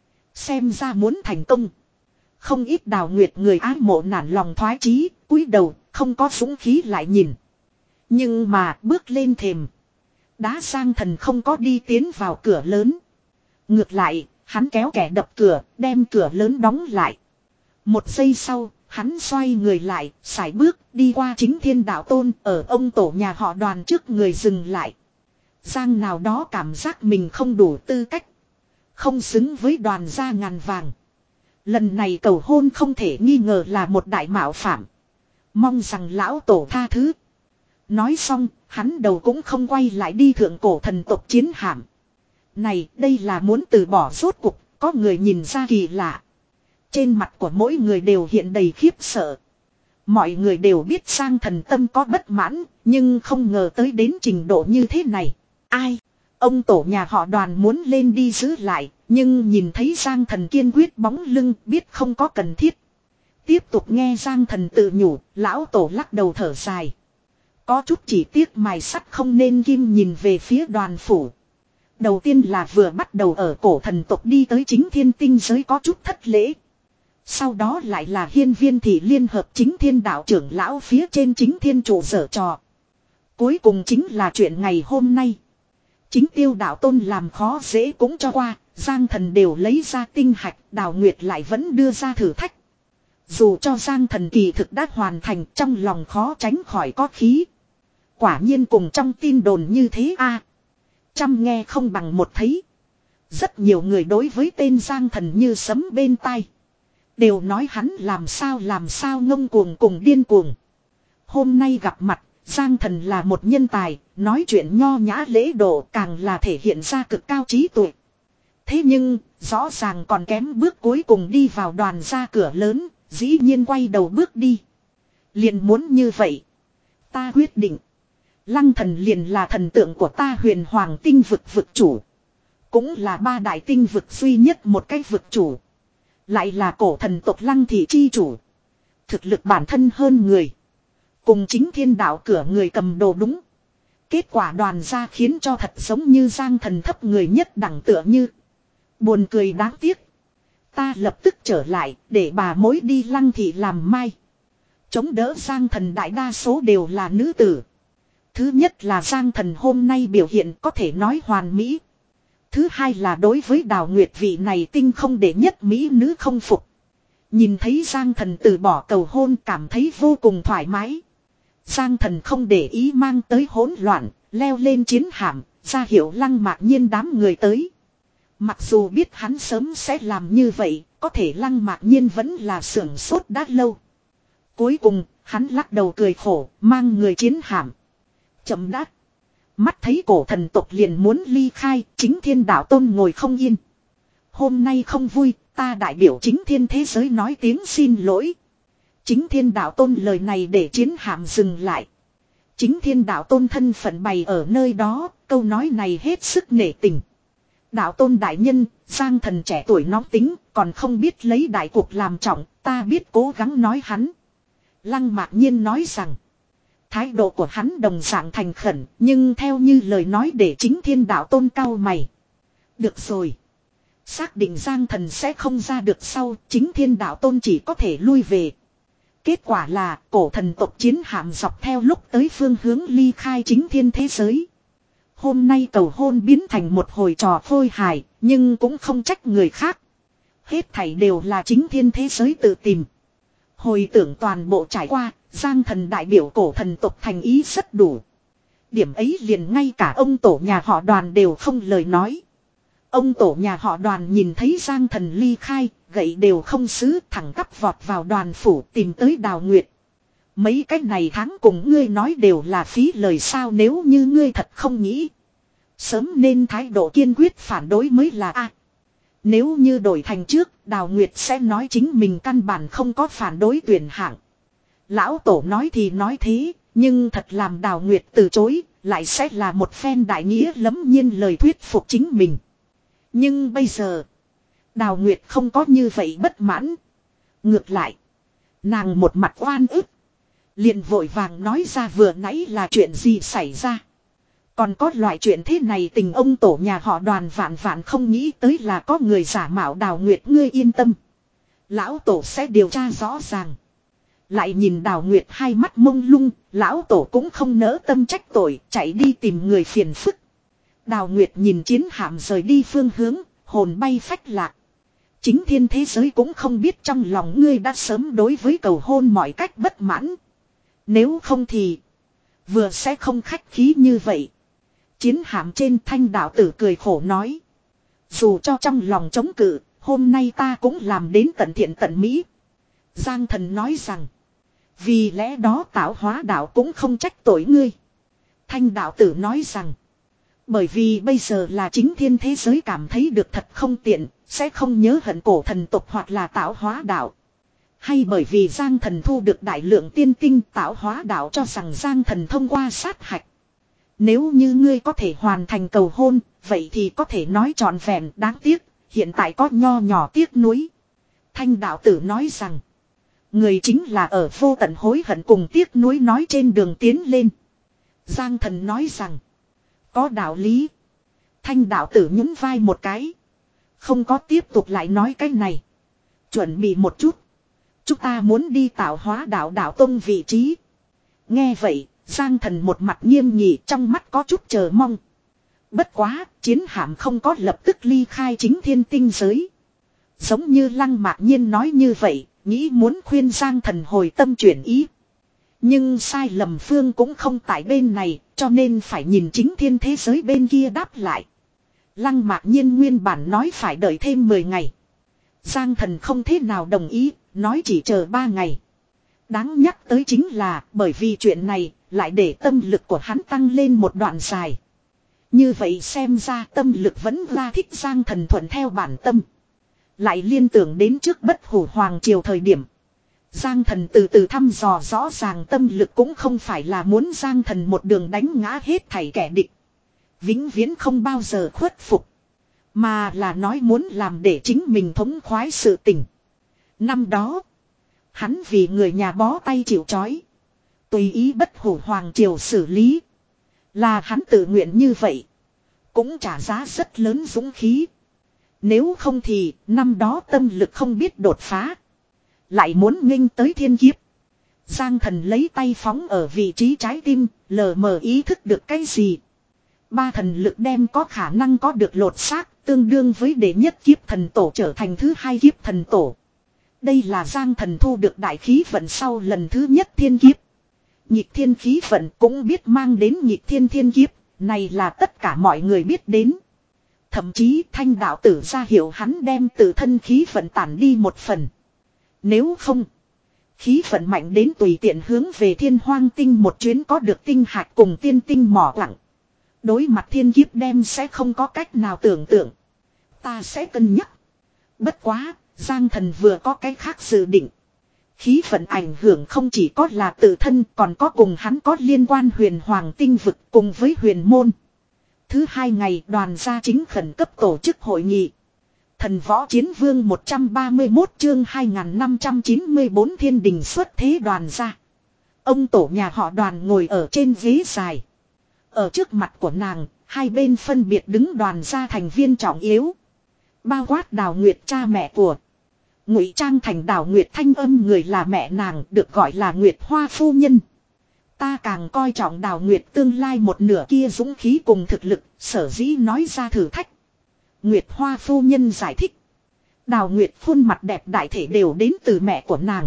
Xem ra muốn thành công. Không ít Đào Nguyệt người ái mộ nản lòng thoái chí, cúi đầu, không có dũng khí lại nhìn. Nhưng mà bước lên thềm, đá Giang Thần không có đi tiến vào cửa lớn. Ngược lại, hắn kéo kẻ đập cửa, đem cửa lớn đóng lại. Một giây sau, hắn xoay người lại, sải bước, đi qua chính Thiên Đạo Tôn, ở ông tổ nhà họ Đoàn trước người dừng lại. Giang nào đó cảm giác mình không đủ tư cách, không xứng với Đoàn gia ngàn vàng. Lần này cầu hôn không thể nghi ngờ là một đại mạo phạm. Mong rằng lão tổ tha thứ. Nói xong, hắn đầu cũng không quay lại đi thượng cổ thần tộc chiến hạm. Này, đây là muốn từ bỏ rốt cuộc, có người nhìn ra kỳ lạ. Trên mặt của mỗi người đều hiện đầy khiếp sợ. Mọi người đều biết Giang Thần tâm có bất mãn, nhưng không ngờ tới đến trình độ như thế này. Ai? Ông tổ nhà họ Đoàn muốn lên đi giữ lại, nhưng nhìn thấy Giang Thần kiên quyết bóng lưng, biết không có cần thiết. Tiếp tục nghe Giang Thần tự nhủ, lão tổ lắc đầu thở dài. Có chút chỉ tiếc mài sắt không nên kim, nhìn về phía Đoàn phủ. Đầu tiên là vừa bắt đầu ở cổ thần tộc đi tới chính thiên tinh giới có chút thất lễ. Sau đó lại là hiên viên thị liên hợp chính thiên đạo trưởng lão phía trên chính thiên trụ dở trò. Cuối cùng chính là chuyện ngày hôm nay. Chính Tiêu Đạo Tôn làm khó dễ cũng cho qua, Giang Thần đều lấy ra tinh hạch, Đào Nguyệt lại vẫn đưa ra thử thách. Dù cho Giang Thần kỳ thực đã hoàn thành, trong lòng khó tránh khỏi có khí. Quả nhiên cùng trong tin đồn như thế a. Trăm nghe không bằng một thấy. Rất nhiều người đối với tên Giang Thần như sấm bên tai. Đều nói hắn làm sao làm sao ngông cuồng cùng điên cuồng. Hôm nay gặp mặt, Giang Thần là một nhân tài, nói chuyện nho nhã lễ độ, càng là thể hiện ra cực cao trí tuệ. Thế nhưng, rõ ràng còn kém bước cuối cùng đi vào Đoàn ra cửa lớn, dĩ nhiên quay đầu bước đi. Liền muốn như vậy. Ta quyết định. Lăng Thần liền là thần tượng của ta, Huyền Hoàng tinh vực vực chủ. Cũng là ba đại tinh vực duy nhất một cái vực chủ. Lại là cổ thần tộc Lăng thị chi chủ. Thực lực bản thân hơn người. Cùng chính thiên đạo cửa người cầm đồ đúng. Kết quả Đoàn ra khiến cho thật giống như Giang Thần thấp người nhất đẳng tựa như. Buồn cười đáng tiếc. Ta lập tức trở lại để bà mối đi Lăng thị làm mai. Chống đỡ Giang Thần đại đa số đều là nữ tử. Thứ nhất là Giang Thần hôm nay biểu hiện có thể nói hoàn mỹ. Thứ hai là đối với Đào Nguyệt vị này tinh không để nhất mỹ nữ không phục. Nhìn thấy Giang Thần từ bỏ cầu hôn cảm thấy vô cùng thoải mái. Giang Thần không để ý mang tới hỗn loạn, leo lên chiến hạm, ra hiệu Lăng Mạc Nhiên đám người tới. Mặc dù biết hắn sớm sẽ làm như vậy, có thể Lăng Mạc Nhiên vẫn là sưởng sốt đã lâu. Cuối cùng, hắn lắc đầu cười khổ, mang người chiến hạm. Chậm đắt. Mắt thấy cổ thần tộc liền muốn ly khai, chính Thiên Đạo Tôn ngồi không yên. Hôm nay không vui, ta đại biểu chính thiên thế giới nói tiếng xin lỗi. Chính Thiên Đạo Tôn lời này để chiến hạm dừng lại. Chính Thiên Đạo Tôn thân phận bày ở nơi đó, câu nói này hết sức nể tình. Đạo Tôn đại nhân, Giang Thần trẻ tuổi nóng tính, còn không biết lấy đại cuộc làm trọng, ta biết cố gắng nói hắn. Lăng Mạc Nhiên nói rằng, thái độ của hắn đồng dạng thành khẩn, nhưng theo như lời nói để chính Thiên Đạo Tôn cau mày. Được rồi. Xác định Giang Thần sẽ không ra được sau, chính Thiên Đạo Tôn chỉ có thể lui về. Kết quả là cổ thần tộc chiến hạm dọc theo lúc tới phương hướng ly khai chính thiên thế giới. Hôm nay cầu hôn biến thành một hồi trò khôi hài, nhưng cũng không trách người khác. Hết thảy đều là chính thiên thế giới tự tìm. Hồi tưởng toàn bộ trải qua, Giang Thần đại biểu cổ thần tộc thành ý rất đủ. Điểm ấy liền ngay cả ông tổ nhà họ Đoàn đều không lời nói. Ông tổ nhà họ Đoàn nhìn thấy Giang Thần ly khai, gậy đều không xứ, thẳng tắp vọt vào đoàn phủ tìm tới Đào Nguyệt. Mấy cái này tháng cùng ngươi nói đều là phí lời sao, nếu như ngươi thật không nghĩ. Sớm nên thái độ kiên quyết phản đối mới là a. Nếu như đổi thành trước, Đào Nguyệt sẽ nói chính mình căn bản không có phản đối tuyển hạng. Lão tổ nói thì nói thế, nhưng thật làm Đào Nguyệt từ chối, lại sẽ là một phen đại nghĩa lẫm nhiên lời thuyết phục chính mình. Nhưng bây giờ, Đào Nguyệt không có như vậy bất mãn. Ngược lại, nàng một mặt oan ức, liền vội vàng nói ra vừa nãy là chuyện gì xảy ra. Còn có loại chuyện thế này tình ông tổ nhà họ Đoàn vạn vạn không nghĩ tới là có người giả mạo Đào Nguyệt, ngươi yên tâm. Lão tổ sẽ điều tra rõ ràng. Lại nhìn Đào Nguyệt hai mắt mông lung, lão tổ cũng không nỡ tâm trách tội, chạy đi tìm người phiền phức. Đào Nguyệt nhìn chiến hạm rời đi phương hướng, hồn bay phách lạc. Chính thiên thế giới cũng không biết trong lòng ngươi đã sớm đối với cầu hôn mọi cách bất mãn. Nếu không thì vừa sẽ không khách khí như vậy. Chiến hạm trên Thanh đạo tử cười khổ nói. Dù cho trong lòng chống cự, hôm nay ta cũng làm đến tận thiện tận mỹ. Giang Thần nói rằng. Vì lẽ đó tạo hóa đạo cũng không trách tội ngươi. Thanh đạo tử nói rằng. Bởi vì bây giờ là chính thiên thế giới cảm thấy được thật không tiện, sẽ không nhớ hận cổ thần tộc hoặc là tạo hóa đạo. Hay bởi vì Giang Thần thu được đại lượng tiên tinh, tạo hóa đạo cho rằng Giang Thần thông qua sát hạch. Nếu như ngươi có thể hoàn thành cầu hôn, vậy thì có thể nói trọn vẹn, đáng tiếc, hiện tại có nho nhỏ tiếc nuối. Thanh đạo tử nói rằng, người chính là ở vô tận hối hận cùng tiếc nuối nói trên đường tiến lên. Giang Thần nói rằng, có đạo lý. Thanh đạo tử nhún vai một cái. Không có tiếp tục lại nói cái này. Chuẩn bị một chút. Chúng ta muốn đi tạo hóa đạo đạo tông vị trí. Nghe vậy, Giang Thần một mặt nghiêm nghị, trong mắt có chút chờ mong. Bất quá, chiến hạm không có lập tức ly khai chính thiên tinh giới. Giống như Lăng Mạc Nhiên nói như vậy, nghĩ muốn khuyên Giang Thần hồi tâm chuyển ý. Nhưng sai lầm phương cũng không tại bên này, cho nên phải nhìn chính thiên thế giới bên kia đáp lại. Lăng Mạc Nhiên nguyên bản nói phải đợi thêm mười ngày. Giang Thần không thế nào đồng ý, nói chỉ chờ ba ngày. Đáng nhắc tới chính là bởi vì chuyện này lại để tâm lực của hắn tăng lên một đoạn dài. Như vậy xem ra tâm lực vẫn ra thích Giang Thần thuận theo bản tâm. Lại liên tưởng đến trước Bất Hủ Hoàng Triều thời điểm. Giang Thần từ từ thăm dò rõ ràng tâm lực cũng không phải là muốn Giang Thần một đường đánh ngã hết thảy kẻ địch. Vĩnh viễn không bao giờ khuất phục. Mà là nói muốn làm để chính mình thống khoái sự tình. Năm đó, hắn vì người nhà bó tay chịu trói. Tùy ý Bất Hủ Hoàng Triều xử lý. Là hắn tự nguyện như vậy. Cũng trả giá rất lớn dũng khí. Nếu không thì năm đó tâm lực không biết đột phá. Lại muốn nghênh tới thiên kiếp. Giang Thần lấy tay phóng ở vị trí trái tim, lờ mờ ý thức được cái gì. Ba thần lực đem có khả năng có được lột xác, tương đương với đệ nhất kiếp thần tổ trở thành thứ hai kiếp thần tổ. Đây là Giang Thần thu được đại khí vận sau lần thứ nhất thiên kiếp. Nhịp thiên khí vận cũng biết mang đến nhịp thiên thiên kiếp, này là tất cả mọi người biết đến. Thậm chí Thanh đạo tử ra hiệu hắn đem tự thân khí vận tản đi một phần. Nếu không, khí vận mạnh đến tùy tiện hướng về Thiên Hoang tinh một chuyến có được tinh hạt cùng tiên tinh mỏ lặng. Đối mặt thiên kiếp đem sẽ không có cách nào tưởng tượng. Ta sẽ cân nhắc. Bất quá, Giang Thần vừa có cái khác dự định. Khí vận ảnh hưởng không chỉ có là tự thân còn có cùng hắn có liên quan Huyền Hoàng tinh vực cùng với huyền môn. Thứ hai ngày đoàn gia chính khẩn cấp tổ chức hội nghị. Thần võ chiến vương một trăm ba mươi mốt chương hai nghìn năm trăm chín mươi bốn thiên đình xuất thế đoàn gia. Ông tổ nhà họ Đoàn ngồi ở trên ghế dài. Ở trước mặt của nàng, hai bên phân biệt đứng đoàn gia thành viên trọng yếu. Bao quát Đào Nguyệt cha mẹ của Ngụy trang thành Đào Nguyệt thanh âm người là mẹ nàng, được gọi là Nguyệt Hoa phu nhân. Ta càng coi trọng Đào Nguyệt tương lai một nửa kia dũng khí cùng thực lực, sở dĩ nói ra thử thách. Nguyệt Hoa phu nhân giải thích. Đào Nguyệt khuôn mặt đẹp đại thể đều đến từ mẹ của nàng.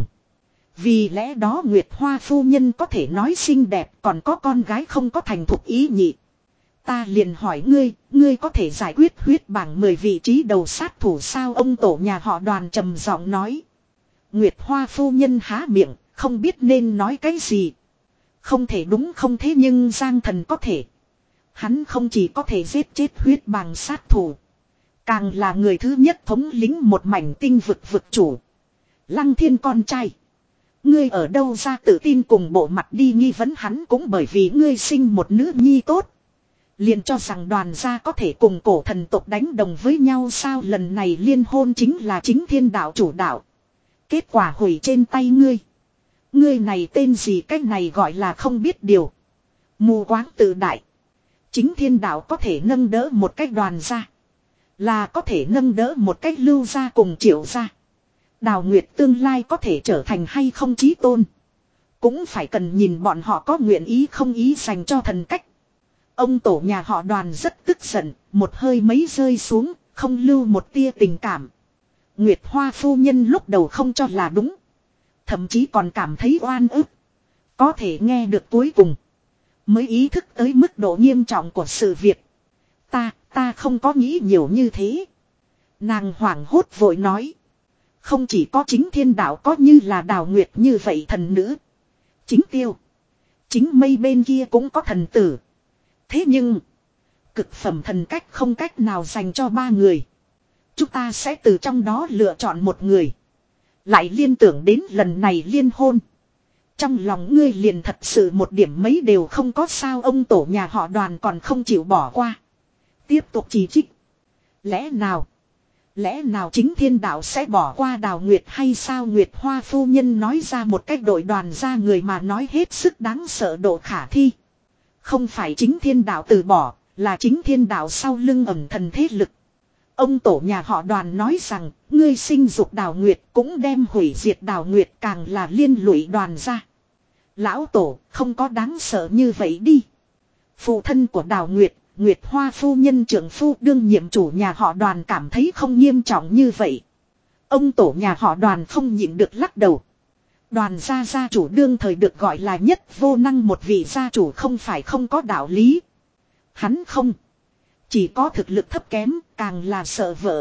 Vì lẽ đó Nguyệt Hoa phu nhân có thể nói xinh đẹp, còn có con gái không có thành thục ý nhị. Ta liền hỏi ngươi, ngươi có thể giải quyết huyết bảng mười vị trí đầu sát thủ sao? Ông tổ nhà họ Đoàn trầm giọng nói. Nguyệt Hoa phu nhân há miệng, không biết nên nói cái gì. Không thể đúng không thế nhưng Giang Thần có thể. Hắn không chỉ có thể giết chết huyết bảng sát thủ, càng là người thứ nhất thống lĩnh một mảnh tinh vực vực chủ. Lăng Thiên con trai. Ngươi ở đâu ra tự tin cùng bộ mặt đi nghi vấn hắn cũng bởi vì ngươi sinh một nữ nhi tốt. Liền cho rằng Đoàn gia có thể cùng cổ thần tộc đánh đồng với nhau sao? Lần này liên hôn chính là chính thiên đạo chủ đạo. Kết quả hủy trên tay ngươi. Ngươi này tên gì, cách này gọi là không biết điều. Mù quáng tự đại. Chính thiên đạo có thể nâng đỡ một cách Đoàn gia, là có thể nâng đỡ một cách Lưu gia cùng Triệu gia. Đào Nguyệt tương lai có thể trở thành hay không chí tôn, cũng phải cần nhìn bọn họ có nguyện ý không ý dành cho thần cách. Ông tổ nhà họ Đoàn rất tức giận, một hơi mấy rơi xuống, không lưu một tia tình cảm. Nguyệt Hoa phu nhân lúc đầu không cho là đúng, thậm chí còn cảm thấy oan ức. Có thể nghe được cuối cùng, mới ý thức tới mức độ nghiêm trọng của sự việc. Ta, ta không có nghĩ nhiều như thế. Nàng hoảng hốt vội nói. Không chỉ có chính thiên đạo có như là Đào Nguyệt như vậy thần nữ. Chính tiêu, chính mây bên kia cũng có thần tử. Thế nhưng, cực phẩm thần cách không cách nào dành cho ba người. Chúng ta sẽ từ trong đó lựa chọn một người. Lại liên tưởng đến lần này liên hôn. Trong lòng ngươi liền thật sự một điểm mấy đều không có sao? Ông tổ nhà họ Đoàn còn không chịu bỏ qua. Tiếp tục chỉ trích. Lẽ nào? Lẽ nào chính thiên đạo sẽ bỏ qua Đào Nguyệt hay sao? Nguyệt Hoa phu nhân nói ra một cách đội Đoàn ra người mà nói hết sức đáng sợ độ khả thi. Không phải chính thiên đạo từ bỏ, là chính thiên đạo sau lưng ẩn thần thế lực. Ông tổ nhà họ Đoàn nói rằng, ngươi sinh dục Đào Nguyệt cũng đem hủy diệt Đào Nguyệt, càng là liên lụy Đoàn ra. Lão tổ, không có đáng sợ như vậy đi. Phụ thân của Đào Nguyệt, Nguyệt Hoa phu nhân trưởng phu đương nhiệm chủ nhà họ Đoàn cảm thấy không nghiêm trọng như vậy. Ông tổ nhà họ Đoàn không nhịn được lắc đầu. Đoàn gia gia chủ đương thời được gọi là nhất vô năng một vị gia chủ không phải không có đạo lý. Hắn không chỉ có thực lực thấp kém, càng là sợ vợ.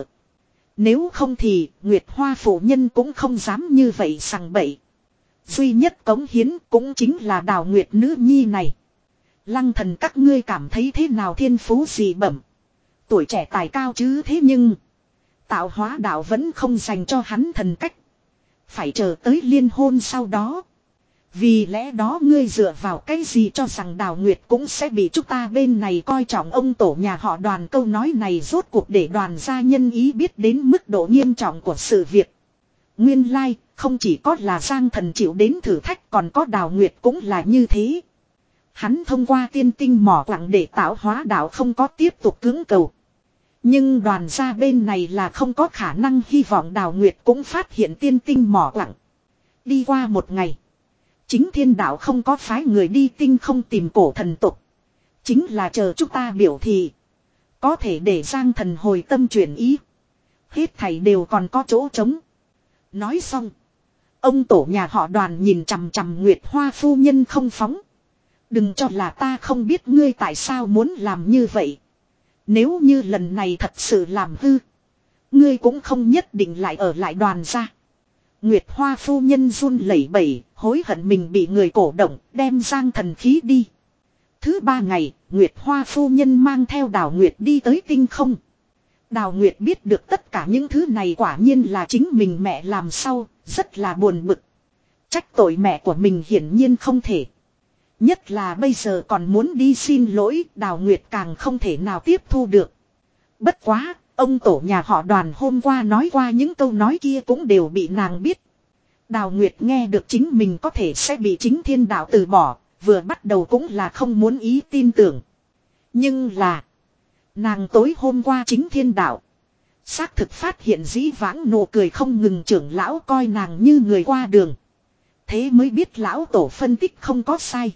Nếu không thì Nguyệt Hoa phụ nhân cũng không dám như vậy sằng bậy. Duy nhất cống hiến cũng chính là Đào Nguyệt nữ nhi này. Lăng thần các ngươi cảm thấy thế nào? Thiên phú dị bẩm, tuổi trẻ tài cao chứ, thế nhưng tạo hóa đạo vẫn không dành cho hắn thần cách. Phải chờ tới liên hôn sau đó. Vì lẽ đó ngươi dựa vào cái gì cho rằng Đào Nguyệt cũng sẽ bị chúng ta bên này coi trọng? Ông tổ nhà họ Đoàn câu nói này rốt cuộc để Đoàn gia nhân ý biết đến mức độ nghiêm trọng của sự việc. Nguyên lai, like, không chỉ có là Giang Thần chịu đến thử thách, còn có Đào Nguyệt cũng là như thế. Hắn thông qua tiên tinh mỏ quặng để tạo hóa đạo không có tiếp tục cưỡng cầu. Nhưng Đoàn gia bên này là không có khả năng hy vọng Đào Nguyệt cũng phát hiện tiên tinh mỏ quặng. Đi qua một ngày, chính thiên đạo không có phái người đi tinh không tìm cổ thần tục. Chính là chờ chúng ta biểu thị. Có thể để Giang Thần hồi tâm chuyển ý. Hết thảy đều còn có chỗ trống. Nói xong, ông tổ nhà họ Đoàn nhìn chằm chằm Nguyệt Hoa phu nhân không phóng. Đừng cho là ta không biết ngươi tại sao muốn làm như vậy. Nếu như lần này thật sự làm hư, ngươi cũng không nhất định lại ở lại Đoàn gia. Nguyệt Hoa phu nhân run lẩy bẩy, hối hận mình bị người cổ động, đem Giang Thần khí đi. Thứ ba ngày, Nguyệt Hoa phu nhân mang theo Đào Nguyệt đi tới tinh không. Đào Nguyệt biết được tất cả những thứ này quả nhiên là chính mình mẹ làm sau, rất là buồn bực. Trách tội mẹ của mình hiển nhiên không thể. Nhất là bây giờ còn muốn đi xin lỗi, Đào Nguyệt càng không thể nào tiếp thu được. Bất quá, ông tổ nhà họ Đoàn hôm qua nói qua những câu nói kia cũng đều bị nàng biết. Đào Nguyệt nghe được chính mình có thể sẽ bị chính thiên đạo từ bỏ, vừa bắt đầu cũng là không muốn ý tin tưởng. Nhưng là, nàng tối hôm qua chính thiên đạo Xác thực phát hiện dĩ vãng nụ cười không ngừng, trưởng lão coi nàng như người qua đường. Thế mới biết lão tổ phân tích không có sai.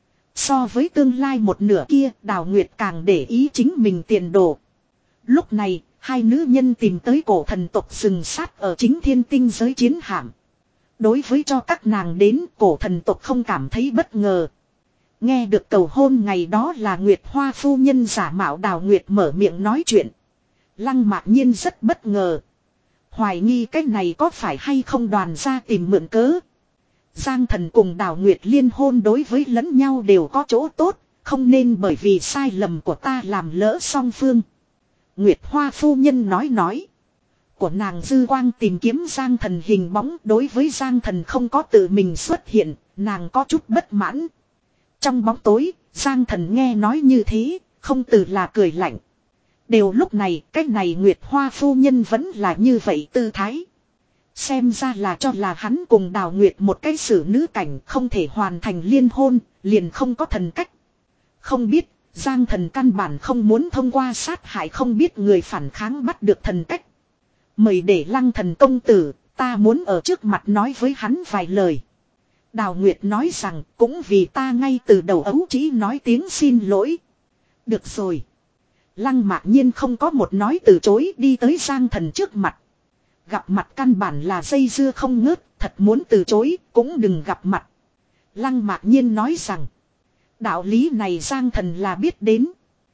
So với tương lai một nửa kia, Đào Nguyệt càng để ý chính mình tiền đồ. Lúc này, hai nữ nhân tìm tới cổ thần tộc rừng sát ở chính thiên tinh giới chiến hạm. Đối với cho các nàng đến, cổ thần tộc không cảm thấy bất ngờ. Nghe được cầu hôn ngày đó là Nguyệt Hoa phu nhân giả mạo Đào Nguyệt mở miệng nói chuyện. Lăng Mạc Nhiên rất bất ngờ. Hoài nghi cái này có phải hay không đoàn ra tìm mượn cớ. Giang Thần cùng Đào Nguyệt liên hôn đối với lẫn nhau đều có chỗ tốt, không nên bởi vì sai lầm của ta làm lỡ song phương. Nguyệt Hoa phu nhân nói nói. Của nàng dư quang tìm kiếm Giang Thần hình bóng, đối với Giang Thần không có tự mình xuất hiện, nàng có chút bất mãn. Trong bóng tối, Giang Thần nghe nói như thế, không từ là cười lạnh. Đều lúc này, cái này Nguyệt Hoa phu nhân vẫn là như vậy tư thái. Xem ra là cho là hắn cùng Đào Nguyệt một cái xử nữ cảnh không thể hoàn thành liên hôn, liền không có thần cách. Không biết, Giang Thần căn bản không muốn thông qua sát hại không biết người phản kháng bắt được thần cách. Mời để Lăng Thần công tử, ta muốn ở trước mặt nói với hắn vài lời. Đào Nguyệt nói rằng cũng vì ta ngay từ đầu ấu chỉ nói tiếng xin lỗi. Được rồi. Lăng Mạc Nhiên không có một nói từ chối, đi tới Giang Thần trước mặt. Gặp mặt căn bản là dây dưa không ngớt, thật muốn từ chối cũng đừng gặp mặt. Lăng Mạc Nhiên nói rằng đạo lý này Giang Thần là biết đến.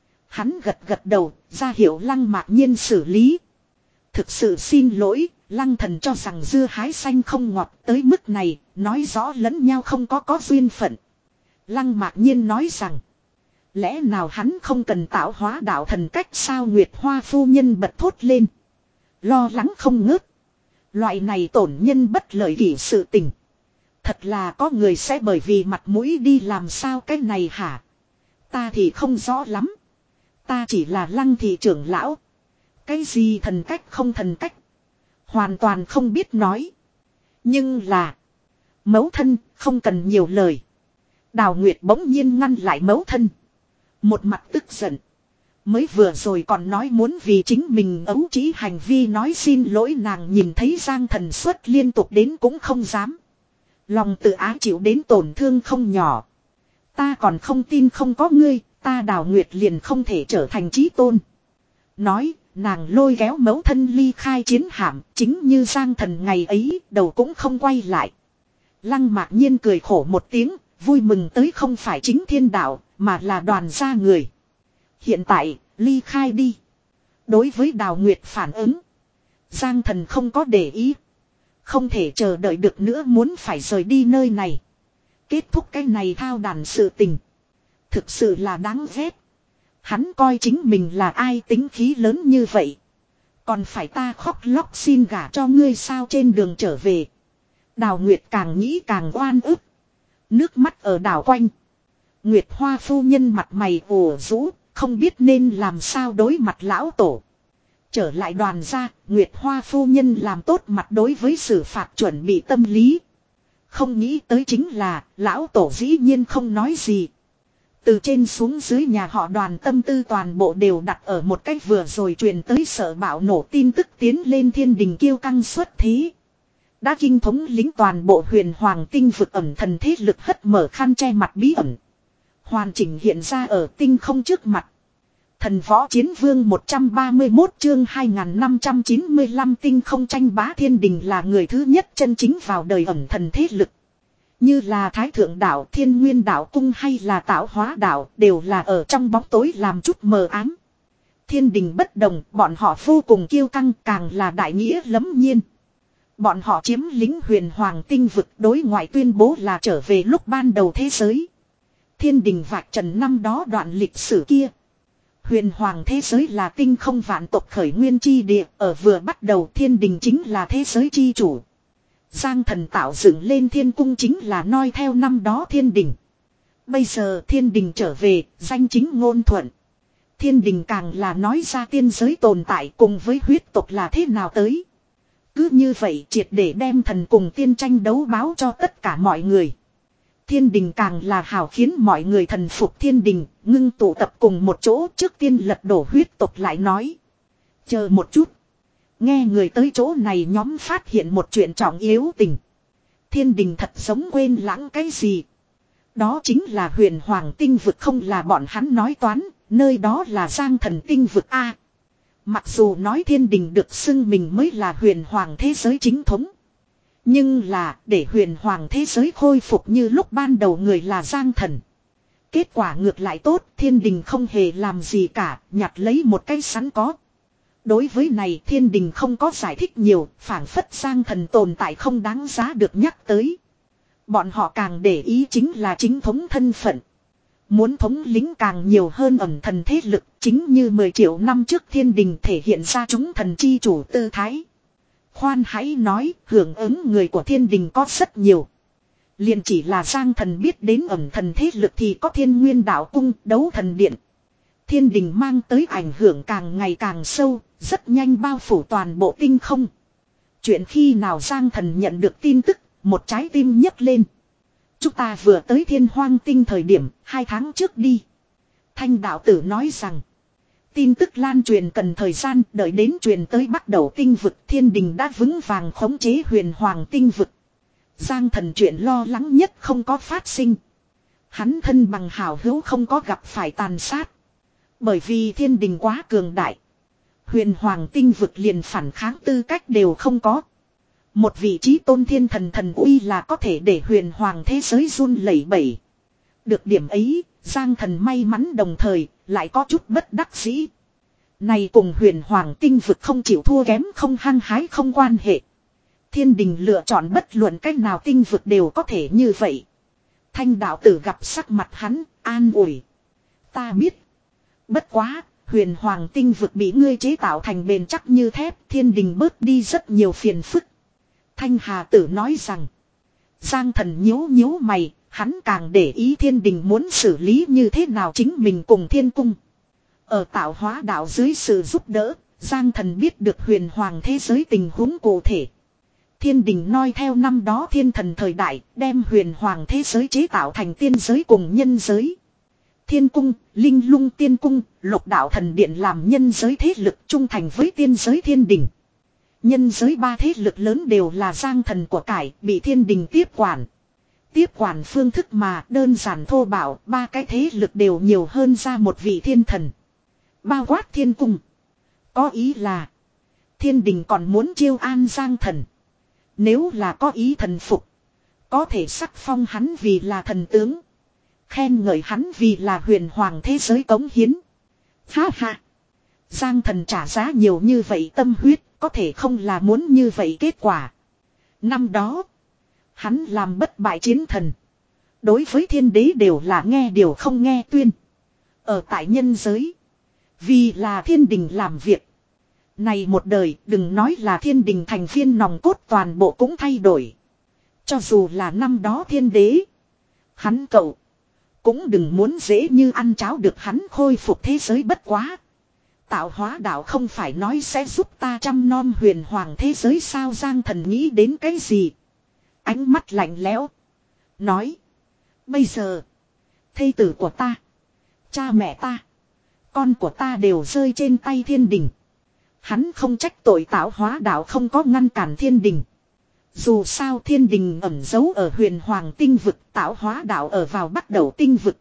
Hắn gật gật đầu, ra hiệu Lăng Mạc Nhiên xử lý. Thực sự xin lỗi, Lăng Thần cho rằng dưa hái xanh không ngọt tới mức này, nói rõ lẫn nhau không có có duyên phận. Lăng Mạc Nhiên nói rằng lẽ nào hắn không cần tạo hóa đạo thần cách sao? Nguyệt Hoa phu nhân bật thốt lên. Lo lắng không ngớt. Loại này tổn nhân bất lợi kỷ sự tình. Thật là có người sẽ bởi vì mặt mũi đi làm sao cái này hả? Ta thì không rõ lắm. Ta chỉ là Lăng thị trưởng lão. Cái gì thần cách không thần cách. Hoàn toàn không biết nói. Nhưng là. Mẫu thân không cần nhiều lời. Đào Nguyệt bỗng nhiên ngăn lại mẫu thân. Một mặt tức giận. Mới vừa rồi còn nói muốn vì chính mình ấu trĩ hành vi nói xin lỗi, nàng nhìn thấy Giang Thần xuất liên tục đến cũng không dám. Lòng tự ái chịu đến tổn thương không nhỏ. Ta còn không tin không có ngươi, ta Đào Nguyệt liền không thể trở thành chí tôn. Nói, nàng lôi kéo mẫu thân ly khai chiến hạm, chính như Giang Thần ngày ấy, đầu cũng không quay lại. Lăng Mạc Nhiên cười khổ một tiếng, vui mừng tới không phải chính thiên đạo, mà là đoàn gia người. Hiện tại, ly khai đi. Đối với Đào Nguyệt phản ứng, Giang Thần không có để ý. Không thể chờ đợi được nữa, muốn phải rời đi nơi này. Kết thúc cái này thao đàn sự tình. Thực sự là đáng ghét. Hắn coi chính mình là ai tính khí lớn như vậy. Còn phải ta khóc lóc xin gả cho ngươi sao? Trên đường trở về, Đào Nguyệt càng nghĩ càng oan ức. Nước mắt ở đảo quanh. Nguyệt Hoa phu nhân mặt mày ủ rũ, không biết nên làm sao đối mặt lão tổ. Trở lại đoàn gia, Nguyệt Hoa phu nhân làm tốt mặt đối với xử phạt chuẩn bị tâm lý. Không nghĩ tới chính là, lão tổ dĩ nhiên không nói gì. Từ trên xuống dưới nhà họ Đoàn tâm tư toàn bộ đều đặt ở một cách vừa rồi truyền tới sợ bạo nổ tin tức tiến lên thiên đình kiêu căng xuất thí. Đã kinh thống lĩnh toàn bộ huyền hoàng tinh vực ẩm thần thế lực hất mở khăn che mặt bí ẩn. Hoàn chỉnh hiện ra ở tinh không trước mặt. Thần võ chiến vương một trăm ba mươi mốt chương hai nghìn năm trăm chín mươi lăm tinh không tranh bá thiên đình là người thứ nhất chân chính vào đời ẩm thần thế lực. Như là Thái Thượng Đạo, Thiên Nguyên Đạo Cung hay là Tạo Hóa Đạo đều là ở trong bóng tối làm chút mờ ám. Thiên đình bất đồng, bọn họ vô cùng kiêu căng, càng là đại nghĩa lẫm nhiên. Bọn họ chiếm lĩnh huyền hoàng tinh vực, đối ngoại tuyên bố là trở về lúc ban đầu thế giới. Thiên đình vạch trần năm đó đoạn lịch sử kia. Huyền hoàng thế giới là tinh không vạn tộc khởi nguyên chi địa, ở vừa bắt đầu thiên đình chính là thế giới chi chủ. Giang Thần tạo dựng lên thiên cung chính là noi theo năm đó thiên đình. Bây giờ thiên đình trở về, danh chính ngôn thuận. Thiên đình càng là nói ra tiên giới tồn tại cùng với huyết tộc là thế nào tới. Cứ như vậy triệt để đem thần cùng tiên tranh đấu báo cho tất cả mọi người. Thiên đình càng là hào khiến mọi người thần phục thiên đình, ngưng tụ tập cùng một chỗ, trước tiên lật đổ huyết tộc lại nói. Chờ một chút. Nghe người tới chỗ này nhóm phát hiện một chuyện trọng yếu tình. Thiên đình thật giống quên lãng cái gì. Đó chính là huyền hoàng tinh vực, không là bọn hắn nói toán, nơi đó là Giang Thần tinh vực A. Mặc dù nói thiên đình được xưng mình mới là huyền hoàng thế giới chính thống. Nhưng là để huyền hoàng thế giới khôi phục như lúc ban đầu người là Giang Thần. Kết quả ngược lại tốt, thiên đình không hề làm gì cả, nhặt lấy một cái sẵn có. Đối với này thiên đình không có giải thích nhiều, phảng phất Giang Thần tồn tại không đáng giá được nhắc tới. Bọn họ càng để ý chính là chính thống thân phận. Muốn thống lĩnh càng nhiều hơn ẩn thần thế lực, chính như mười triệu năm trước thiên đình thể hiện ra chúng thần chi chủ tư thái. Khoan hãy nói, hưởng ứng người của thiên đình có rất nhiều. Liền chỉ là Giang Thần biết đến ẩn thần thế lực thì có Thiên Nguyên Đạo Cung, Đấu Thần Điện. Thiên đình mang tới ảnh hưởng càng ngày càng sâu, rất nhanh bao phủ toàn bộ tinh không. Chuyện khi nào Giang Thần nhận được tin tức, một trái tim nhấc lên. Chúng ta vừa tới Thiên Hoang Tinh thời điểm, hai tháng trước đi. Thanh đạo tử nói rằng, tin tức lan truyền cần thời gian, đợi đến truyền tới bắt đầu tinh vực, thiên đình đã vững vàng khống chế huyền hoàng tinh vực. Giang Thần chuyện lo lắng nhất không có phát sinh. Hắn thân bằng hảo hữu không có gặp phải tàn sát. Bởi vì thiên đình quá cường đại. Huyền hoàng tinh vực liền phản kháng tư cách đều không có. Một vị trí tôn thiên thần thần uy là có thể để huyền hoàng thế giới run lẩy bẩy. Được điểm ấy, Giang Thần may mắn đồng thời, lại có chút bất đắc dĩ. Này cùng huyền hoàng tinh vực không chịu thua kém, không hăng hái không quan hệ. Thiên đình lựa chọn bất luận cách nào tinh vực đều có thể như vậy. Thanh đạo tử gặp sắc mặt hắn, an ủi. Ta biết. Bất quá, huyền hoàng tinh vực bị ngươi chế tạo thành bền chắc như thép, thiên đình bớt đi rất nhiều phiền phức. Thanh Hà tử nói rằng, Giang Thần nhíu nhíu mày, hắn càng để ý thiên đình muốn xử lý như thế nào chính mình cùng thiên cung. Ở tạo hóa đạo dưới sự giúp đỡ, Giang Thần biết được huyền hoàng thế giới tình huống cụ thể. Thiên đình noi theo năm đó thiên thần thời đại, đem huyền hoàng thế giới chế tạo thành tiên giới cùng nhân giới. Thiên cung, linh lung tiên cung, lục đạo thần điện làm nhân giới thế lực trung thành với tiên giới thiên đình. Nhân giới ba thế lực lớn đều là Giang Thần của cải, bị thiên đình tiếp quản. Tiếp quản phương thức mà đơn giản thô bạo, ba cái thế lực đều nhiều hơn ra một vị thiên thần. Bao quát thiên cung. Có ý là, thiên đình còn muốn chiêu an Giang Thần. Nếu là có ý thần phục, có thể sắc phong hắn vì là thần tướng. Khen ngợi hắn vì là huyền hoàng thế giới cống hiến. Ha ha. Giang Thần trả giá nhiều như vậy tâm huyết, có thể không là muốn như vậy kết quả. Năm đó, hắn làm bất bại chiến thần. Đối với thiên đế đều là nghe điều không nghe tuyên. Ở tại nhân giới, vì là thiên đình làm việc. Này một đời đừng nói là thiên đình thành viên nòng cốt toàn bộ cũng thay đổi. Cho dù là năm đó thiên đế, hắn cậu cũng đừng muốn dễ như ăn cháo được hắn khôi phục thế giới bất quá. Tạo hóa đạo không phải nói sẽ giúp ta chăm nom huyền hoàng thế giới sao? Giang Thần nghĩ đến cái gì? Ánh mắt lạnh lẽo. Nói. Bây giờ. Thê tử của ta. Cha mẹ ta. Con của ta đều rơi trên tay thiên đình. Hắn không trách tội tạo hóa đạo không có ngăn cản thiên đình. Dù sao thiên đình ẩn giấu ở huyền hoàng tinh vực, tạo hóa đạo ở vào bắt đầu tinh vực.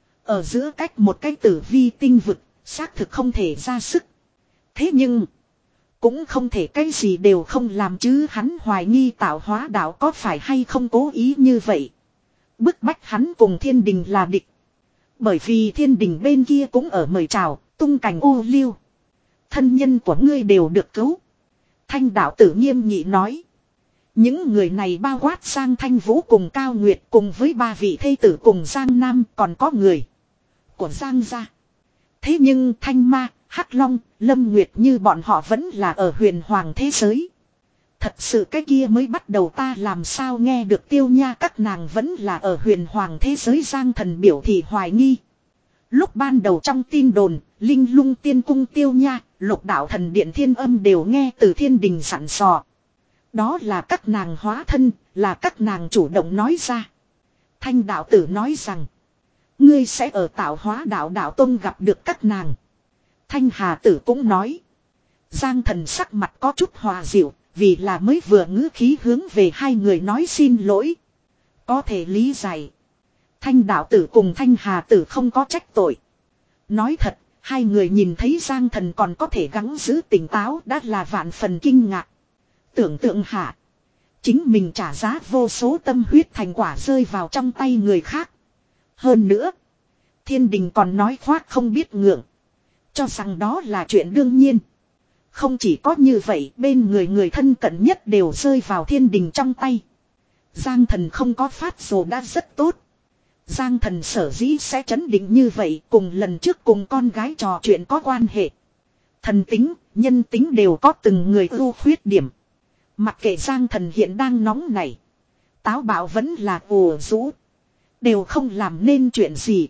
Ở giữa cách một cái tử vi tinh vực, xác thực không thể ra sức. Thế nhưng, cũng không thể cái gì đều không làm chứ. Hắn hoài nghi tạo hóa đạo có phải hay không cố ý như vậy. Bức bách hắn cùng thiên đình là địch. Bởi vì thiên đình bên kia cũng ở mời chào, tung cảnh ô liu. Thân nhân của ngươi đều được cứu. Thanh đạo tử nghiêm nghị nói. Những người này bao quát Giang Thanh Vũ cùng Cao Nguyệt cùng với ba vị thê tử cùng Giang Nam, còn có người của Giang gia. Thế nhưng Thanh Ma, Hắc Long, Lâm Nguyệt như bọn họ vẫn là ở huyền hoàng thế giới. Thật sự cái kia mới bắt đầu ta làm sao nghe được Tiêu Nha các nàng vẫn là ở huyền hoàng thế giới. Giang Thần biểu thị hoài nghi. Lúc ban đầu trong tin đồn, Linh Lung Tiên Cung Tiêu Nha, Lục Đạo Thần Điện Thiên Âm đều nghe từ thiên đình sẵn sò. Đó là các nàng hóa thân, là các nàng chủ động nói ra. Thanh đạo tử nói rằng, ngươi sẽ ở tạo hóa đạo đạo tông gặp được các nàng. Thanh Hà tử cũng nói, Giang Thần sắc mặt có chút hòa dịu, vì là mới vừa ngữ khí hướng về hai người nói xin lỗi. Có thể lý giải. Thanh đạo tử cùng Thanh Hà tử không có trách tội. Nói thật, hai người nhìn thấy Giang Thần còn có thể gắng giữ tỉnh táo đã là vạn phần kinh ngạc. Tưởng tượng hạ. Chính mình trả giá vô số tâm huyết thành quả rơi vào trong tay người khác. Hơn nữa. Thiên đình còn nói khoác không biết ngượng. Cho rằng đó là chuyện đương nhiên. Không chỉ có như vậy, bên người người thân cận nhất đều rơi vào thiên đình trong tay. Giang Thần không có phát rồ đã rất tốt. Giang Thần sở dĩ sẽ chấn định như vậy, cùng lần trước cùng con gái trò chuyện có quan hệ. Thần tính, nhân tính đều có từng người ưu khuyết điểm. Mặc kệ Giang Thần hiện đang nóng này, táo bạo vẫn là ồ rũ, đều không làm nên chuyện gì.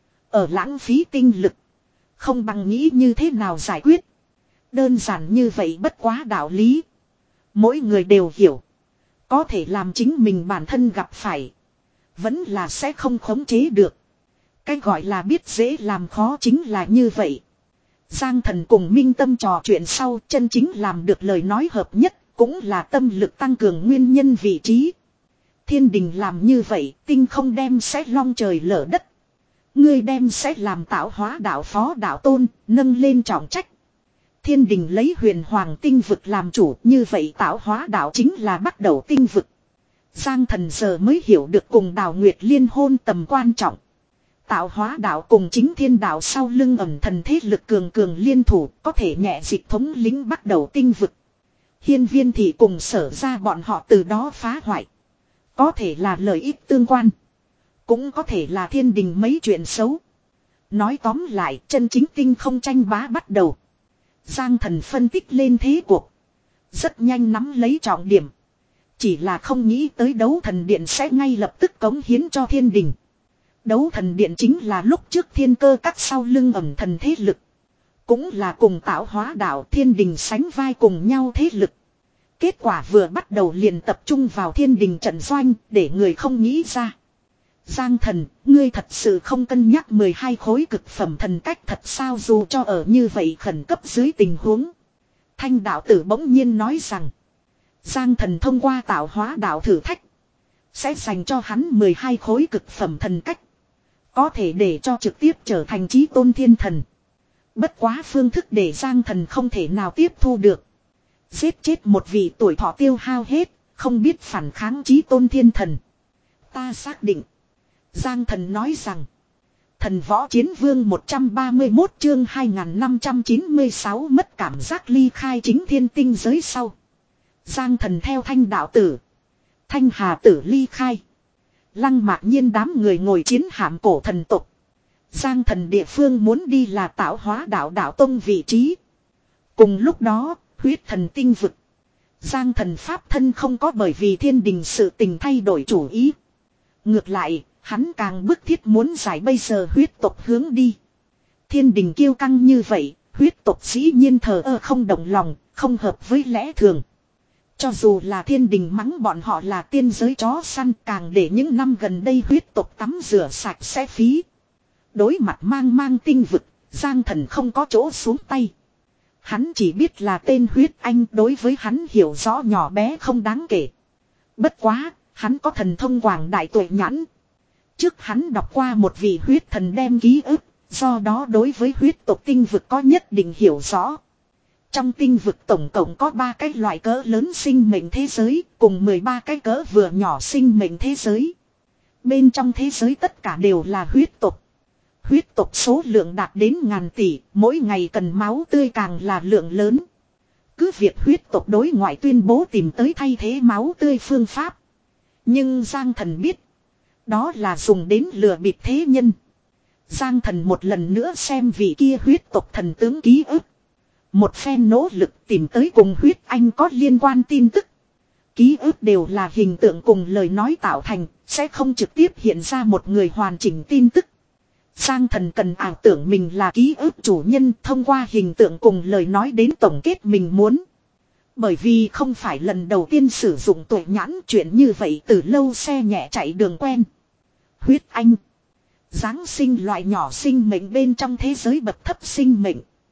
Ở lãng phí tinh lực, không bằng nghĩ như thế nào giải quyết. Đơn giản như vậy bất quá đạo lý. Mỗi người đều hiểu. Có thể làm chính mình bản thân gặp phải, vẫn là sẽ không khống chế được. Cái gọi là biết dễ làm khó chính là như vậy. Giang Thần cùng Minh Tâm trò chuyện sau, chân chính làm được lời nói hợp nhất, cũng là tâm lực tăng cường nguyên nhân vị trí. Thiên đình làm như vậy, tinh không đem sẽ long trời lở đất. Ngươi đem sẽ làm tạo hóa đạo phó đạo tôn, nâng lên trọng trách. Thiên đình lấy huyền hoàng tinh vực làm chủ, như vậy tạo hóa đạo chính là bắt đầu tinh vực. Giang Thần giờ mới hiểu được cùng Đào Nguyệt liên hôn tầm quan trọng. Tạo hóa đạo cùng chính thiên đạo sau lưng ẩm thần thế lực cường cường liên thủ, có thể nhẹ dịch thống lĩnh bắt đầu tinh vực. Hiên Viên thì cùng Sở ra bọn họ từ đó phá hoại. Có thể là lợi ích tương quan, cũng có thể là thiên đình mấy chuyện xấu. Nói tóm lại, chân chính tinh không tranh bá bắt đầu. Giang Thần phân tích lên thế cuộc, rất nhanh nắm lấy trọng điểm. Chỉ là không nghĩ tới đấu thần điện sẽ ngay lập tức cống hiến cho thiên đình. Đấu thần điện chính là lúc trước thiên cơ các sau lưng ẩm thần thế lực. Cũng là cùng tạo hóa đạo thiên đình sánh vai cùng nhau thế lực. Kết quả vừa bắt đầu liền tập trung vào thiên đình trận doanh, để người không nghĩ ra. Giang Thần, ngươi thật sự không cân nhắc mười hai khối cực phẩm thần cách thật sao, dù cho ở như vậy khẩn cấp dưới tình huống. Thanh đạo tử bỗng nhiên nói rằng, Giang Thần thông qua tạo hóa đạo thử thách, sẽ dành cho hắn mười hai khối cực phẩm thần cách. Có thể để cho trực tiếp trở thành chí tôn thiên thần. Bất quá phương thức để Giang Thần không thể nào tiếp thu được. Giết chết một vị tuổi thọ tiêu hao hết, không biết phản kháng chí tôn thiên thần. Ta xác định. Giang Thần nói rằng, Thần Võ Chiến Vương một trăm ba mươi mốt chương hai nghìn năm trăm chín mươi sáu mất cảm giác ly khai chính thiên tinh giới sau. Giang Thần theo Thanh đạo tử, Thanh Hà tử ly khai. Lăng Mạc Nhiên đám người ngồi chiến hạm cổ thần tục. Giang Thần địa phương muốn đi là tạo hóa đạo đạo tông vị trí. Cùng lúc đó, huyết thần tinh vực. Giang Thần pháp thân không có bởi vì thiên đình sự tình thay đổi chủ ý. Ngược lại, hắn càng bức thiết muốn giải bây giờ huyết tộc hướng đi. Thiên đình kiêu căng như vậy, huyết tộc dĩ nhiên thờ ơ không động lòng, không hợp với lẽ thường. Cho dù là thiên đình mắng bọn họ là tiên giới chó săn, càng để những năm gần đây huyết tộc tắm rửa sạch sẽ phí. Đối mặt mang mang tinh vực, Giang Thần không có chỗ xuống tay. Hắn chỉ biết là tên huyết anh, đối với hắn hiểu rõ nhỏ bé không đáng kể. Bất quá, hắn có thần thông quảng đại tuệ nhãn. Trước hắn đọc qua một vị huyết thần đem ký ức, do đó đối với huyết tộc tinh vực có nhất định hiểu rõ. Trong tinh vực tổng cộng có ba cái loại cỡ lớn sinh mệnh thế giới, cùng mười ba cái cỡ vừa nhỏ sinh mệnh thế giới. Bên trong thế giới tất cả đều là huyết tộc. Huyết tộc số lượng đạt đến ngàn tỷ, mỗi ngày cần máu tươi càng là lượng lớn. Cứ việc huyết tộc đối ngoại tuyên bố tìm tới thay thế máu tươi phương pháp. Nhưng Giang Thần biết, đó là dùng đến lừa bịp thế nhân. Giang Thần một lần nữa xem vị kia huyết tộc thần tướng ký ức. Một phen nỗ lực tìm tới cùng huyết anh có liên quan tin tức. Ký ức đều là hình tượng cùng lời nói tạo thành, sẽ không trực tiếp hiện ra một người hoàn chỉnh tin tức. Giang Thần cần ảo tưởng mình là ký ức chủ nhân, thông qua hình tượng cùng lời nói đến tổng kết mình muốn. Bởi vì không phải lần đầu tiên sử dụng tuệ nhãn, chuyện như vậy từ lâu xe nhẹ chạy đường quen. Huyết anh, Giáng sinh loại nhỏ sinh mệnh bên trong thế giới bậc thấp sinh mệnh.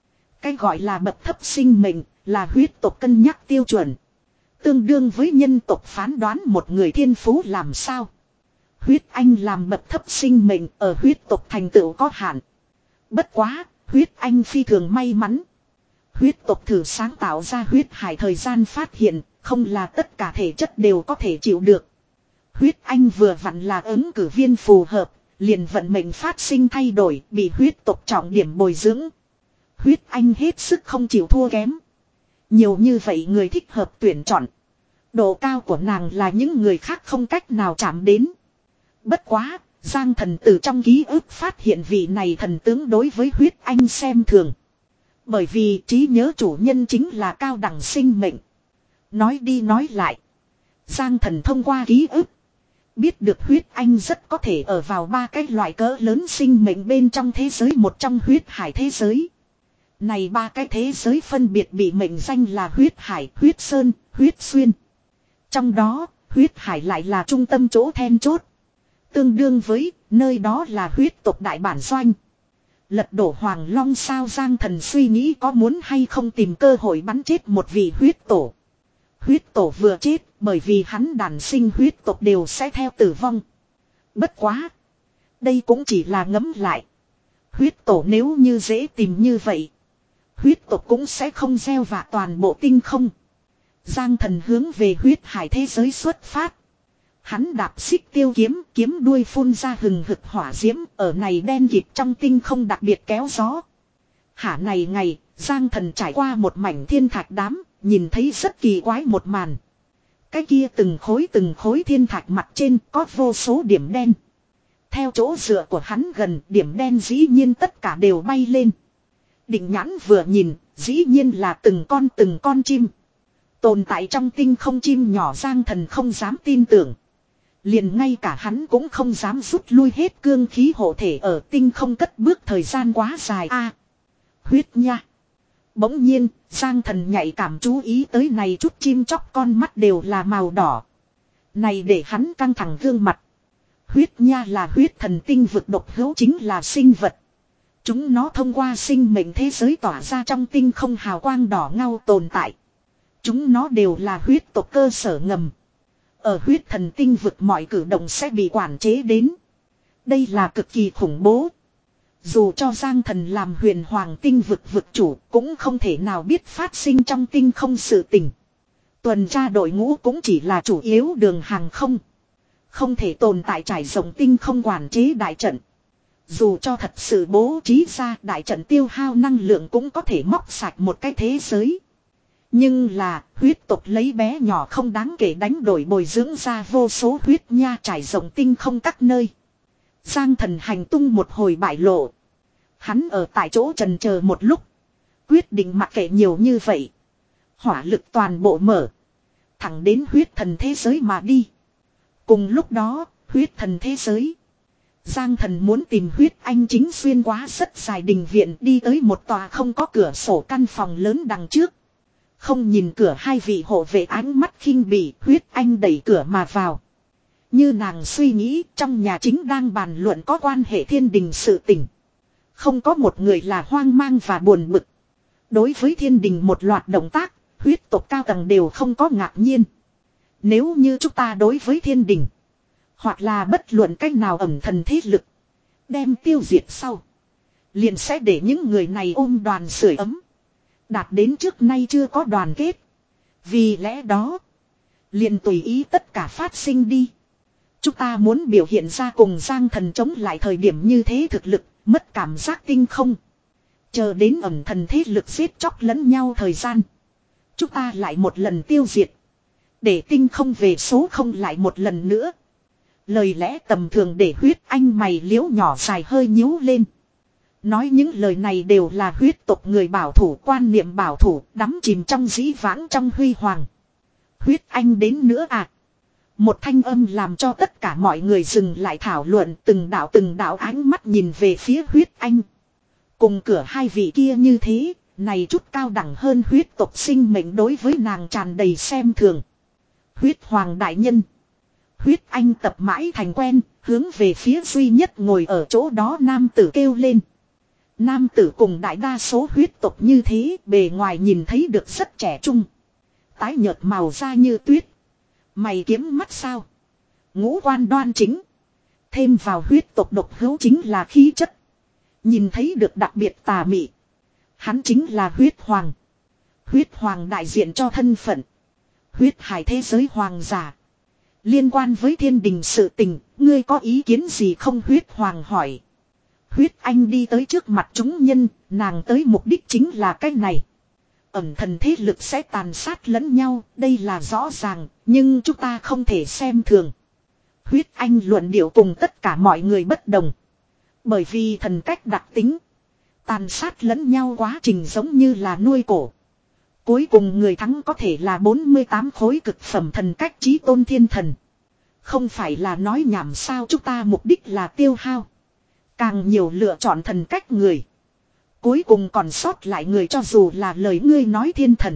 Cái gọi là bậc thấp sinh mệnh là huyết tộc cân nhắc tiêu chuẩn. Tương đương với nhân tộc phán đoán một người thiên phú làm sao. Huyết anh làm bậc thấp sinh mệnh ở huyết tộc thành tựu có hạn. Bất quá, huyết anh phi thường may mắn. Huyết tộc thử sáng tạo ra huyết hải thời gian phát hiện, không là tất cả thể chất đều có thể chịu được. Huyết anh vừa vặn là ứng cử viên phù hợp, liền vận mệnh phát sinh thay đổi, bị huyết tộc trọng điểm bồi dưỡng. Huyết anh hết sức không chịu thua kém. Nhiều như vậy người thích hợp tuyển chọn. Độ cao của nàng là những người khác không cách nào chạm đến. Bất quá, Giang Thần từ trong ký ức phát hiện vị này thần tướng đối với huyết anh xem thường. Bởi vì trí nhớ chủ nhân chính là cao đẳng sinh mệnh. Nói đi nói lại. Giang Thần thông qua ký ức. Biết được huyết anh rất có thể ở vào ba cái loại cỡ lớn sinh mệnh bên trong thế giới, một trong huyết hải thế giới. Này ba cái thế giới phân biệt bị mệnh danh là huyết hải, huyết sơn, huyết xuyên. Trong đó, huyết hải lại là trung tâm chỗ then chốt. Tương đương với nơi đó là huyết tộc đại bản doanh. Lật đổ Hoàng Long sao, Giang Thần suy nghĩ có muốn hay không tìm cơ hội bắn chết một vị huyết tổ. Huyết tổ vừa chết bởi vì hắn đàn sinh huyết tộc đều sẽ theo tử vong. Bất quá. Đây cũng chỉ là ngấm lại. Huyết tổ nếu như dễ tìm như vậy. Huyết tộc cũng sẽ không gieo vạ toàn bộ tinh không. Giang Thần hướng về huyết hải thế giới xuất phát. Hắn đạp xích tiêu kiếm, kiếm đuôi phun ra hừng hực hỏa diễm, ở này đen kịt trong tinh không đặc biệt kéo gió. Hả này ngày, Giang Thần trải qua một mảnh thiên thạch đám, nhìn thấy rất kỳ quái một màn. Cái kia từng khối từng khối thiên thạch mặt trên có vô số điểm đen. Theo chỗ dựa của hắn gần, điểm đen dĩ nhiên tất cả đều bay lên. Định nhãn vừa nhìn, dĩ nhiên là từng con từng con chim. Tồn tại trong tinh không chim nhỏ, Giang Thần không dám tin tưởng. Liền ngay cả hắn cũng không dám rút lui hết cương khí hộ thể ở tinh không cất bước thời gian quá dài a. À, huyết nha. Bỗng nhiên, Giang Thần nhạy cảm chú ý tới này chút chim chóc con mắt đều là màu đỏ. Này để hắn căng thẳng gương mặt. Huyết nha là huyết thần tinh vực độc hữu, chính là sinh vật. Chúng nó thông qua sinh mệnh thế giới tỏa ra trong tinh không hào quang đỏ ngao tồn tại. Chúng nó đều là huyết tộc cơ sở ngầm. Ở huyết thần tinh vực mọi cử động sẽ bị quản chế đến. Đây là cực kỳ khủng bố. Dù cho Giang Thần làm huyền hoàng tinh vực vực chủ cũng không thể nào biết phát sinh trong tinh không sự tình. Tuần tra đội ngũ cũng chỉ là chủ yếu đường hàng không. Không thể tồn tại trải rộng tinh không quản chế đại trận. Dù cho thật sự bố trí ra đại trận tiêu hao năng lượng cũng có thể móc sạch một cái thế giới. Nhưng là huyết tộc lấy bé nhỏ không đáng kể đánh đổi bồi dưỡng ra vô số huyết nha trải rộng tinh không các nơi. Giang Thần hành tung một hồi bại lộ. Hắn ở tại chỗ trần chờ một lúc. Quyết định mặc kệ nhiều như vậy. Hỏa lực toàn bộ mở. Thẳng đến huyết thần thế giới mà đi. Cùng lúc đó, huyết thần thế giới. Giang Thần muốn tìm huyết anh chính xuyên quá rất dài đình viện, đi tới một tòa không có cửa sổ căn phòng lớn đằng trước. Không nhìn cửa, hai vị hộ vệ ánh mắt khinh bỉ, huyết anh đẩy cửa mà vào. Như nàng suy nghĩ, trong nhà chính đang bàn luận có quan hệ thiên đình sự tình. Không có một người là hoang mang và buồn bực. Đối với thiên đình một loạt động tác, huyết tộc cao tầng đều không có ngạc nhiên. Nếu như chúng ta đối với thiên đình, hoặc là bất luận cách nào ẩm thần thế lực, đem tiêu diệt sau, liền sẽ để những người này ôm đoàn sưởi ấm. Đạt đến trước nay chưa có đoàn kết. Vì lẽ đó, liền tùy ý tất cả phát sinh đi. Chúng ta muốn biểu hiện ra cùng Giang Thần chống lại thời điểm như thế thực lực, mất cảm giác tinh không. Chờ đến ẩm thần thế lực giết chóc lẫn nhau thời gian, chúng ta lại một lần tiêu diệt. Để tinh không về số không lại một lần nữa. Lời lẽ tầm thường để huyết anh mày liễu nhỏ dài hơi nhíu lên. Nói những lời này đều là huyết tộc người bảo thủ, quan niệm bảo thủ, đắm chìm trong dĩ vãng trong huy hoàng. Huyết anh đến nữa à? Một thanh âm làm cho tất cả mọi người dừng lại thảo luận, từng đạo từng đạo ánh mắt nhìn về phía huyết anh. Cùng cửa hai vị kia như thế, này chút cao đẳng hơn huyết tộc sinh mệnh đối với nàng tràn đầy xem thường. Huyết hoàng đại nhân. Huyết anh tập mãi thành quen, hướng về phía duy nhất ngồi ở chỗ đó nam tử kêu lên. Nam tử cùng đại đa số huyết tộc như thế, bề ngoài nhìn thấy được rất trẻ trung. Tái nhợt màu da như tuyết. Mày kiếm mắt sao. Ngũ quan đoan chính. Thêm vào huyết tộc độc hữu chính là khí chất. Nhìn thấy được đặc biệt tà mị. Hắn chính là huyết hoàng. Huyết hoàng đại diện cho thân phận. Huyết hải thế giới hoàng giả. Liên quan với thiên đình sự tình, ngươi có ý kiến gì không? Huyết hoàng hỏi. Huyết Anh đi tới trước mặt chúng nhân, nàng tới mục đích chính là cái này. Ẩn thần thế lực sẽ tàn sát lẫn nhau, đây là rõ ràng, nhưng chúng ta không thể xem thường. Huyết Anh luận điệu cùng tất cả mọi người bất đồng. Bởi vì thần cách đặc tính, tàn sát lẫn nhau quá trình giống như là nuôi cổ. Cuối cùng người thắng có thể là bốn mươi tám khối cực phẩm thần cách chí tôn thiên thần. Không phải là nói nhảm sao, chúng ta mục đích là tiêu hao. Càng nhiều lựa chọn thần cách người. Cuối cùng còn sót lại người cho dù là lời ngươi nói thiên thần.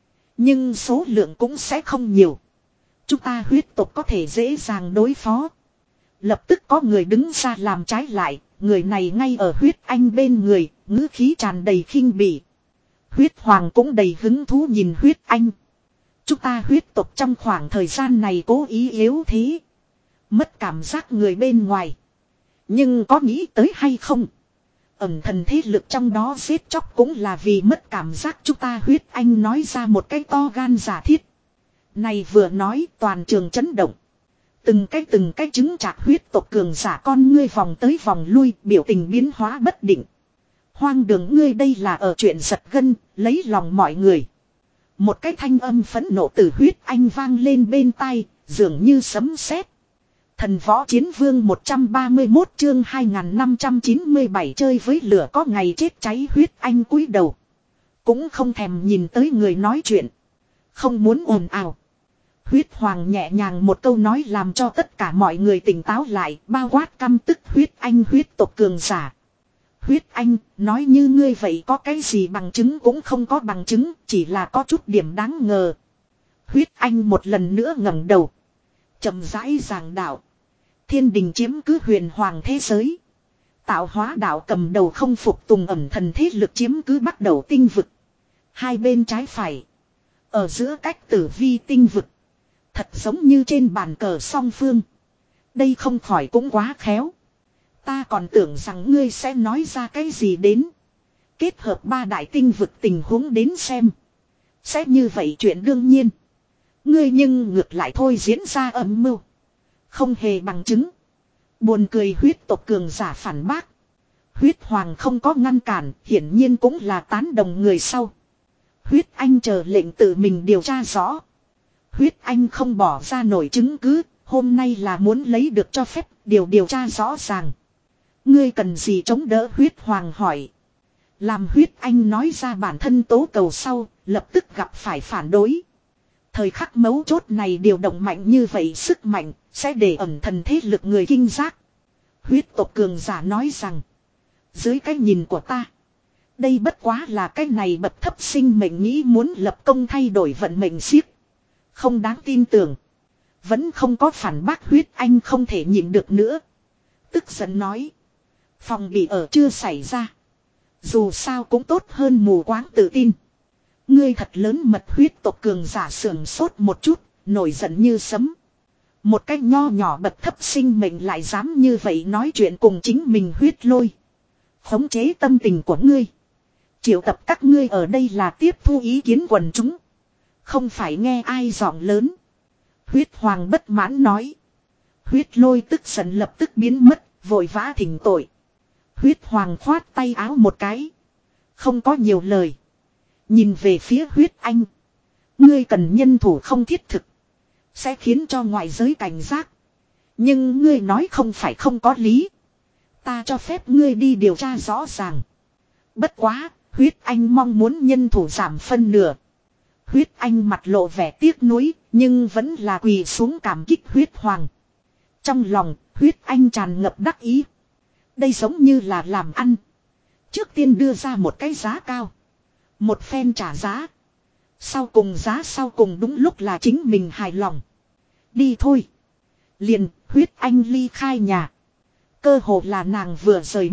Nhưng số lượng cũng sẽ không nhiều. Chúng ta huyết tộc có thể dễ dàng đối phó. Lập tức có người đứng ra làm trái lại. Người này ngay ở huyết anh bên người, ngữ khí tràn đầy khinh bỉ. Huyết hoàng cũng đầy hứng thú nhìn huyết anh. Chúng ta huyết tộc trong khoảng thời gian này cố ý yếu thế. Mất cảm giác người bên ngoài. Nhưng có nghĩ tới hay không? Ẩn thần thế lực trong đó giết chóc cũng là vì mất cảm giác. Chúng ta huyết anh nói ra một cái to gan giả thiết. Này vừa nói toàn trường chấn động. Từng cái từng cái chứng chạc huyết tộc cường giả con ngươi vòng tới vòng lui, biểu tình biến hóa bất định. Hoang đường, ngươi đây là ở chuyện giật gân, lấy lòng mọi người. Một cái thanh âm phẫn nộ từ huyết anh vang lên bên tai, dường như sấm sét. Thần võ chiến vương một trăm ba mươi mốt chương hai nghìn năm trăm chín mươi bảy chơi với lửa có ngày chết cháy. Huyết anh cúi đầu. Cũng không thèm nhìn tới người nói chuyện. Không muốn ồn ào. Huyết hoàng nhẹ nhàng một câu nói làm cho tất cả mọi người tỉnh táo lại, bao quát căm tức huyết anh huyết tộc cường giả. Huyết anh, nói như ngươi vậy có cái gì bằng chứng? Cũng không có bằng chứng, chỉ là có chút điểm đáng ngờ. Huyết anh một lần nữa ngẩng đầu. Chậm rãi giảng đạo. Thiên đình chiếm cứ huyền hoàng thế giới. Tạo hóa đạo cầm đầu không phục tùng ẩm thần thế lực chiếm cứ bắt đầu tinh vực. Hai bên trái phải. Ở giữa cách tử vi tinh vực. Thật giống như trên bàn cờ song phương. Đây không khỏi cũng quá khéo. Ta còn tưởng rằng ngươi sẽ nói ra cái gì đến. Kết hợp ba đại tinh vực tình huống đến xem. Sẽ như vậy chuyện đương nhiên. Ngươi nhưng ngược lại thôi diễn ra âm mưu. Không hề bằng chứng. Buồn cười, huyết tộc cường giả phản bác. Huyết hoàng không có ngăn cản, hiển nhiên cũng là tán đồng người sau. Huyết anh chờ lệnh tự mình điều tra rõ. Huyết anh không bỏ ra nổi chứng cứ, hôm nay là muốn lấy được cho phép, điều điều tra rõ ràng. Ngươi cần gì chống đỡ? Huyết hoàng hỏi. Làm huyết anh nói ra bản thân tố cầu sau, lập tức gặp phải phản đối. Thời khắc mấu chốt này điều động mạnh như vậy sức mạnh, sẽ để ẩn thần thế lực người kinh giác. Huyết tộc cường giả nói rằng, dưới cái nhìn của ta, đây bất quá là cái này bậc thấp sinh mệnh nghĩ muốn lập công thay đổi vận mệnh xiếc. Không đáng tin tưởng. Vẫn không có phản bác. Huyết anh không thể nhịn được nữa. Tức giận nói. Phòng bị ở chưa xảy ra. Dù sao cũng tốt hơn mù quáng tự tin. Ngươi thật lớn mật. Huyết tộc cường giả sườn sốt một chút, nổi giận như sấm. Một cách nho nhỏ bậc thấp sinh mệnh lại dám như vậy nói chuyện cùng chính mình. Huyết lôi. Khống chế tâm tình của ngươi. Triệu tập các ngươi ở đây là tiếp thu ý kiến quần chúng. Không phải nghe ai giọng lớn. Huyết hoàng bất mãn nói. Huyết lôi tức giận lập tức biến mất, vội vã thỉnh tội. Huyết hoàng khoát tay áo một cái. Không có nhiều lời. Nhìn về phía huyết anh. Ngươi cần nhân thủ không thiết thực. Sẽ khiến cho ngoại giới cảnh giác. Nhưng ngươi nói không phải không có lý. Ta cho phép ngươi đi điều tra rõ ràng. Bất quá, huyết anh mong muốn nhân thủ giảm phân nửa. Huyết anh mặt lộ vẻ tiếc nuối, nhưng vẫn là quỳ xuống cảm kích huyết hoàng. Trong lòng, huyết anh tràn ngập đắc ý. Đây giống như là làm ăn. Trước tiên đưa ra một cái giá cao. Một phen trả giá. Sau cùng giá sau cùng đúng lúc là chính mình hài lòng. Đi thôi. Liền, huyết anh ly khai nhà. Cơ hồ là nàng vừa rời mở,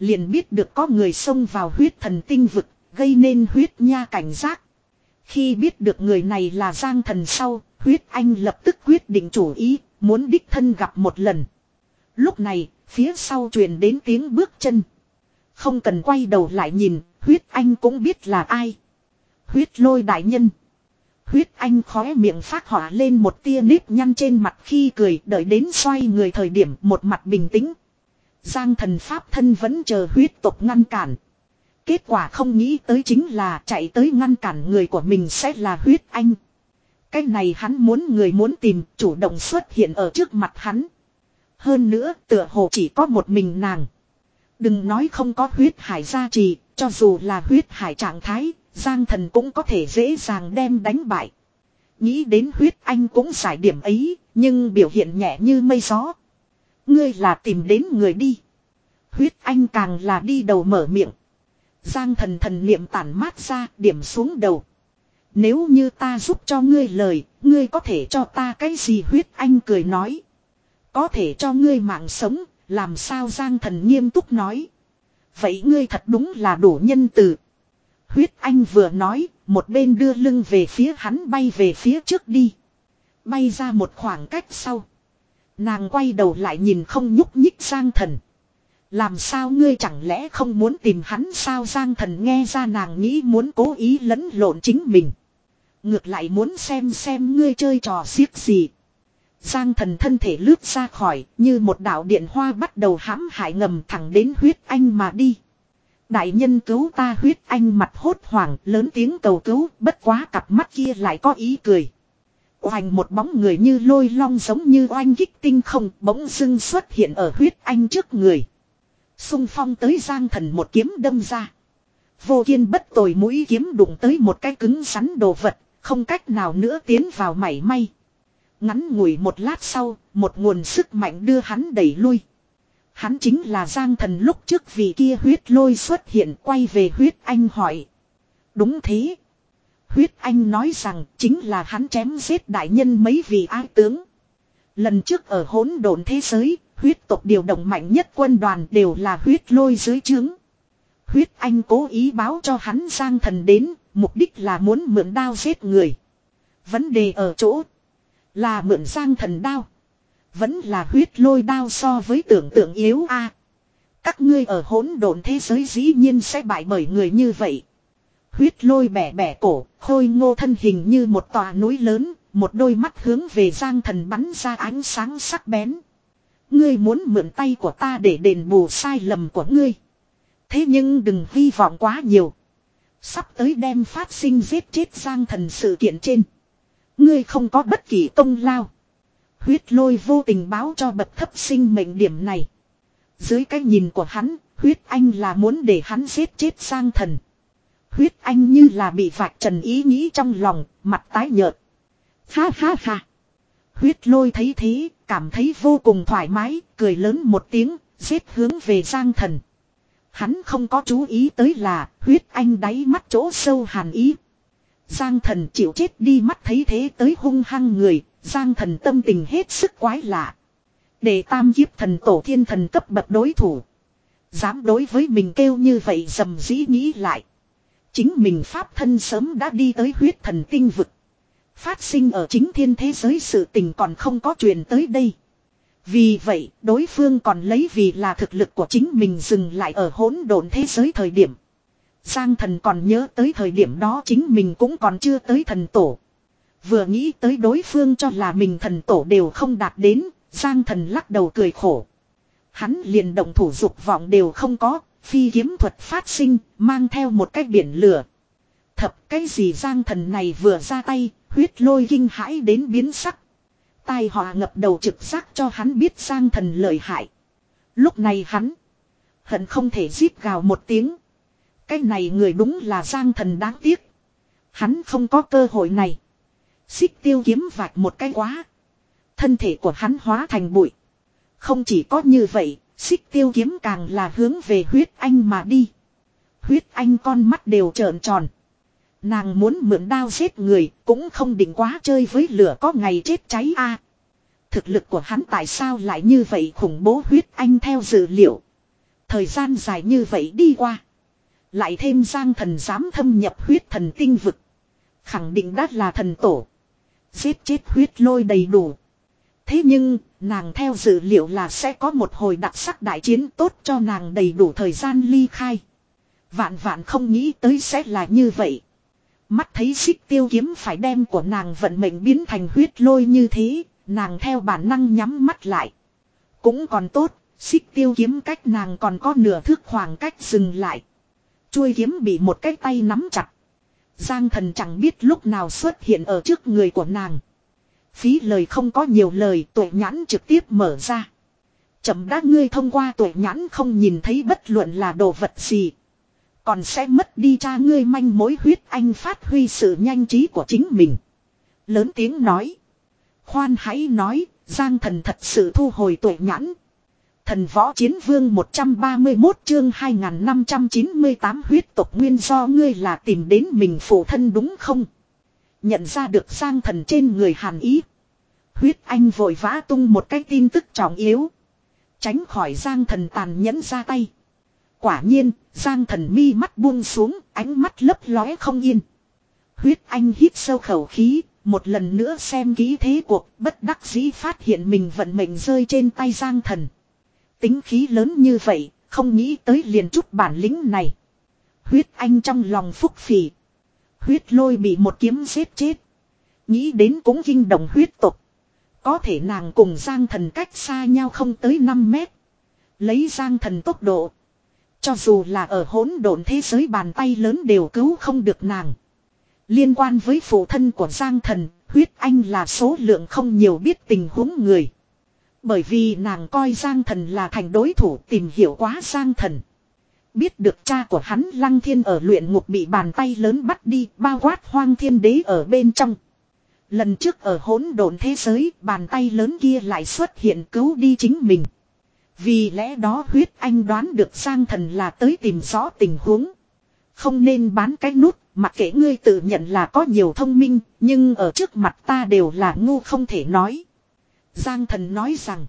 liền biết được có người xông vào huyết thần tinh vực, gây nên huyết nha cảnh giác. Khi biết được người này là Giang Thần sau, huyết anh lập tức quyết định chủ ý, muốn đích thân gặp một lần. Lúc này, phía sau truyền đến tiếng bước chân. Không cần quay đầu lại nhìn, huyết anh cũng biết là ai. Huyết Lôi đại nhân. Huyết anh khóe miệng phát hỏa lên một tia nếp nhăn trên mặt khi cười, đợi đến xoay người thời điểm một mặt bình tĩnh. Giang Thần pháp thân vẫn chờ huyết tộc ngăn cản. Kết quả không nghĩ tới chính là chạy tới ngăn cản người của mình sẽ là huyết anh. Cái này hắn muốn người muốn tìm, chủ động xuất hiện ở trước mặt hắn. Hơn nữa tựa hồ chỉ có một mình nàng. Đừng nói không có huyết hải gia trì, cho dù là huyết hải trạng thái, Giang Thần cũng có thể dễ dàng đem đánh bại. Nghĩ đến huyết anh cũng giải điểm ấy, nhưng biểu hiện nhẹ như mây gió. Ngươi là tìm đến người đi. Huyết anh càng là đi đầu mở miệng. Giang Thần thần niệm tản mát ra, điểm xuống đầu. Nếu như ta giúp cho ngươi lời, ngươi có thể cho ta cái gì? Huyết anh cười nói. Có thể cho ngươi mạng sống, làm sao? Giang Thần nghiêm túc nói. Vậy ngươi thật đúng là đủ nhân từ. Huyết anh vừa nói, một bên đưa lưng về phía hắn, bay về phía trước đi. Bay ra một khoảng cách sau. Nàng quay đầu lại nhìn không nhúc nhích Giang Thần. Làm sao ngươi chẳng lẽ không muốn tìm hắn sao? Giang Thần nghe ra nàng nghĩ muốn cố ý lẫn lộn chính mình. Ngược lại muốn xem xem ngươi chơi trò xiếc gì. Giang Thần thân thể lướt ra khỏi, như một đạo điện hoa bắt đầu hãm hại ngầm thẳng đến huyết anh mà đi. Đại nhân cứu ta! Huyết anh mặt hốt hoảng, lớn tiếng cầu cứu, bất quá cặp mắt kia lại có ý cười. Oanh, một bóng người như lôi long giống như oanh kích tinh không, bỗng dưng xuất hiện ở huyết anh trước người. Xung phong tới, Giang Thần một kiếm đâm ra. Vô kiên bất tồi mũi kiếm đụng tới một cái cứng rắn đồ vật, không cách nào nữa tiến vào mảy may. Ngắn ngủi một lát sau, một nguồn sức mạnh đưa hắn đẩy lui. Hắn chính là Giang Thần lúc trước vì kia huyết lôi xuất hiện. Quay về huyết anh hỏi. Đúng thế. Huyết anh nói rằng chính là hắn chém giết đại nhân mấy vị ái tướng. Lần trước ở hỗn độn thế giới, huyết tộc điều động mạnh nhất quân đoàn đều là huyết lôi dưới trướng. Huyết anh cố ý báo cho hắn Giang Thần đến, mục đích là muốn mượn đao giết người. Vấn đề ở chỗ là mượn Giang Thần đao, vẫn là huyết lôi đao so với tưởng tượng yếu a. Các ngươi ở hỗn độn thế giới dĩ nhiên sẽ bại bởi người như vậy. Huyết lôi bẻ bẻ cổ, khôi ngô thân hình như một tòa núi lớn, một đôi mắt hướng về Giang Thần bắn ra ánh sáng sắc bén. Ngươi muốn mượn tay của ta để đền bù sai lầm của ngươi. Thế nhưng đừng hy vọng quá nhiều. Sắp tới đem phát sinh giết chết Giang Thần sự kiện trên, ngươi không có bất kỳ công lao. Huyết lôi vô tình báo cho bậc thấp sinh mệnh điểm này. Dưới cái nhìn của hắn, huyết anh là muốn để hắn giết chết Giang Thần. Huyết anh như là bị vạch trần ý nghĩ trong lòng, mặt tái nhợt. Ha ha ha. Huyết lôi thấy thế, cảm thấy vô cùng thoải mái, cười lớn một tiếng, giết hướng về Giang Thần. Hắn không có chú ý tới là huyết anh đáy mắt chỗ sâu hàn ý. Giang Thần chịu chết đi, mắt thấy thế tới hung hăng người, Giang Thần tâm tình hết sức quái lạ. Để tam kiếp thần tổ thiên thần cấp bậc đối thủ, dám đối với mình kêu như vậy, dầm dĩ nghĩ lại. Chính mình pháp thân sớm đã đi tới huyết thần tinh vực. Phát sinh ở chính thiên thế giới sự tình còn không có truyền tới đây. Vì vậy, đối phương còn lấy vì là thực lực của chính mình dừng lại ở hỗn độn thế giới thời điểm. Giang Thần còn nhớ tới thời điểm đó chính mình cũng còn chưa tới thần tổ. Vừa nghĩ tới đối phương cho là mình thần tổ đều không đạt đến, Giang Thần lắc đầu cười khổ. Hắn liền động thủ dục vọng đều không có, phi kiếm thuật phát sinh, mang theo một cái biển lửa. Thập cái gì? Giang Thần này vừa ra tay, huyết lôi kinh hãi đến biến sắc. Tai họa ngập đầu trực giác cho hắn biết Giang Thần lợi hại. Lúc này hắn hận không thể rít gào một tiếng. Cái này người đúng là Giang Thần đáng tiếc. Hắn không có cơ hội này. Xích tiêu kiếm vạch một cái quá, thân thể của hắn hóa thành bụi. Không chỉ có như vậy, xích tiêu kiếm càng là hướng về huyết anh mà đi. Huyết anh con mắt đều trợn tròn. Nàng muốn mượn đao giết người, cũng không định quá chơi với lửa có ngày chết cháy a. Thực lực của hắn tại sao lại như vậy khủng bố? Huyết anh theo dự liệu Thời gian dài như vậy đi qua. Lại thêm Giang Thần dám thâm nhập huyết thần tinh vực. Khẳng định đã là thần tổ. Giết chết huyết lôi đầy đủ. Thế nhưng, nàng theo dự liệu là sẽ có một hồi đặc sắc đại chiến tốt cho nàng đầy đủ thời gian ly khai. Vạn vạn không nghĩ tới sẽ là như vậy. Mắt thấy xích tiêu kiếm phải đem của nàng vận mệnh biến thành huyết lôi như thế, nàng theo bản năng nhắm mắt lại. Cũng còn tốt, xích tiêu kiếm cách nàng còn có nửa thước khoảng cách dừng lại. Chuôi kiếm bị một cái tay nắm chặt. Giang Thần chẳng biết lúc nào xuất hiện ở trước người của nàng. Phí lời không có nhiều lời, tuệ nhãn trực tiếp mở ra. Chậm đã, ngươi thông qua tuệ nhãn không nhìn thấy bất luận là đồ vật gì. Còn sẽ mất đi cha ngươi manh mối. Huyết Anh phát huy sự nhanh trí của chính mình. Lớn tiếng nói. Khoan hãy nói, Giang Thần thật sự thu hồi tuệ nhãn. Thần võ chiến vương một trăm ba mươi mốt chương hai nghìn năm trăm chín mươi tám huyết tộc nguyên do ngươi là tìm đến mình phụ thân đúng không? Nhận ra được Giang Thần trên người hàn ý. Huyết Anh vội vã tung một cái tin tức trọng yếu. Tránh khỏi Giang Thần tàn nhẫn ra tay. Quả nhiên, Giang Thần mi mắt buông xuống, ánh mắt lấp lóe không yên. Huyết Anh hít sâu khẩu khí, một lần nữa xem kỹ thế cuộc, bất đắc dĩ phát hiện mình vận mệnh rơi trên tay Giang Thần. Tính khí lớn như vậy, không nghĩ tới liền chút bản lĩnh này. Huyết Anh trong lòng phúc phì. Huyết lôi bị một kiếm giết chết. Nghĩ đến cũng kinh động huyết tộc. Có thể nàng cùng Giang Thần cách xa nhau không tới năm mét. Lấy Giang Thần tốc độ. Cho dù là ở hỗn độn thế giới bàn tay lớn đều cứu không được nàng. Liên quan với phụ thân của Giang Thần, Huyết Anh là số lượng không nhiều biết tình huống người. Bởi vì nàng coi Giang Thần là thành đối thủ, tìm hiểu quá Giang Thần. Biết được cha của hắn Lăng Thiên ở luyện ngục bị bàn tay lớn bắt đi, bao quát Hoang Thiên Đế ở bên trong. Lần trước ở hỗn độn thế giới, bàn tay lớn kia lại xuất hiện cứu đi chính mình. Vì lẽ đó Huyết Anh đoán được Giang Thần là tới tìm rõ tình huống. Không nên bán cái nút, mặc kệ ngươi tự nhận là có nhiều thông minh, nhưng ở trước mặt ta đều là ngu không thể nói. Giang Thần nói rằng,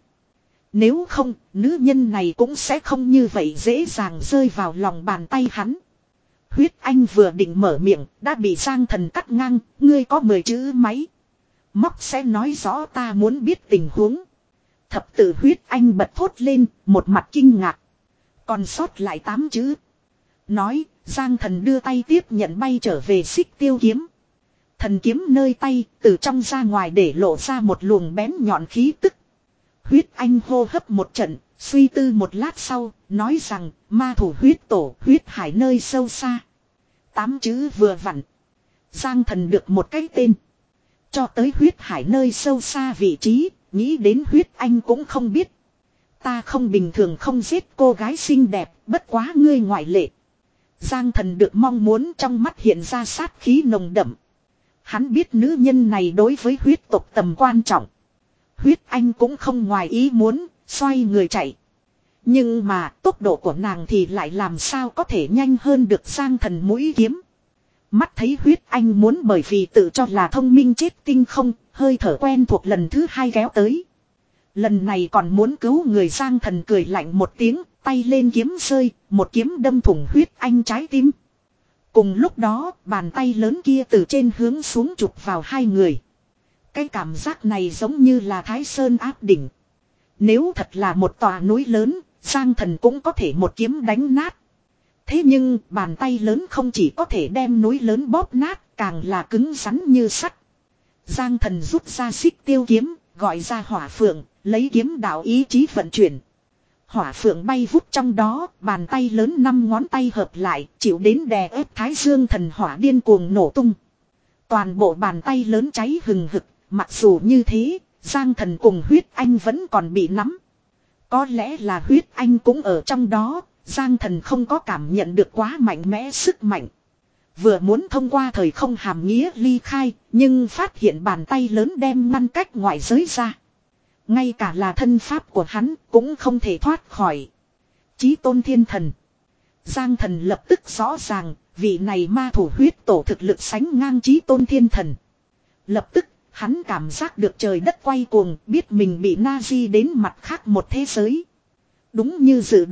nếu không, nữ nhân này cũng sẽ không như vậy dễ dàng rơi vào lòng bàn tay hắn. Huyết Anh vừa định mở miệng, đã bị Giang Thần cắt ngang, ngươi có mười chữ máy. Móc sẽ nói rõ ta muốn biết tình huống. Thập tử Huyết Anh bật thốt lên, một mặt kinh ngạc. Còn sót lại tám chữ. Nói, Giang Thần đưa tay tiếp nhận bay trở về xích tiêu kiếm. Thần kiếm nơi tay, từ trong ra ngoài để lộ ra một luồng bén nhọn khí tức. Huyết Anh hô hấp một trận, suy tư một lát sau, nói rằng, ma thủ huyết tổ, huyết hải nơi sâu xa. Tám chữ vừa vặn. Giang Thần được một cái tên. Cho tới huyết hải nơi sâu xa vị trí, nghĩ đến Huyết Anh cũng không biết. Ta không bình thường không giết cô gái xinh đẹp, bất quá ngươi ngoại lệ. Giang Thần được mong muốn trong mắt hiện ra sát khí nồng đậm. Hắn biết nữ nhân này đối với huyết tộc tầm quan trọng. Huyết Anh cũng không ngoài ý muốn, xoay người chạy. Nhưng mà tốc độ của nàng thì lại làm sao có thể nhanh hơn được Giang Thần mũi kiếm. Mắt thấy Huyết Anh muốn bởi vì tự cho là thông minh chết tinh không, hơi thở quen thuộc lần thứ hai kéo tới. Lần này còn muốn cứu người. Giang Thần cười lạnh một tiếng, tay lên kiếm rơi, một kiếm đâm thủng Huyết Anh trái tim. Cùng lúc đó, bàn tay lớn kia từ trên hướng xuống chụp vào hai người. Cái cảm giác này giống như là Thái Sơn áp đỉnh. Nếu thật là một tòa núi lớn, Giang Thần cũng có thể một kiếm đánh nát. Thế nhưng, bàn tay lớn không chỉ có thể đem núi lớn bóp nát, càng là cứng rắn như sắt. Giang Thần rút ra xích tiêu kiếm, gọi ra hỏa phượng, lấy kiếm đạo ý chí vận chuyển. Hỏa phượng bay vút trong đó, bàn tay lớn năm ngón tay hợp lại, chịu đến đè ép Thái Dương thần hỏa điên cuồng nổ tung. Toàn bộ bàn tay lớn cháy hừng hực, mặc dù như thế, Giang Thần cùng Huyết Anh vẫn còn bị nắm. Có lẽ là Huyết Anh cũng ở trong đó, Giang Thần không có cảm nhận được quá mạnh mẽ sức mạnh. Vừa muốn thông qua thời không hàm nghĩa ly khai, nhưng phát hiện bàn tay lớn đem ngăn cách ngoại giới ra. Ngay cả là thân pháp của hắn cũng không thể thoát khỏi. Chí tôn thiên thần. Giang Thần lập tức rõ ràng, vị này ma thủ huyết tổ thực lực sánh ngang chí tôn thiên thần. Lập tức, hắn cảm giác được trời đất quay cuồng, biết mình bị Nazi đến mặt khác một thế giới. Đúng như dự đoán,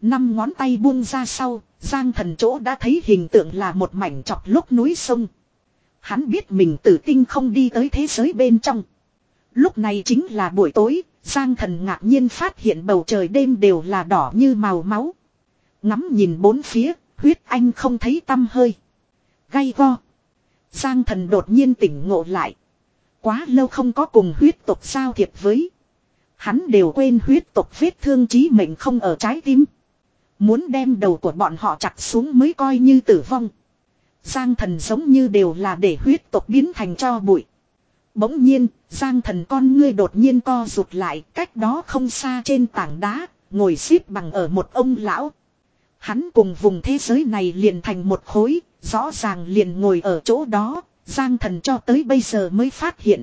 Năm ngón tay buông ra sau, Giang Thần chỗ đã thấy hình tượng là một mảnh chọc lúc núi sông. Hắn biết mình từ tinh không đi tới thế giới bên trong. Lúc này chính là buổi tối, Giang Thần ngạc nhiên phát hiện bầu trời đêm đều là đỏ như màu máu. Ngắm nhìn bốn phía, huyết anh không thấy tăm hơi. Gay go. Giang Thần đột nhiên tỉnh ngộ lại. Quá lâu không có cùng huyết tộc giao thiệp với. Hắn đều quên huyết tộc vết thương chí mệnh không ở trái tim. Muốn đem đầu của bọn họ chặt xuống mới coi như tử vong. Giang Thần giống như đều là để huyết tộc biến thành tro bụi. Bỗng nhiên, Giang Thần con ngươi đột nhiên co rụt lại, cách đó không xa trên tảng đá, ngồi xếp bằng ở một ông lão. Hắn cùng vùng thế giới này liền thành một khối, rõ ràng liền ngồi ở chỗ đó, Giang Thần cho tới bây giờ mới phát hiện.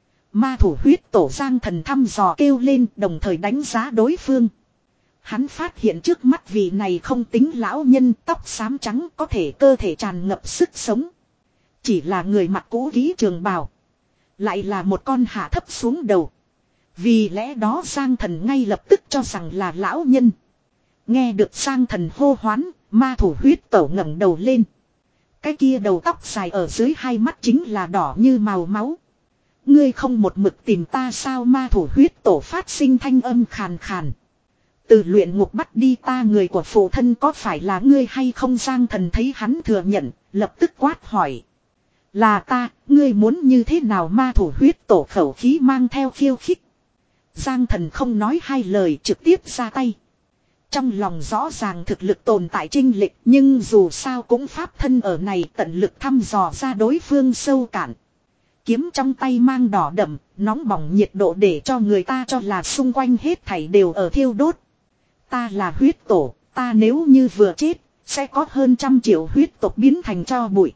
Ma thủ huyết tổ Giang Thần thăm dò kêu lên, đồng thời đánh giá đối phương. Hắn phát hiện trước mắt vị này không tính lão nhân, tóc xám trắng, có thể cơ thể tràn ngập sức sống. Chỉ là người mặc cũ kỹ trường bào. Lại là một con hạ thấp xuống đầu. Vì lẽ đó Giang Thần ngay lập tức cho rằng là lão nhân. Nghe được Giang Thần hô hoán, ma thủ huyết tổ ngẩng đầu lên. Cái kia đầu tóc dài ở dưới hai mắt chính là đỏ như màu máu. Ngươi không một mực tìm ta sao? Ma thủ huyết tổ phát sinh thanh âm khàn khàn. Từ luyện ngục bắt đi ta người của phụ thân có phải là ngươi hay không? Giang Thần thấy hắn thừa nhận, lập tức quát hỏi. Là ta, ngươi muốn như thế nào? Ma thủ huyết tổ khẩu khí mang theo khiêu khích. Giang Thần không nói hai lời trực tiếp ra tay. Trong lòng rõ ràng thực lực tồn tại chênh lệch, nhưng dù sao cũng pháp thân ở này tận lực thăm dò ra đối phương sâu cạn. Kiếm trong tay mang đỏ đậm, nóng bỏng nhiệt độ để cho người ta cho là xung quanh hết thảy đều ở thiêu đốt. Ta là huyết tổ, ta nếu như vừa chết, sẽ có hơn trăm triệu huyết tộc biến thành tro bụi.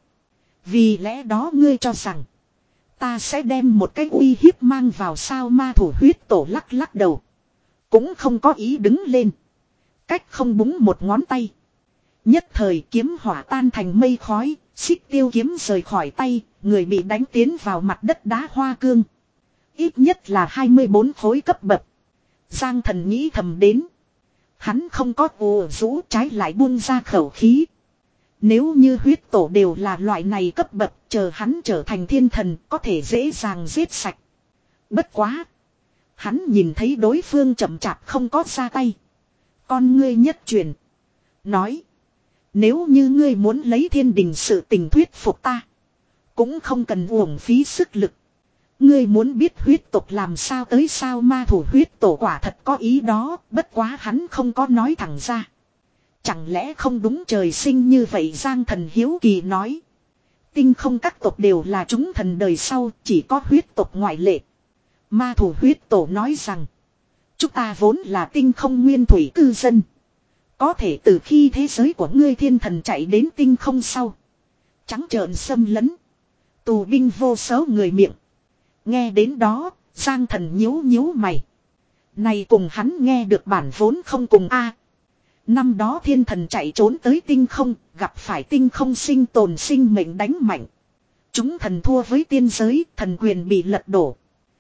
Vì lẽ đó ngươi cho rằng, ta sẽ đem một cái uy hiếp mang vào sao? Ma thủ huyết tổ lắc lắc đầu. Cũng không có ý đứng lên. Cách không búng một ngón tay. Nhất thời kiếm hỏa tan thành mây khói, xích tiêu kiếm rời khỏi tay, người bị đánh tiến vào mặt đất đá hoa cương. Ít nhất là hai mươi bốn khối cấp bậc. Giang Thần nghĩ thầm đến. Hắn không có ồ rũ, trái lại buông ra khẩu khí. Nếu như huyết tổ đều là loại này cấp bậc, chờ hắn trở thành thiên thần có thể dễ dàng giết sạch. Bất quá. Hắn nhìn thấy đối phương chậm chạp không có ra tay. Con ngươi nhất truyền. Nói. Nếu như ngươi muốn lấy thiên đình sự tình thuyết phục ta. Cũng không cần uổng phí sức lực. Ngươi muốn biết huyết tộc làm sao tới sao? Ma thủ huyết tổ quả thật có ý đó. Bất quá hắn không có nói thẳng ra. Chẳng lẽ không đúng trời sinh như vậy? Giang Thần hiếu kỳ nói. Tinh không các tộc đều là chúng thần đời sau, chỉ có huyết tộc ngoại lệ. Ma thủ huyết tổ nói rằng. Chúng ta vốn là tinh không nguyên thủy cư dân. Có thể từ khi thế giới của ngươi thiên thần chạy đến tinh không sau. Trắng trợn xâm lấn. Tù binh vô số người miệng. Nghe đến đó, Giang Thần nhíu nhíu mày. Này cùng hắn nghe được bản vốn không cùng a. Năm đó thiên thần chạy trốn tới tinh không, gặp phải tinh không sinh tồn sinh mệnh đánh mạnh. Chúng thần thua với tiên giới, thần quyền bị lật đổ.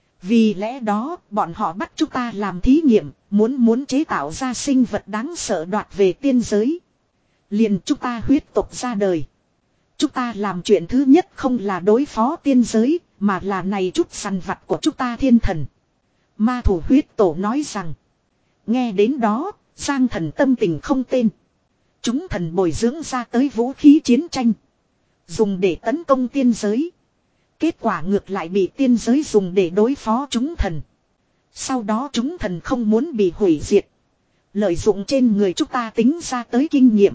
Vì lẽ đó, bọn họ bắt chúng ta làm thí nghiệm, muốn muốn chế tạo ra sinh vật đáng sợ đoạt về tiên giới. Liền chúng ta huyết tộc ra đời. Chúng ta làm chuyện thứ nhất không là đối phó tiên giới, mà là này chút săn vặt của chúng ta thiên thần. Ma thủ huyết tổ nói rằng. Nghe đến đó, Giang Thần tâm tình không tên. Chúng thần bồi dưỡng ra tới vũ khí chiến tranh. Dùng để tấn công tiên giới. Kết quả ngược lại bị tiên giới dùng để đối phó chúng thần. Sau đó chúng thần không muốn bị hủy diệt. Lợi dụng trên người chúng ta tính ra tới kinh nghiệm.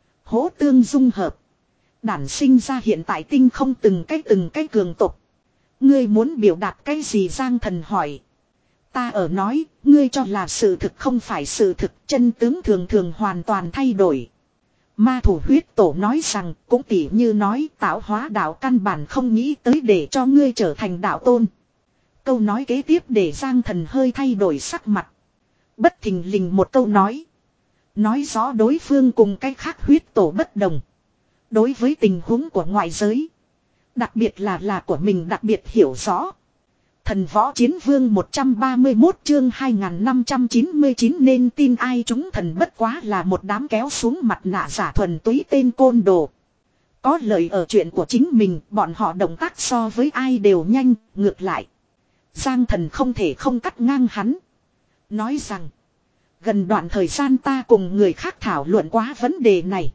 Hỗ tương dung hợp. Đản sinh ra hiện tại tinh không từng cái từng cái cường tộc. Ngươi muốn biểu đạt cái gì? Giang Thần hỏi. Ta ở nói, ngươi cho là sự thực không phải sự thực, chân tướng thường thường hoàn toàn thay đổi. Ma thủ huyết tổ nói rằng, cũng tỉ như nói tạo hóa đạo căn bản không nghĩ tới để cho ngươi trở thành đạo tôn. Câu nói kế tiếp để Giang Thần hơi thay đổi sắc mặt. Bất thình lình một câu nói. Nói rõ đối phương cùng cái khác huyết tổ bất đồng. Đối với tình huống của ngoại giới. Đặc biệt là là của mình đặc biệt hiểu rõ. Thần võ chiến vương một trăm ba mươi mốt chương hai nghìn năm trăm chín mươi chín nên tin ai chúng thần bất quá là một đám kéo xuống mặt nạ giả thuần túy tên côn đồ. Có lợi ở chuyện của chính mình, bọn họ động tác so với ai đều nhanh, ngược lại. Giang Thần không thể không cắt ngang hắn. Nói rằng, gần đoạn thời gian ta cùng người khác thảo luận quá vấn đề này.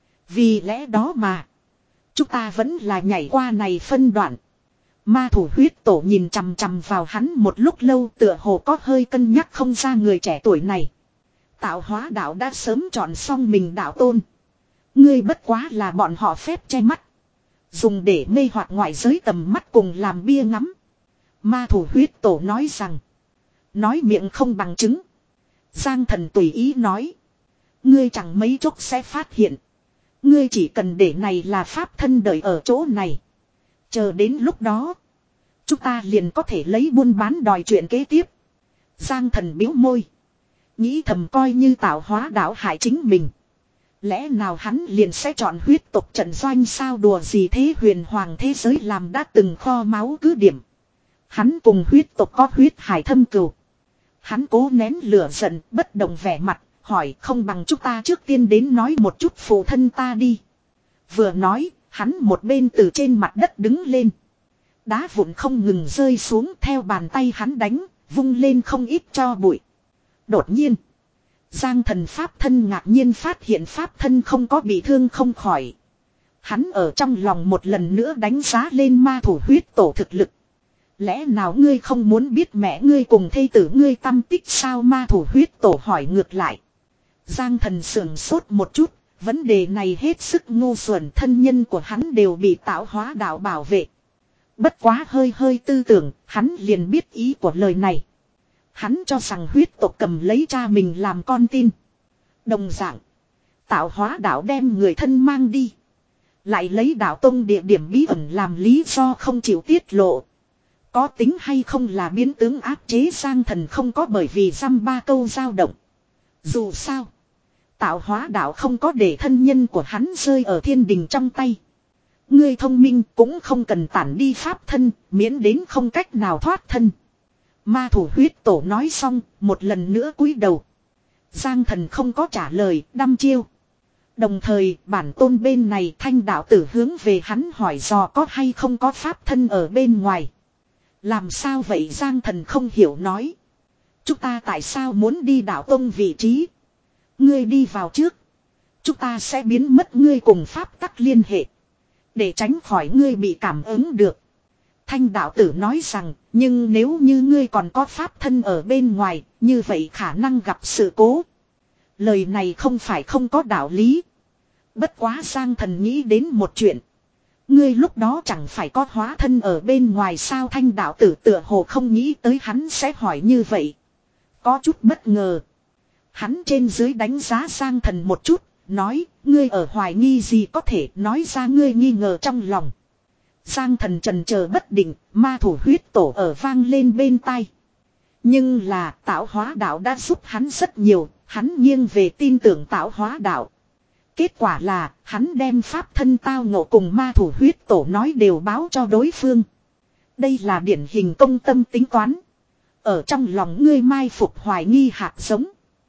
Vì lẽ đó mà, chúng ta vẫn là nhảy qua này phân đoạn. Ma thủ huyết tổ nhìn chằm chằm vào hắn một lúc lâu, tựa hồ có hơi cân nhắc không ra người trẻ tuổi này. Tạo hóa đạo đã sớm chọn xong mình đạo tôn. Ngươi bất quá là bọn họ phép che mắt, dùng để mê hoặc ngoại giới tầm mắt cùng làm bia ngắm. Ma thủ huyết tổ nói rằng, nói miệng không bằng chứng. Giang Thần tùy ý nói, ngươi chẳng mấy chốc sẽ phát hiện, ngươi chỉ cần để này là pháp thân đợi ở chỗ này. Chờ đến lúc đó, chúng ta liền có thể lấy buôn bán đòi chuyện kế tiếp. Giang Thần biếu môi, nghĩ thầm coi như tạo hóa đạo hại chính mình, lẽ nào hắn liền sẽ chọn huyết tộc trận doanh sao? Đùa gì thế, huyền hoàng thế giới làm đã từng kho máu cứ điểm. Hắn cùng huyết tộc có huyết hải thâm cừu. Hắn cố nén lửa giận, bất động vẻ mặt, hỏi không bằng chúng ta trước tiên đến nói một chút phụ thân ta đi. Vừa nói, hắn một bên từ trên mặt đất đứng lên. Đá vụn không ngừng rơi xuống, theo bàn tay hắn đánh, vung lên không ít cho bụi. Đột nhiên, Giang Thần pháp thân ngạc nhiên phát hiện pháp thân không có bị thương không khỏi. Hắn ở trong lòng một lần nữa đánh giá lên ma thủ huyết tổ thực lực. Lẽ nào ngươi không muốn biết mẹ ngươi cùng thê tử ngươi tâm tích sao? Ma thủ huyết tổ hỏi ngược lại. Giang Thần sưởng sốt một chút, vấn đề này hết sức ngu xuẩn, thân nhân của hắn đều bị tạo hóa đạo bảo vệ. Bất quá hơi hơi tư tưởng, hắn liền biết ý của lời này. Hắn cho rằng huyết tộc cầm lấy cha mình làm con tin. Đồng dạng, tạo hóa đạo đem người thân mang đi, lại lấy đạo tông địa điểm bí ẩn làm lý do không chịu tiết lộ. Có tính hay không là biến tướng áp chế? Giang Thần không có bởi vì dăm ba câu dao động. Dù sao, tạo hóa đạo không có để thân nhân của hắn rơi ở thiên đình trong tay. Ngươi thông minh cũng không cần tản đi pháp thân, miễn đến không cách nào thoát thân. Ma thủ huyết tổ nói xong, một lần nữa cúi đầu. Giang Thần không có trả lời, đăm chiêu. Đồng thời, bản tôn bên này thanh đạo tử hướng về hắn hỏi dò có hay không có pháp thân ở bên ngoài. Làm sao vậy? Giang Thần không hiểu nói. Chúng ta tại sao muốn đi đạo tông vị trí? Ngươi đi vào trước, chúng ta sẽ biến mất ngươi cùng pháp tắc liên hệ, để tránh khỏi ngươi bị cảm ứng được. Thanh đạo tử nói rằng, nhưng nếu như ngươi còn có pháp thân ở bên ngoài, như vậy khả năng gặp sự cố. Lời này không phải không có đạo lý. Bất quá Giang Thần nghĩ đến một chuyện. Ngươi lúc đó chẳng phải có hóa thân ở bên ngoài sao? Thanh đạo tử tựa hồ không nghĩ tới hắn sẽ hỏi như vậy, có chút bất ngờ. Hắn trên dưới đánh giá Giang Thần một chút, nói, ngươi ở hoài nghi gì, có thể nói ra ngươi nghi ngờ trong lòng. Giang Thần trần chờ bất định, ma thủ huyết tổ ở vang lên bên tai. Nhưng là tạo hóa đạo đã giúp hắn rất nhiều, hắn nghiêng về tin tưởng tạo hóa đạo. Kết quả là, hắn đem pháp thân tao ngộ cùng ma thủ huyết tổ nói đều báo cho đối phương. Đây là điển hình công tâm tính toán. Ở trong lòng ngươi mai phục hoài nghi hạt giống.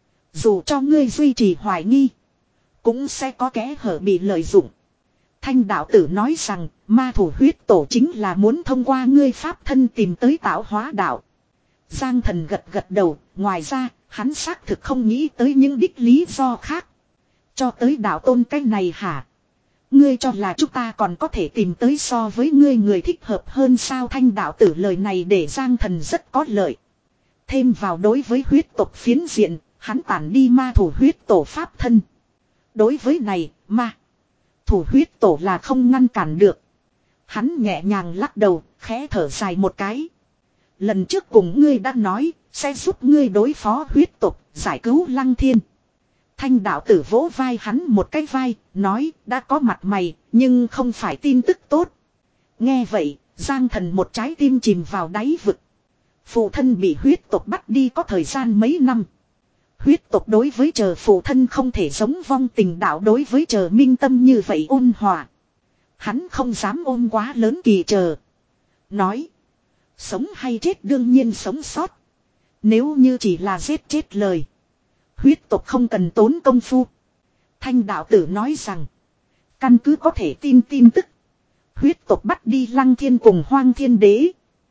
Dù cho ngươi duy trì hoài nghi, cũng sẽ có kẽ hở bị lợi dụng. Thanh đạo tử nói rằng, ma thủ huyết tổ chính là muốn thông qua ngươi pháp thân tìm tới tạo hóa đạo. Giang Thần gật gật đầu, ngoài ra, hắn xác thực không nghĩ tới những đích lý do khác. Cho tới đạo tôn cái này hả? Ngươi cho là chúng ta còn có thể tìm tới so với ngươi người thích hợp hơn sao? Thanh đạo tử lời này để Giang Thần rất có lợi. Thêm vào đối với huyết tộc phiến diện, hắn tản đi ma thủ huyết tổ pháp thân. Đối với này, ma thủ huyết tổ là không ngăn cản được. Hắn nhẹ nhàng lắc đầu, khẽ thở dài một cái. Lần trước cùng ngươi đã nói, sẽ giúp ngươi đối phó huyết tộc, giải cứu Lăng Thiên. Thanh đạo tử vỗ vai hắn một cái vai, nói, đã có mặt mày, nhưng không phải tin tức tốt. Nghe vậy, Giang Thần một trái tim chìm vào đáy vực. Phụ thân bị huyết tộc bắt đi có thời gian mấy năm. Huyết tộc đối với chờ phụ thân không thể giống vong tình đạo đối với chờ minh tâm như vậy ôn hòa. Hắn không dám ôm quá lớn kỳ chờ. Nói, Sống hay chết đương nhiên sống sót. Nếu như chỉ là giết chết lời. Huyết tộc không cần tốn công phu. Thanh đạo tử nói rằng. Căn cứ có thể tin tin tức. Huyết tộc bắt đi Lăng Thiên cùng Hoang Thiên Đế.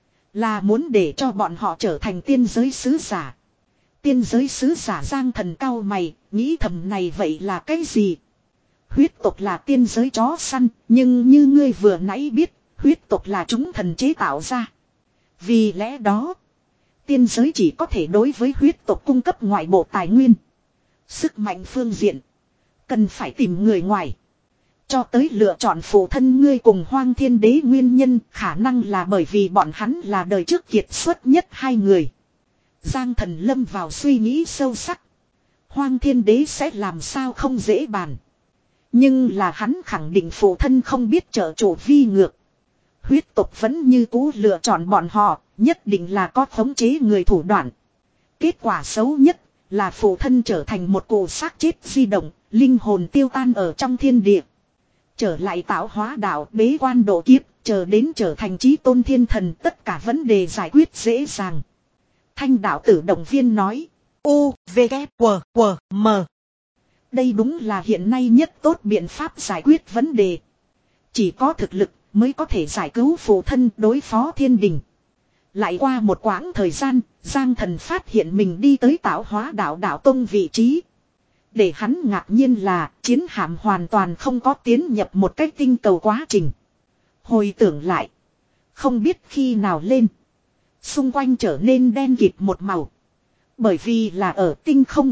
Là muốn để cho bọn họ trở thành tiên giới sứ giả. Tiên giới sứ giả Giang Thần cao mày. Nghĩ thầm này vậy là cái gì? Huyết tộc là tiên giới chó săn. Nhưng như ngươi vừa nãy biết. Huyết tộc là chúng thần chế tạo ra. Vì lẽ đó. Tiên giới chỉ có thể đối với huyết tộc cung cấp ngoại bộ tài nguyên. Sức mạnh phương diện. Cần phải tìm người ngoài. Cho tới lựa chọn phụ thân ngươi cùng Hoang Thiên Đế nguyên nhân khả năng là bởi vì bọn hắn là đời trước kiệt xuất nhất hai người. Giang Thần lâm vào suy nghĩ sâu sắc. Hoang Thiên Đế sẽ làm sao không dễ bàn. Nhưng là hắn khẳng định phụ thân không biết trợ chủ vi ngược. Huyết tộc vẫn như cũ lựa chọn bọn họ, nhất định là có khống chế người thủ đoạn. Kết quả xấu nhất là phụ thân trở thành một cụ xác chết di động, linh hồn tiêu tan ở trong thiên địa. Trở lại tạo hóa đạo bế quan độ kiếp, chờ đến trở thành chí tôn thiên thần, tất cả vấn đề giải quyết dễ dàng. Thanh đạo tử động viên nói. U, V, K, W, W, M. Đây đúng là hiện nay nhất tốt biện pháp giải quyết vấn đề. Chỉ có thực lực mới có thể giải cứu phụ thân đối phó thiên đình. Lại qua một quãng thời gian, Giang Thần phát hiện mình đi tới tạo hóa đạo đạo tông vị trí. Để hắn ngạc nhiên là chiến hạm hoàn toàn không có tiến nhập một cách tinh cầu quá trình. Hồi tưởng lại. Không biết khi nào lên. Xung quanh trở nên đen kịt một màu. Bởi vì là ở tinh không.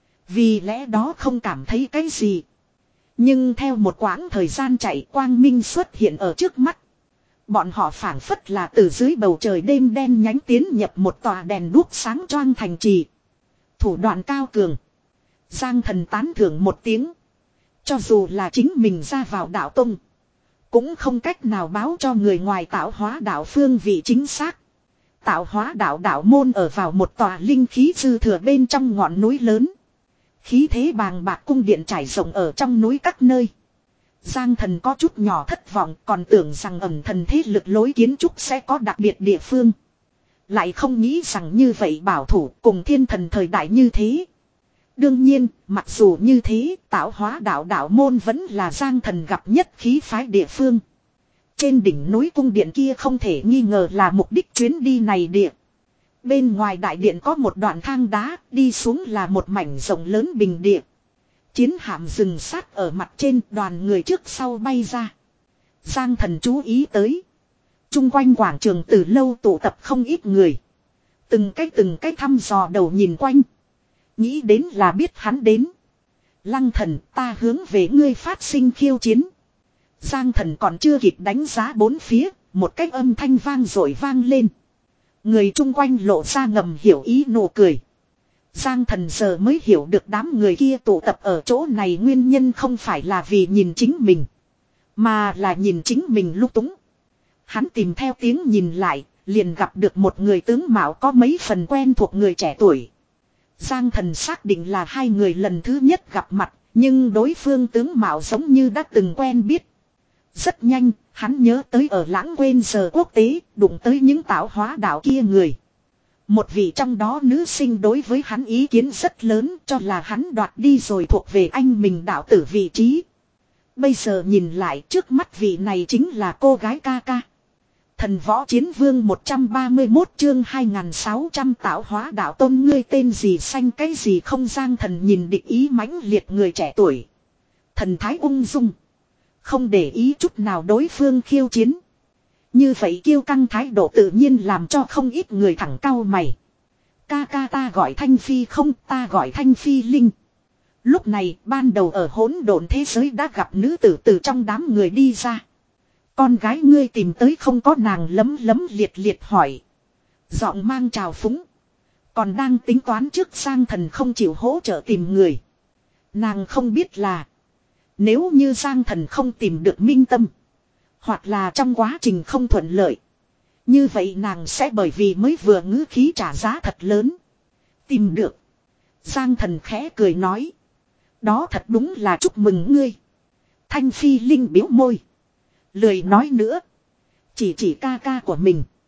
Vì lẽ đó không cảm thấy cái gì. Nhưng theo một quãng thời gian chạy quang minh xuất hiện ở trước mắt. Bọn họ phảng phất là từ dưới bầu trời đêm đen nhánh tiến nhập một tòa đèn đuốc sáng choang thành trì. Thủ đoạn cao cường. Giang Thần tán thưởng một tiếng. Cho dù là chính mình ra vào đạo tông. Cũng không cách nào báo cho người ngoài tạo hóa đạo phương vị chính xác. Tạo hóa đạo đạo môn ở vào một tòa linh khí dư thừa bên trong ngọn núi lớn. Khí thế bàng bạc cung điện trải rộng ở trong núi các nơi. Giang Thần có chút nhỏ thất vọng, còn tưởng rằng ẩn thần thế lực lối kiến trúc sẽ có đặc biệt địa phương. Lại không nghĩ rằng như vậy bảo thủ cùng thiên thần thời đại như thế. Đương nhiên, mặc dù như thế, tạo hóa đạo đạo môn vẫn là Giang Thần gặp nhất khí phái địa phương. Trên đỉnh núi cung điện kia không thể nghi ngờ là mục đích chuyến đi này địa. Bên ngoài đại điện có một đoạn thang đá, đi xuống là một mảnh rộng lớn bình địa. Chiến hạm dừng sát ở mặt trên, đoàn người trước sau bay ra. Giang Thần chú ý tới. Trung quanh quảng trường từ lâu tụ tập không ít người. Từng cái từng cái thăm dò đầu nhìn quanh. Nghĩ đến là biết hắn đến. Lăng Thần, ta hướng về ngươi phát sinh khiêu chiến. Giang Thần còn chưa kịp đánh giá bốn phía, một cách âm thanh vang rồi vang lên. Người chung quanh lộ ra ngầm hiểu ý nụ cười. Giang Thần giờ mới hiểu được đám người kia tụ tập ở chỗ này nguyên nhân không phải là vì nhìn chính mình. Mà là nhìn chính mình lúc túng. Hắn tìm theo tiếng nhìn lại, liền gặp được một người tướng mạo có mấy phần quen thuộc người trẻ tuổi. Giang Thần xác định là hai người lần thứ nhất gặp mặt, nhưng đối phương tướng mạo giống như đã từng quen biết. Rất nhanh, hắn nhớ tới ở lãng quên giờ quốc tế, đụng tới những tạo hóa đạo kia người. Một vị trong đó nữ sinh đối với hắn ý kiến rất lớn, cho là hắn đoạt đi rồi thuộc về anh mình đạo tử vị trí. Bây giờ nhìn lại trước mắt vị này chính là cô gái ca ca. Thần võ chiến vương một trăm ba mươi mốt chương hai nghìn sáu trăm tạo hóa đạo tôn ngươi tên gì xanh cái gì không. Giang Thần nhìn địch ý mãnh liệt người trẻ tuổi. Thần thái ung dung. Không để ý chút nào đối phương khiêu chiến. Như vậy kiêu căng thái độ tự nhiên làm cho không ít người thẳng cau mày. Ca ca ta gọi Thanh Phi không, ta gọi Thanh Phi Linh. Lúc này ban đầu ở hỗn độn thế giới đã gặp nữ tử từ trong đám người đi ra. Con gái ngươi tìm tới không có, nàng lấm lấm liệt liệt hỏi. Giọng mang trào phúng. Còn đang tính toán trước Giang Thần không chịu hỗ trợ tìm người. Nàng không biết là. Nếu như Giang Thần không tìm được Minh Tâm. Hoặc là trong quá trình không thuận lợi. Như vậy nàng sẽ bởi vì mới vừa ngữ khí trả giá thật lớn. Tìm được. Giang Thần khẽ cười nói. Đó thật đúng là chúc mừng ngươi. Thanh Phi Linh biếu môi. Lười nói nữa. Chỉ chỉ ca ca của mình.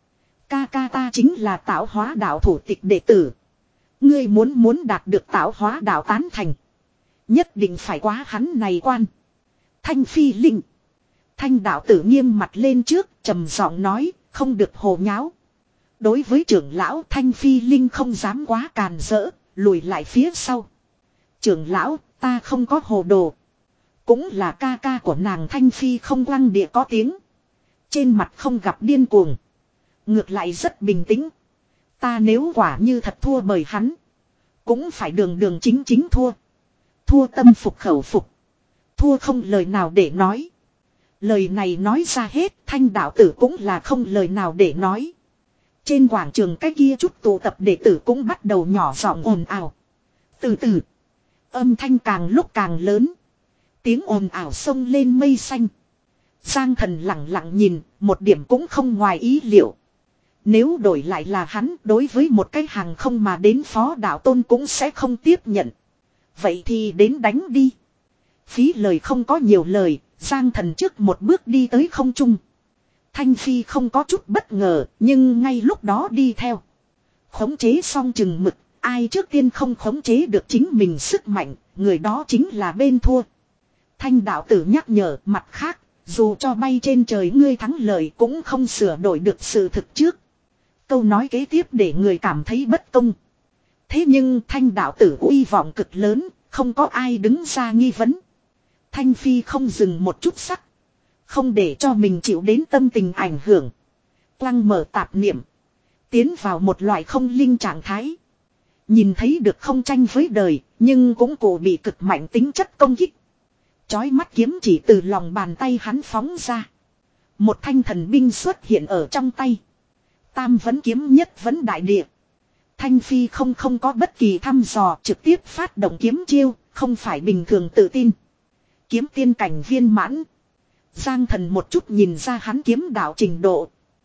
Ca ca ta chính là tạo hóa đạo thủ tịch đệ tử. Ngươi muốn muốn đạt được tạo hóa đạo tán thành. Nhất định phải quá hắn này quan. Thanh Phi Linh. Thanh đạo tử nghiêm mặt lên trước, trầm giọng nói, không được hồ nháo. Đối với trưởng lão Thanh Phi Linh không dám quá càn rỡ, lùi lại phía sau. Trưởng lão, ta không có hồ đồ. Cũng là ca ca của nàng Thanh Phi không quăng địa có tiếng. Trên mặt không gặp điên cuồng. Ngược lại rất bình tĩnh. Ta nếu quả như thật thua bởi hắn. Cũng phải đường đường chính chính thua. Thua tâm phục khẩu phục. Thua không lời nào để nói. Lời này nói ra hết, Thanh đạo tử cũng là không lời nào để nói. Trên quảng trường cái kia chút tụ tập đệ tử cũng bắt đầu nhỏ giọng ồn ào. Từ từ, âm thanh càng lúc càng lớn. Tiếng ồn ào xông lên mây xanh. Giang Thần lặng lặng nhìn, một điểm cũng không ngoài ý liệu. Nếu đổi lại là hắn, đối với một cái hàng không mà đến phó đạo tôn cũng sẽ không tiếp nhận. Vậy thì đến đánh đi. Phí lời không có nhiều lời, Giang Thần trước một bước đi tới không trung. Thanh Phi không có chút bất ngờ, nhưng ngay lúc đó đi theo. Khống chế xong chừng mực, ai trước tiên không khống chế được chính mình sức mạnh, người đó chính là bên thua. Thanh đạo tử nhắc nhở mặt khác, dù cho bay trên trời ngươi thắng lợi cũng không sửa đổi được sự thực trước. Câu nói kế tiếp để người cảm thấy bất công. Thế nhưng Thanh đạo tử uy vọng cực lớn, không có ai đứng ra nghi vấn. Thanh Phi không dừng một chút sắc. Không để cho mình chịu đến tâm tình ảnh hưởng. Quăng mở tạp niệm. Tiến vào một loại không linh trạng thái. Nhìn thấy được không tranh với đời, nhưng cũng cổ bị cực mạnh tính chất công kích. Chói mắt kiếm chỉ từ lòng bàn tay hắn phóng ra. Một thanh thần binh xuất hiện ở trong tay. Tam vấn kiếm nhất vấn đại địa. Thanh Phi không không có bất kỳ thăm dò, trực tiếp phát động kiếm chiêu, không phải bình thường tự tin. Kiếm tiên cảnh viên mãn. Giang Thần một chút nhìn ra hắn kiếm đạo trình độ.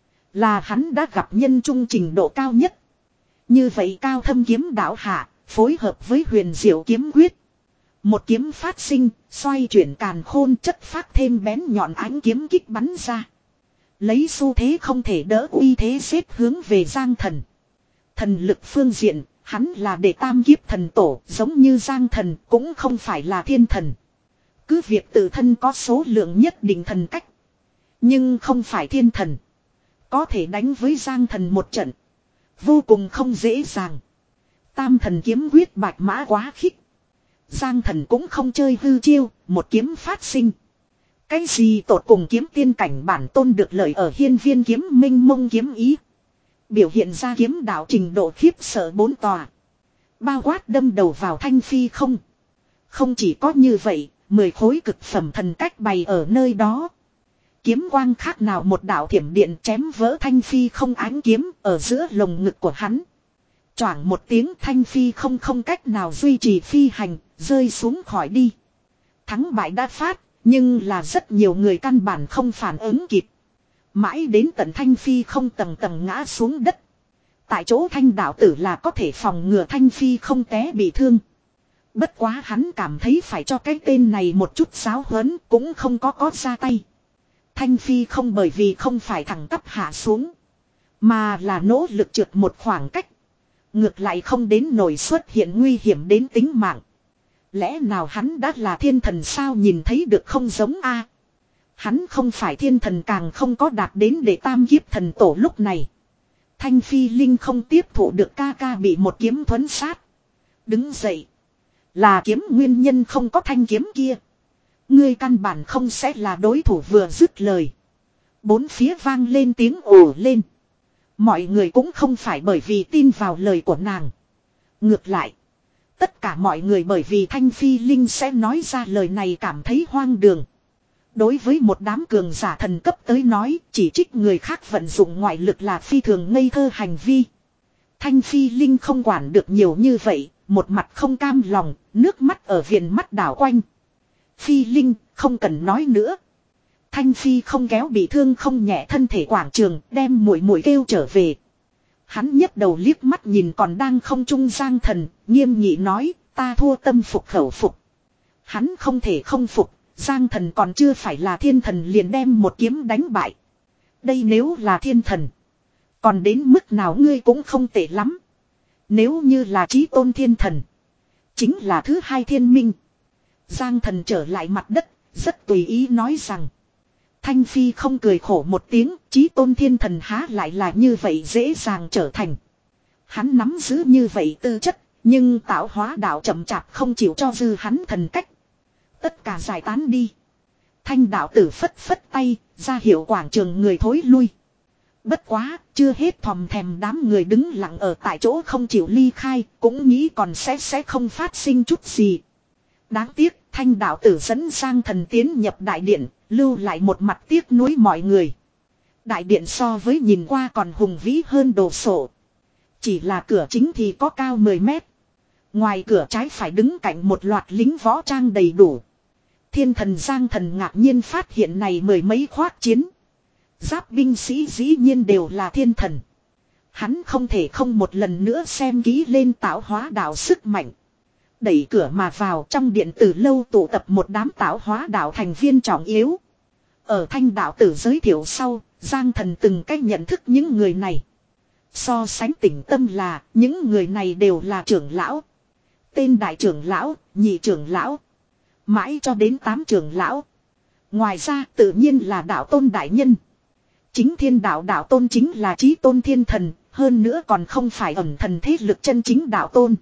Là hắn đã gặp nhân trung trình độ cao nhất. Như vậy cao thâm kiếm đạo hạ, phối hợp với huyền diệu kiếm quyết. Một kiếm phát sinh, xoay chuyển càn khôn chất phát thêm bén nhọn ánh kiếm kích bắn ra. Lấy xu thế không thể đỡ uy thế xếp hướng về Giang Thần. Thần lực phương diện, hắn là đệ tam kiếp thần tổ, giống như Giang Thần cũng không phải là thiên thần. Cứ việc tự thân có số lượng nhất định thần cách. Nhưng không phải thiên thần. Có thể đánh với Giang Thần một trận. Vô cùng không dễ dàng. Tam thần kiếm quyết bạch mã quá khích. Giang Thần cũng không chơi hư chiêu, một kiếm phát sinh. Cái gì tột cùng kiếm tiên cảnh bản tôn được lợi ở hiên viên kiếm minh mông kiếm ý. Biểu hiện ra kiếm đạo trình độ khiếp sợ bốn tòa. Bao quát đâm đầu vào Thanh Phi không. Không chỉ có như vậy, mười khối cực phẩm thần cách bày ở nơi đó. Kiếm quang khác nào một đạo thiểm điện chém vỡ Thanh Phi không ánh kiếm ở giữa lồng ngực của hắn. Choảng một tiếng Thanh Phi không không cách nào duy trì phi hành, rơi xuống khỏi đi. Thắng bại đã phát, nhưng là rất nhiều người căn bản không phản ứng kịp. Mãi đến tận Thanh Phi không tầng tầng ngã xuống đất. Tại chỗ Thanh đạo tử là có thể phòng ngừa Thanh Phi không té bị thương. Bất quá hắn cảm thấy phải cho cái tên này một chút giáo huấn cũng không có có ra tay. Thanh Phi không bởi vì không phải thẳng tắp hạ xuống. Mà là nỗ lực trượt một khoảng cách. Ngược lại không đến nổi xuất hiện nguy hiểm đến tính mạng. Lẽ nào hắn đã là thiên thần sao nhìn thấy được không giống a? Hắn không phải thiên thần càng không có đạt đến để tam kiếp thần tổ lúc này. Thanh Phi Linh không tiếp thụ được ca ca bị một kiếm thuấn sát. Đứng dậy. Là kiếm nguyên nhân không có thanh kiếm kia. Ngươi căn bản không sẽ là đối thủ vừa dứt lời. Bốn phía vang lên tiếng ồ lên. Mọi người cũng không phải bởi vì tin vào lời của nàng. Ngược lại. Tất cả mọi người bởi vì Thanh Phi Linh sẽ nói ra lời này cảm thấy hoang đường. Đối với một đám cường giả thần cấp tới nói, chỉ trích người khác vận dụng ngoại lực là phi thường ngây thơ hành vi. Thanh Phi Linh không quản được nhiều như vậy, một mặt không cam lòng, nước mắt ở viền mắt đảo quanh. Phi Linh, không cần nói nữa. Thanh Phi không kéo bị thương không nhẹ thân thể quảng trường, đem muội muội kêu trở về. Hắn nhấc đầu liếc mắt nhìn còn đang không trung Giang Thần, nghiêm nghị nói, ta thua tâm phục khẩu phục. Hắn không thể không phục, Giang Thần còn chưa phải là thiên thần liền đem một kiếm đánh bại. Đây nếu là thiên thần, Còn đến mức nào ngươi cũng không tệ lắm. Nếu như là chí tôn thiên thần. Chính là thứ hai thiên minh. Giang thần trở lại mặt đất. Rất tùy ý nói rằng. Thanh Phi không cười khổ một tiếng. Chí tôn thiên thần há lại là như vậy dễ dàng trở thành. Hắn nắm giữ như vậy tư chất. Nhưng tạo hóa đạo chậm chạp không chịu cho dư hắn thần cách. Tất cả giải tán đi. Thanh đạo tử phất phất tay. Ra hiệu quảng trường người thối lui. Bất quá, chưa hết thòm thèm đám người đứng lặng ở tại chỗ không chịu ly khai, cũng nghĩ còn sẽ sẽ không phát sinh chút gì. Đáng tiếc, thanh đạo tử dẫn Giang thần tiến nhập đại điện, lưu lại một mặt tiếc nuối mọi người. Đại điện so với nhìn qua còn hùng vĩ hơn đồ sộ. Chỉ là cửa chính thì có cao mười mét. Ngoài cửa trái phải đứng cạnh một loạt lính võ trang đầy đủ. Thiên thần Giang thần ngạc nhiên phát hiện này mười mấy khoác chiến. Giáp binh sĩ dĩ nhiên đều là thiên thần. Hắn không thể không một lần nữa xem kỹ lên tạo hóa đạo sức mạnh. Đẩy cửa mà vào trong điện từ lâu tụ tập một đám tạo hóa đạo thành viên trọng yếu. Ở thanh đạo tử giới thiệu sau, Giang thần từng cách nhận thức những người này. So sánh tỉnh tâm là, những người này đều là trưởng lão. Tên đại trưởng lão, nhị trưởng lão. Mãi cho đến tám trưởng lão. Ngoài ra tự nhiên là đạo tôn đại nhân. Chính thiên đạo đạo tôn chính là chí tôn thiên thần, hơn nữa còn không phải ẩn thần thế lực chân chính đạo tôn.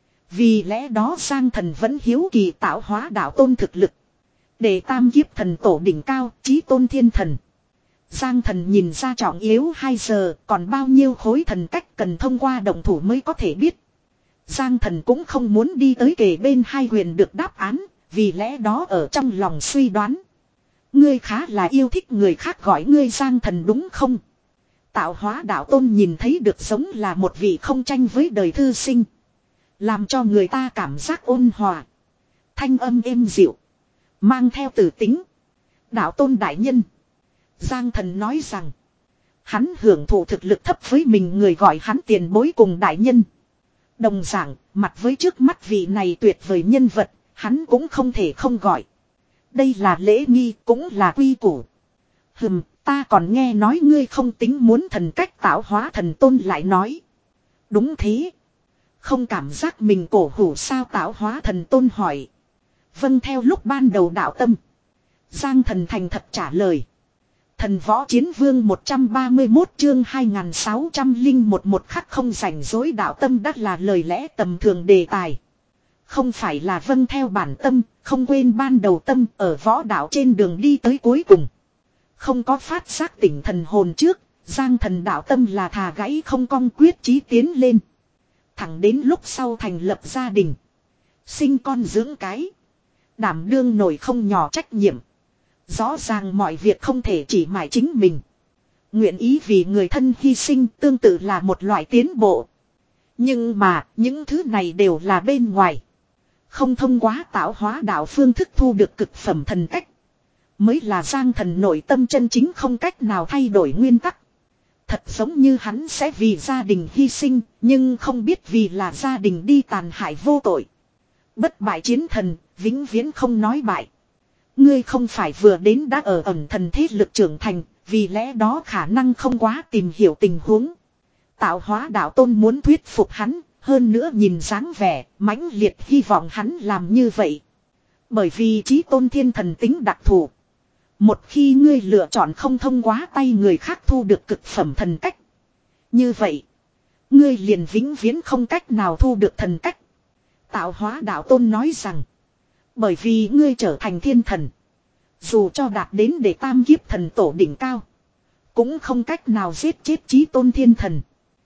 Vì lẽ đó Giang thần vẫn hiếu kỳ tạo hóa đạo tôn thực lực. Để tam kiếp thần tổ đỉnh cao, chí tôn thiên thần. Giang thần nhìn ra trọng yếu hai giờ, còn bao nhiêu khối thần cách cần thông qua động thủ mới có thể biết. Giang thần cũng không muốn đi tới kề bên hai huyền được đáp án, vì lẽ đó ở trong lòng suy đoán. Ngươi khá là yêu thích người khác gọi ngươi Giang thần đúng không? Tạo hóa đạo tôn nhìn thấy được giống là một vị không tranh với đời thư sinh. Làm cho người ta cảm giác ôn hòa. Thanh âm êm dịu. Mang theo tử tính. Đạo tôn đại nhân. Giang thần nói rằng. Hắn hưởng thụ thực lực thấp với mình người gọi hắn tiền bối cùng đại nhân. Đồng dạng, mặt với trước mắt vị này tuyệt vời nhân vật, hắn cũng không thể không gọi. Đây là lễ nghi cũng là quy củ. Hừm, ta còn nghe nói ngươi không tính muốn thần cách tạo hóa thần tôn lại nói. Đúng thế. Không cảm giác mình cổ hủ sao tạo hóa thần tôn hỏi. Vâng theo lúc ban đầu đạo tâm. Giang thần thành thật trả lời. Thần võ chiến vương một trăm ba mươi mốt chương hai nghìn sáu trăm lẻ một một khắc không rảnh rỗi đạo tâm đắt là lời lẽ tầm thường đề tài. Không phải là vâng theo bản tâm, không quên ban đầu tâm ở võ đạo trên đường đi tới cuối cùng. Không có phát giác tỉnh thần hồn trước, Giang thần đạo tâm là thà gãy không cong quyết chí tiến lên. Thẳng đến lúc sau thành lập gia đình. Sinh con dưỡng cái. Đảm đương nổi không nhỏ trách nhiệm. Rõ ràng mọi việc không thể chỉ mãi chính mình. Nguyện ý vì người thân hy sinh tương tự là một loại tiến bộ. Nhưng mà những thứ này đều là bên ngoài. Không thông qua tạo hóa đạo phương thức thu được cực phẩm thần cách. Mới là Giang thần nội tâm chân chính không cách nào thay đổi nguyên tắc. Thật giống như hắn sẽ vì gia đình hy sinh, nhưng không biết vì là gia đình đi tàn hại vô tội. Bất bại chiến thần, vĩnh viễn không nói bại. Ngươi không phải vừa đến đã ở ẩn thần thế lực trưởng thành, vì lẽ đó khả năng không quá tìm hiểu tình huống. Tạo hóa đạo tôn muốn thuyết phục hắn, hơn nữa nhìn dáng vẻ, mãnh liệt hy vọng hắn làm như vậy. Bởi vì chí tôn thiên thần tính đặc thù. Một khi ngươi lựa chọn không thông qua tay người khác thu được cực phẩm thần cách. Như vậy, ngươi liền vĩnh viễn không cách nào thu được thần cách. Tạo hóa đạo tôn nói rằng, bởi vì ngươi trở thành thiên thần. Dù cho đạt đến để tam kiếp thần tổ đỉnh cao, cũng không cách nào giết chết chí tôn thiên thần.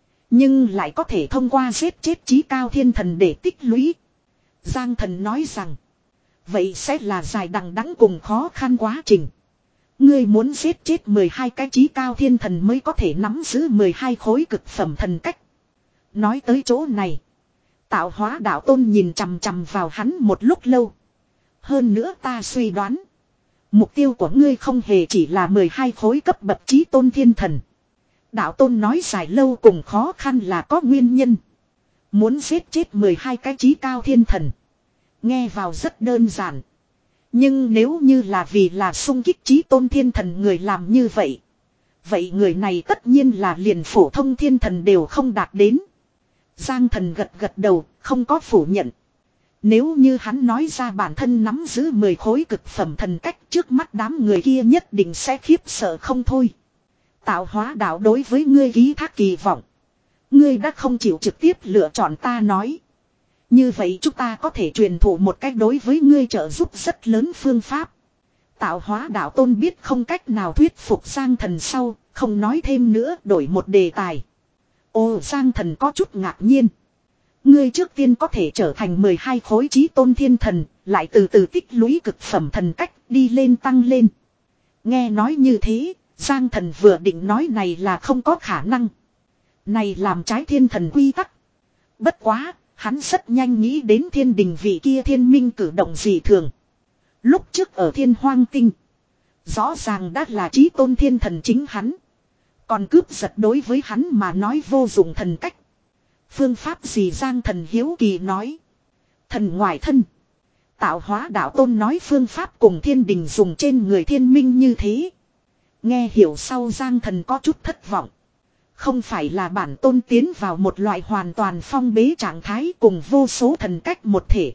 Nhưng lại có thể thông qua giết chết chí cao thiên thần để tích lũy. Giang thần nói rằng, vậy sẽ là dài đằng đẵng cùng khó khăn quá trình. Ngươi muốn giết chết mười hai cái chí cao thiên thần mới có thể nắm giữ mười hai khối cực phẩm thần cách. Nói tới chỗ này, tạo hóa đạo tôn nhìn chằm chằm vào hắn một lúc lâu. Hơn nữa ta suy đoán, mục tiêu của ngươi không hề chỉ là mười hai khối cấp bậc chí tôn thiên thần. Đạo tôn nói dài lâu cùng khó khăn là có nguyên nhân. Muốn giết chết mười hai cái chí cao thiên thần, nghe vào rất đơn giản. Nhưng nếu như là vì là xung kích chí tôn thiên thần người làm như vậy, Vậy người này tất nhiên là liền phổ thông thiên thần đều không đạt đến. Giang Thần gật gật đầu, không có phủ nhận. Nếu như hắn nói ra bản thân nắm giữ mười khối cực phẩm thần cách, trước mắt đám người kia nhất định sẽ khiếp sợ không thôi. Tạo hóa đạo đối với ngươi ký thác kỳ vọng. Ngươi đã không chịu trực tiếp lựa chọn ta nói. Như vậy chúng ta có thể truyền thụ một cách đối với ngươi trợ giúp rất lớn phương pháp. Tạo hóa đạo tôn biết không cách nào thuyết phục Giang Thần sau, không nói thêm nữa, đổi một đề tài. Ồ, Giang Thần có chút ngạc nhiên. Ngươi trước tiên có thể trở thành mười hai khối chí tôn thiên thần, lại từ từ tích lũy cực phẩm thần cách, đi lên tăng lên. Nghe nói như thế, Giang Thần vừa định nói này là không có khả năng. Này làm trái thiên thần quy tắc. Bất quá, hắn rất nhanh nghĩ đến thiên đình vị kia thiên minh cử động dị thường. Lúc trước ở thiên hoang tinh, rõ ràng đã là chí tôn thiên thần chính hắn. Còn cướp giật đối với hắn mà nói vô dụng thần cách. Phương pháp gì Giang Thần hiếu kỳ nói. Thần ngoài thân. Tạo hóa đạo tôn nói phương pháp cùng thiên đình dùng trên người thiên minh như thế. Nghe hiểu sau Giang Thần có chút thất vọng. Không phải là bản tôn tiến vào một loại hoàn toàn phong bế trạng thái cùng vô số thần cách một thể.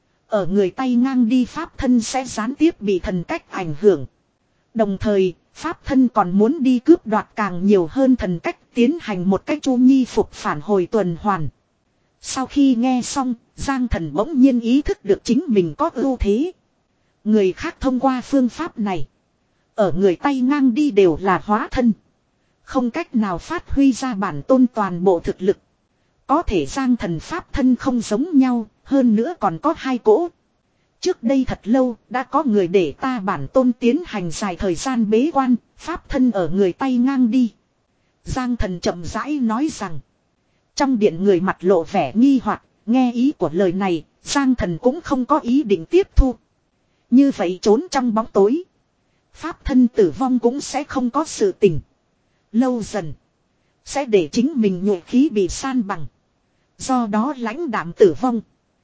Ở người tay ngang đi pháp thân sẽ gián tiếp bị thần cách ảnh hưởng. Đồng thời, pháp thân còn muốn đi cướp đoạt càng nhiều hơn thần cách tiến hành một cách chu nhi phục phản hồi tuần hoàn. Sau khi nghe xong, Giang Thần bỗng nhiên ý thức được chính mình có ưu thế. Người khác thông qua phương pháp này, ở người tay ngang đi đều là hóa thân. Không cách nào phát huy ra bản tôn toàn bộ thực lực. Có thể Giang Thần pháp thân không giống nhau, hơn nữa còn có hai cỗ. Trước đây thật lâu, đã có người để ta bản tôn tiến hành dài thời gian bế quan, pháp thân ở người tay ngang đi. Giang Thần chậm rãi nói rằng. Trong điện người mặt lộ vẻ nghi hoặc, nghe ý của lời này, Giang Thần cũng không có ý định tiếp thu. Như vậy trốn trong bóng tối, pháp thân tử vong cũng sẽ không có sự tình. Lâu dần, sẽ để chính mình nhuệ khí bị san bằng. Do đó lãnh đạm tử vong.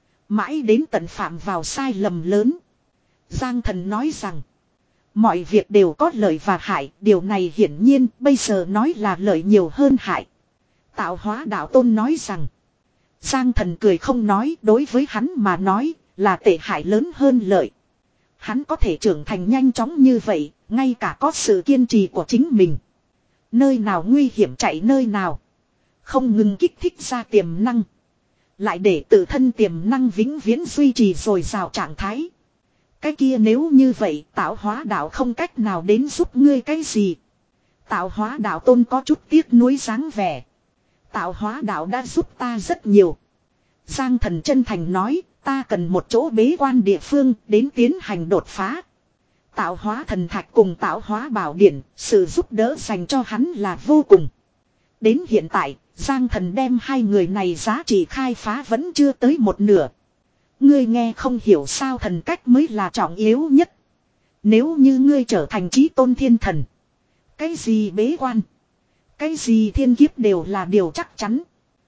Mãi đến tận phạm vào sai lầm lớn. Giang Thần nói rằng. Mọi việc đều có lợi và hại. Điều này hiển nhiên bây giờ nói là lợi nhiều hơn hại. Tạo hóa đạo tôn nói rằng. Giang Thần cười không nói. Đối với hắn mà nói là tệ hại lớn hơn lợi. Hắn có thể trưởng thành nhanh chóng như vậy. Ngay cả có sự kiên trì của chính mình. Nơi nào nguy hiểm chạy nơi nào. Không ngừng kích thích ra tiềm năng. Lại để tự thân tiềm năng vĩnh viễn duy trì dồi dào trạng thái. Cái kia nếu như vậy tạo hóa đạo không cách nào đến giúp ngươi cái gì. Tạo hóa đạo tôn có chút tiếc nuối dáng vẻ. Tạo hóa đạo đã giúp ta rất nhiều. Giang Thần chân thành nói ta cần một chỗ bế quan địa phương đến tiến hành đột phá. Tạo hóa thần thạch cùng tạo hóa bảo điển, sự giúp đỡ dành cho hắn là vô cùng. Đến hiện tại, Giang Thần đem hai người này giá trị khai phá vẫn chưa tới một nửa. Ngươi nghe không hiểu sao thần cách mới là trọng yếu nhất. Nếu như ngươi trở thành chí tôn thiên thần, cái gì bế quan, cái gì thiên kiếp đều là điều chắc chắn.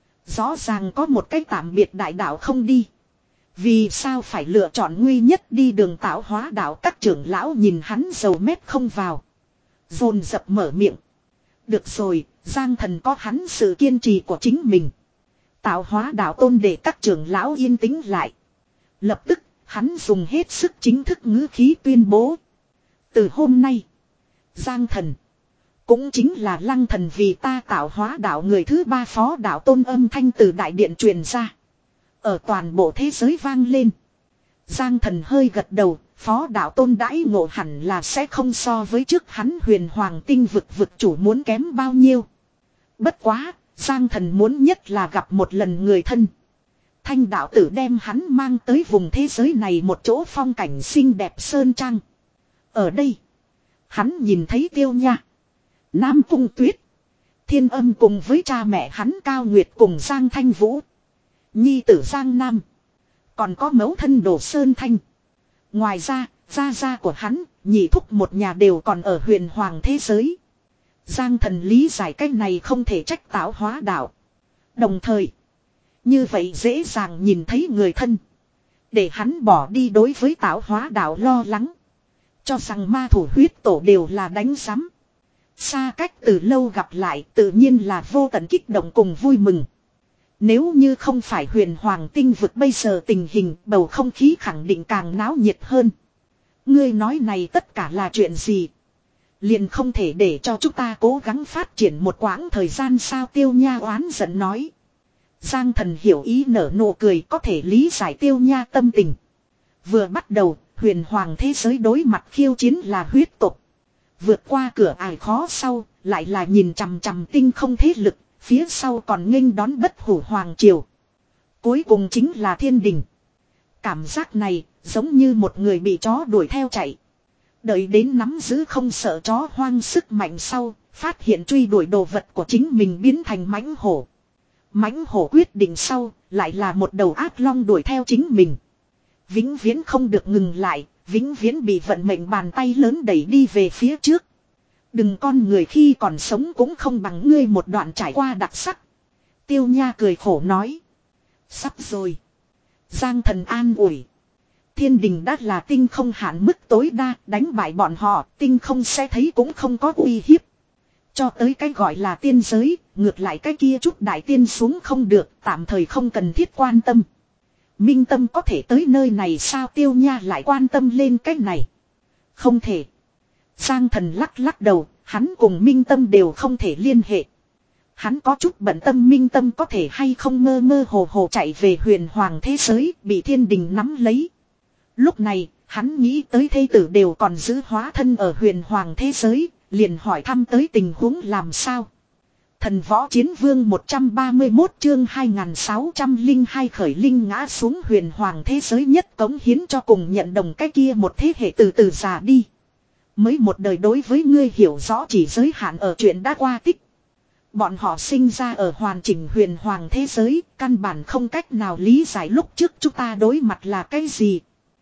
Rõ ràng có một cái tạm biệt đại đạo không đi. Vì sao phải lựa chọn nguy nhất đi đường tạo hóa đạo? Các trưởng lão nhìn hắn dầu mép không vào, dồn dập mở miệng. Được rồi, Giang Thần có hắn sự kiên trì của chính mình. Tạo hóa đạo tôn để các trưởng lão yên tĩnh lại. Lập tức, hắn dùng hết sức chính thức ngữ khí tuyên bố. Từ hôm nay, Giang Thần cũng chính là Lăng Thần vì ta tạo hóa đạo người thứ ba phó đạo tôn âm thanh từ đại điện truyền ra. Ở toàn bộ thế giới vang lên. Giang Thần hơi gật đầu, phó đạo tôn đãi ngộ hẳn là sẽ không so với trước hắn huyền hoàng tinh vực vực chủ muốn kém bao nhiêu. Bất quá, Giang Thần muốn nhất là gặp một lần người thân. Thanh đạo tử đem hắn mang tới vùng thế giới này một chỗ phong cảnh xinh đẹp sơn trang. Ở đây, hắn nhìn thấy Tiêu Nha, Nam Cung Tuyết, Thiên Âm cùng với cha mẹ hắn Cao Nguyệt cùng Giang Thanh Vũ, nhi tử Giang Nam, còn có mẫu thân Đồ Sơn Thanh. Ngoài ra, gia gia của hắn, nhị thúc một nhà đều còn ở huyền hoàng thế giới. Giang Thần lý giải cách này không thể trách tạo hóa đạo. Đồng thời, như vậy dễ dàng nhìn thấy người thân, để hắn bỏ đi đối với tạo hóa đạo lo lắng, cho rằng ma thủ huyết tổ đều là đánh giám. Xa cách từ lâu gặp lại tự nhiên là vô tận kích động cùng vui mừng. Nếu như không phải huyền hoàng tinh vực bây giờ tình hình bầu không khí khẳng định càng náo nhiệt hơn. Ngươi nói này tất cả là chuyện gì? Liền không thể để cho chúng ta cố gắng phát triển một quãng thời gian sao Tiêu Nha oán giận nói. Giang Thần hiểu ý nở nụ cười có thể lý giải Tiêu Nha tâm tình. Vừa bắt đầu, huyền hoàng thế giới đối mặt khiêu chiến là huyết tộc. Vượt qua cửa ải khó sau, lại là nhìn chằm chằm tinh không thế lực, phía sau còn nghênh đón bất hủ hoàng triều. Cuối cùng chính là thiên đình. Cảm giác này, giống như một người bị chó đuổi theo chạy. Đợi đến nắm giữ không sợ chó hoang sức mạnh sau, phát hiện truy đuổi đồ vật của chính mình biến thành mãnh hổ. Mãnh hổ quyết định sau, lại là một đầu ác long đuổi theo chính mình. Vĩnh viễn không được ngừng lại, vĩnh viễn bị vận mệnh bàn tay lớn đẩy đi về phía trước. Đừng con người khi còn sống cũng không bằng ngươi một đoạn trải qua đặc sắc. Tiêu Nha cười khổ nói. Sắp rồi. Giang Thần an ủi. Thiên đình đã là tinh không hạn mức tối đa, đánh bại bọn họ, tinh không sẽ thấy cũng không có uy hiếp. Cho tới cái gọi là tiên giới, ngược lại cái kia chút đại tiên xuống không được, tạm thời không cần thiết quan tâm. Minh Tâm có thể tới nơi này sao Tiêu Nha lại quan tâm lên cái này? Không thể. Giang Thần lắc lắc đầu, hắn cùng Minh Tâm đều không thể liên hệ. Hắn có chút bận tâm Minh Tâm có thể hay không mơ mơ hồ hồ chạy về huyền hoàng thế giới, bị thiên đình nắm lấy. Lúc này, hắn nghĩ tới thê tử đều còn giữ hóa thân ở huyền hoàng thế giới, liền hỏi thăm tới tình huống làm sao. Thần võ chiến vương một trăm ba mươi mốt chương hai nghìn sáu trăm lẻ hai khởi linh ngã xuống huyền hoàng thế giới nhất cống hiến cho cùng nhận đồng cái kia một thế hệ từ từ già đi. Mới một đời đối với ngươi hiểu rõ chỉ giới hạn ở chuyện đã qua tích. Bọn họ sinh ra ở hoàn chỉnh huyền hoàng thế giới, căn bản không cách nào lý giải lúc trước chúng ta đối mặt là cái gì.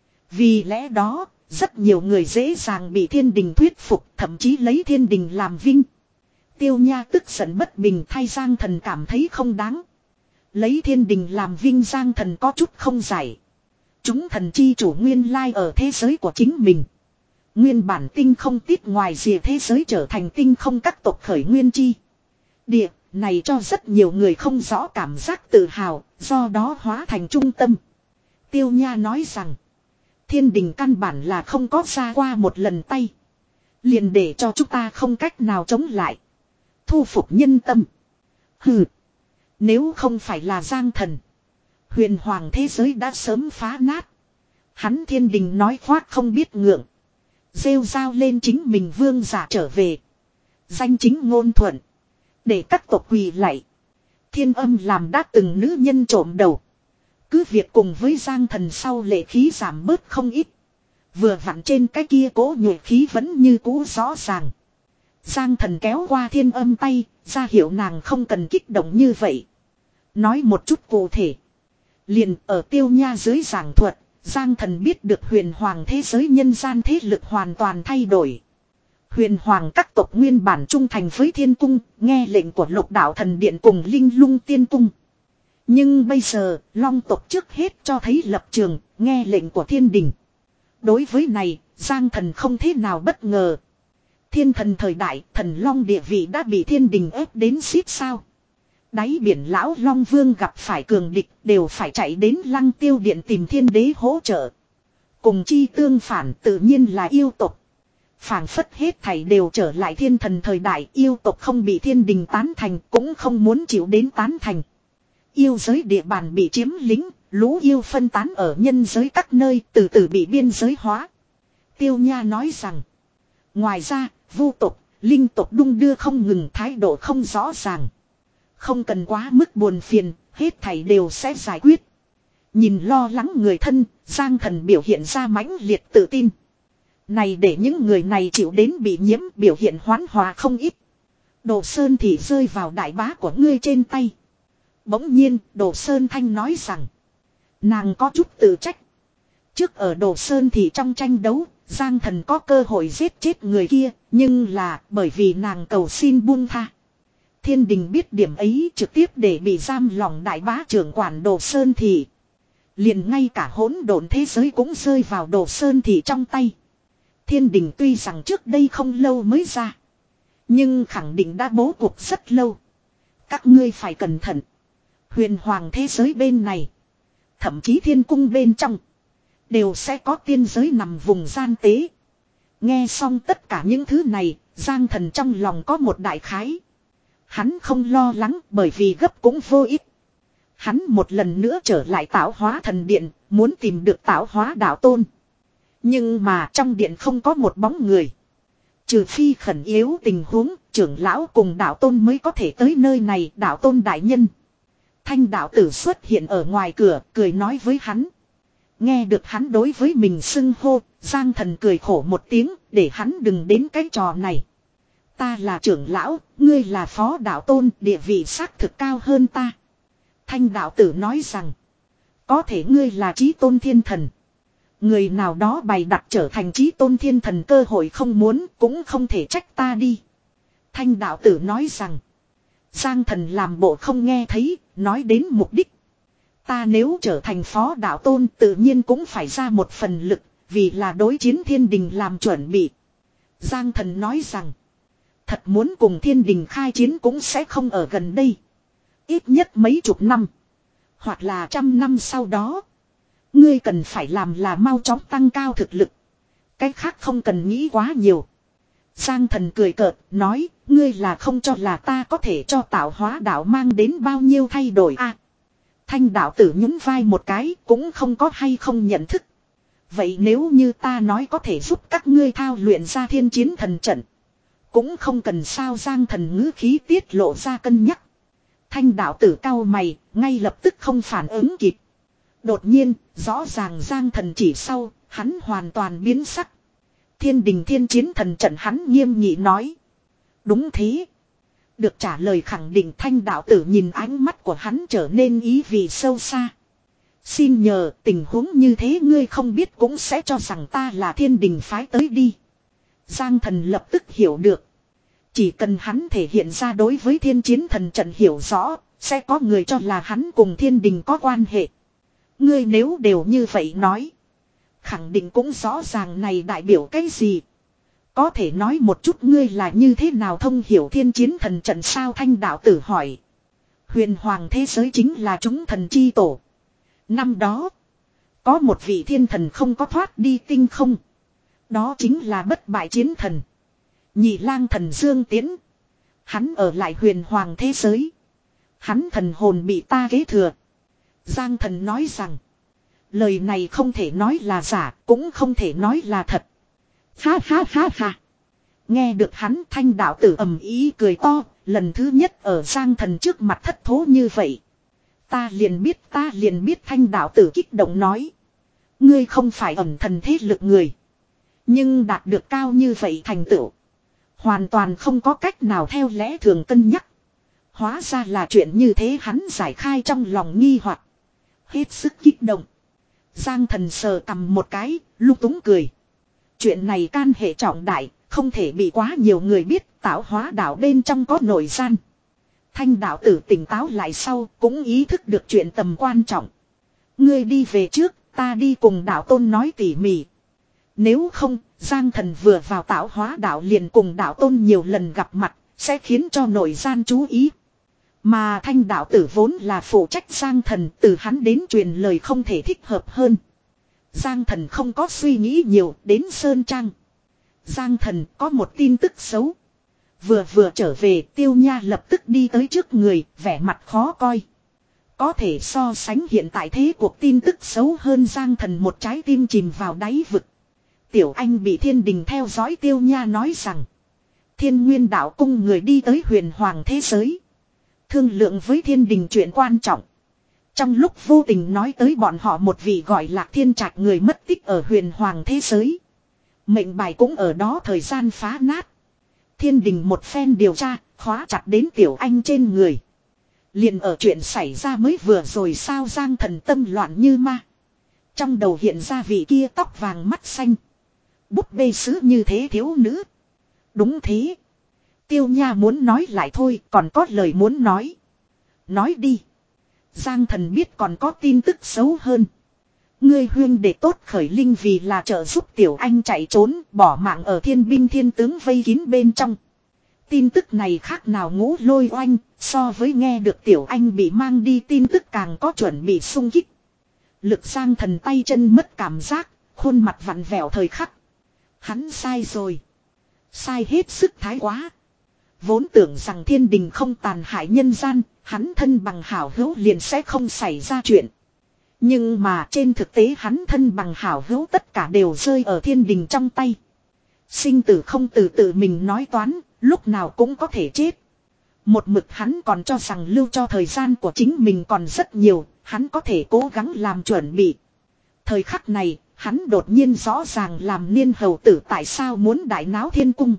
Vì lẽ đó, rất nhiều người dễ dàng bị thiên đình thuyết phục, thậm chí lấy thiên đình làm vinh. Tiêu Nha tức giận bất bình thay Giang Thần cảm thấy không đáng. Lấy thiên đình làm vinh Giang Thần có chút không giải. Chúng thần chi chủ nguyên lai ở thế giới của chính mình. Nguyên bản tinh không tiết ngoài rìa thế giới trở thành tinh không các tộc khởi nguyên chi. Địa này cho rất nhiều người không rõ cảm giác tự hào, do đó hóa thành trung tâm. Tiêu Nha nói rằng, thiên đình căn bản là không có ra qua một lần tay. Liền để cho chúng ta không cách nào chống lại. Thu phục nhân tâm. Hừ. Nếu không phải là Giang Thần, huyền hoàng thế giới đã sớm phá nát. Hắn thiên đình nói khoác không biết ngượng. Rêu rao lên chính mình vương giả trở về. Danh chính ngôn thuận. Để các tộc quỳ lạy. Thiên Âm làm đã từng nữ nhân trộm đầu. Cứ việc cùng với Giang Thần sau lệ khí giảm bớt không ít. Vừa vặn trên cái kia cố nhuệ khí vẫn như cũ rõ ràng. Giang Thần kéo qua Thiên Âm tay, ra hiệu nàng không cần kích động như vậy. Nói một chút cụ thể. Liền ở Tiêu Nha dưới giảng thuật, Giang Thần biết được huyền hoàng thế giới nhân gian thế lực hoàn toàn thay đổi. Huyền hoàng các tộc nguyên bản trung thành với thiên cung, nghe lệnh của lục đạo thần điện cùng linh lung tiên cung. Nhưng bây giờ, long tộc trước hết cho thấy lập trường, nghe lệnh của thiên đình. Đối với này, Giang Thần không thế nào bất ngờ. Thiên thần thời đại, thần long địa vị đã bị thiên đình ép đến xít sao. Đáy biển lão long vương gặp phải cường địch, đều phải chạy đến Lăng Tiêu Điện tìm thiên đế hỗ trợ. Cùng chi tương phản tự nhiên là yêu tộc. Phảng phất hết thảy đều trở lại thiên thần thời đại, yêu tộc không bị thiên đình tán thành, cũng không muốn chịu đến tán thành. Yêu giới địa bàn bị chiếm lĩnh, lũ yêu phân tán ở nhân giới các nơi, từ từ bị biên giới hóa. Tiêu Nha nói rằng, ngoài ra, vu tộc, linh tộc đung đưa không ngừng, thái độ không rõ ràng. Không cần quá mức buồn phiền, hết thảy đều sẽ giải quyết. Nhìn lo lắng người thân, Giang Thần biểu hiện ra mãnh liệt tự tin. Này để những người này chịu đến bị nhiễm, biểu hiện hoán hòa không ít. Đồ Sơn thì rơi vào đại bá của ngươi trên tay. Bỗng nhiên, Đồ Sơn Thanh nói rằng, nàng có chút tự trách. Trước ở Đồ Sơn thì trong tranh đấu, Giang Thần có cơ hội giết chết người kia, nhưng là bởi vì nàng cầu xin buông tha. Thiên đình biết điểm ấy trực tiếp để bị giam lỏng đại bá trưởng quản Đồ Sơn Thị. Liền ngay cả hỗn độn thế giới cũng rơi vào Đồ Sơn Thị trong tay. Thiên đình tuy rằng trước đây không lâu mới ra. Nhưng khẳng định đã bố cục rất lâu. Các ngươi phải cẩn thận. Huyền hoàng thế giới bên này. Thậm chí thiên cung bên trong. Đều sẽ có tiên giới nằm vùng gian tế. Nghe xong tất cả những thứ này. Giang Thần trong lòng có một đại khái. Hắn không lo lắng bởi vì gấp cũng vô ích. Hắn một lần nữa trở lại tạo hóa thần điện. Muốn tìm được tạo hóa đạo tôn. Nhưng mà trong điện không có một bóng người. Trừ phi khẩn yếu tình huống, trưởng lão cùng đạo tôn mới có thể tới nơi này. Đạo tôn đại nhân. Thanh đạo tử xuất hiện ở ngoài cửa, cười nói với hắn. Nghe được hắn đối với mình xưng hô, Giang Thần cười khổ một tiếng, để hắn đừng đến cái trò này. Ta là trưởng lão, ngươi là phó đạo tôn, địa vị xác thực cao hơn ta. Thanh đạo tử nói rằng, có thể ngươi là chí tôn thiên thần. Người nào đó bày đặt trở thành chí tôn thiên thần cơ hội không muốn, cũng không thể trách ta đi. Thanh đạo tử nói rằng, Giang Thần làm bộ không nghe thấy, nói đến mục đích. Ta nếu trở thành phó đạo tôn tự nhiên cũng phải ra một phần lực, vì là đối chiến thiên đình làm chuẩn bị. Giang Thần nói rằng, thật muốn cùng thiên đình khai chiến cũng sẽ không ở gần đây. Ít nhất mấy chục năm, hoặc là trăm năm sau đó. Ngươi cần phải làm là mau chóng tăng cao thực lực. Cái khác không cần nghĩ quá nhiều. Giang Thần cười cợt, nói, ngươi là không cho là ta có thể cho tạo hóa đạo mang đến bao nhiêu thay đổi à. Thanh đạo tử nhún vai một cái, cũng không có hay không nhận thức. Vậy nếu như ta nói có thể giúp các ngươi thao luyện ra thiên chiến thần trận. Cũng không cần sao. Giang Thần ngữ khí tiết lộ ra cân nhắc. Thanh đạo tử cau mày, ngay lập tức không phản ứng kịp. Đột nhiên, rõ ràng Giang Thần chỉ sau, hắn hoàn toàn biến sắc. Thiên đình thiên chiến thần trận, hắn nghiêm nghị nói. Đúng thế. Được trả lời khẳng định. Thanh đạo tử nhìn ánh mắt của hắn trở nên ý vị sâu xa. Xin nhờ, tình huống như thế ngươi không biết cũng sẽ cho rằng ta là thiên đình phái tới đi. Giang Thần lập tức hiểu được. Chỉ cần hắn thể hiện ra đối với thiên chiến thần trận hiểu rõ, sẽ có người cho là hắn cùng thiên đình có quan hệ. Ngươi nếu đều như vậy nói, khẳng định cũng rõ ràng này đại biểu cái gì. Có thể nói một chút ngươi là như thế nào thông hiểu thiên chiến thần trận sao? Thanh đạo tử hỏi. Huyền hoàng thế giới chính là chúng thần chi tổ. Năm đó, có một vị thiên thần không có thoát đi tinh không. Đó chính là bất bại chiến thần. Nhị lang thần Dương Tiễn. Hắn ở lại huyền hoàng thế giới. Hắn thần hồn bị ta kế thừa. Giang Thần nói rằng, lời này không thể nói là giả, cũng không thể nói là thật. Ha ha ha ha. Nghe được hắn, thanh đạo tử ầm ý cười to, lần thứ nhất ở Giang Thần trước mặt thất thố như vậy. Ta liền biết, ta liền biết. Thanh đạo tử kích động nói. Ngươi không phải ẩn thần thế lực người. Nhưng đạt được cao như vậy thành tựu. Hoàn toàn không có cách nào theo lẽ thường cân nhắc. Hóa ra là chuyện như thế. Hắn giải khai trong lòng nghi hoặc. Hết sức kích động. Giang Thần sờ cầm một cái, lung túng cười. Chuyện này can hệ trọng đại, không thể bị quá nhiều người biết. Tạo hóa đạo bên trong có nội gian. Thanh đạo tử tỉnh táo lại sau, cũng ý thức được chuyện tầm quan trọng. Ngươi đi về trước, ta đi cùng đạo tôn nói tỉ mỉ. Nếu không, Giang Thần vừa vào tạo hóa đạo liền cùng đạo tôn nhiều lần gặp mặt, sẽ khiến cho nội gian chú ý. Mà thanh đạo tử vốn là phụ trách Giang Thần, từ hắn đến truyền lời không thể thích hợp hơn. Giang Thần không có suy nghĩ nhiều, đến Sơn Trang. Giang Thần có một tin tức xấu. Vừa vừa trở về, Tiêu Nha lập tức đi tới trước người, vẻ mặt khó coi. Có thể so sánh hiện tại thế cuộc tin tức xấu hơn. Giang Thần một trái tim chìm vào đáy vực. Tiểu Anh bị thiên đình theo dõi. Tiêu Nha nói rằng, Thiên Nguyên đạo cung người đi tới huyền hoàng thế giới, thương lượng với thiên đình chuyện quan trọng. Trong lúc vô tình nói tới bọn họ một vị gọi Lạc Thiên Trạch người mất tích ở huyền hoàng thế giới. Mệnh bài cũng ở đó thời gian phá nát. Thiên đình một phen điều tra, khóa chặt đến Tiểu Anh trên người. Liền ở chuyện xảy ra mới vừa rồi sao? Giang Thần tâm loạn như ma. Trong đầu hiện ra vị kia tóc vàng mắt xanh, búp bê sứ như thế thiếu nữ. Đúng thế. Tiêu Nha muốn nói lại thôi, còn có lời muốn nói. Nói đi. Giang Thần biết còn có tin tức xấu hơn. Ngươi huyên đệ tốt Khởi Linh vì là trợ giúp Tiểu Anh chạy trốn, bỏ mạng ở thiên binh thiên tướng vây kín bên trong. Tin tức này khác nào ngũ lôi oanh, so với nghe được Tiểu Anh bị mang đi tin tức càng có chuẩn bị sung kích. Lực Giang Thần tay chân mất cảm giác, khuôn mặt vặn vẹo thời khắc. Hắn sai rồi. Sai hết sức thái quá. Vốn tưởng rằng thiên đình không tàn hại nhân gian, hắn thân bằng hảo hữu liền sẽ không xảy ra chuyện. Nhưng mà trên thực tế hắn thân bằng hảo hữu tất cả đều rơi ở thiên đình trong tay. Sinh tử không từ tự mình nói toán, lúc nào cũng có thể chết. Một mực hắn còn cho rằng lưu cho thời gian của chính mình còn rất nhiều, hắn có thể cố gắng làm chuẩn bị. Thời khắc này, hắn đột nhiên rõ ràng làm Niên hầu tử tại sao muốn đại náo thiên cung.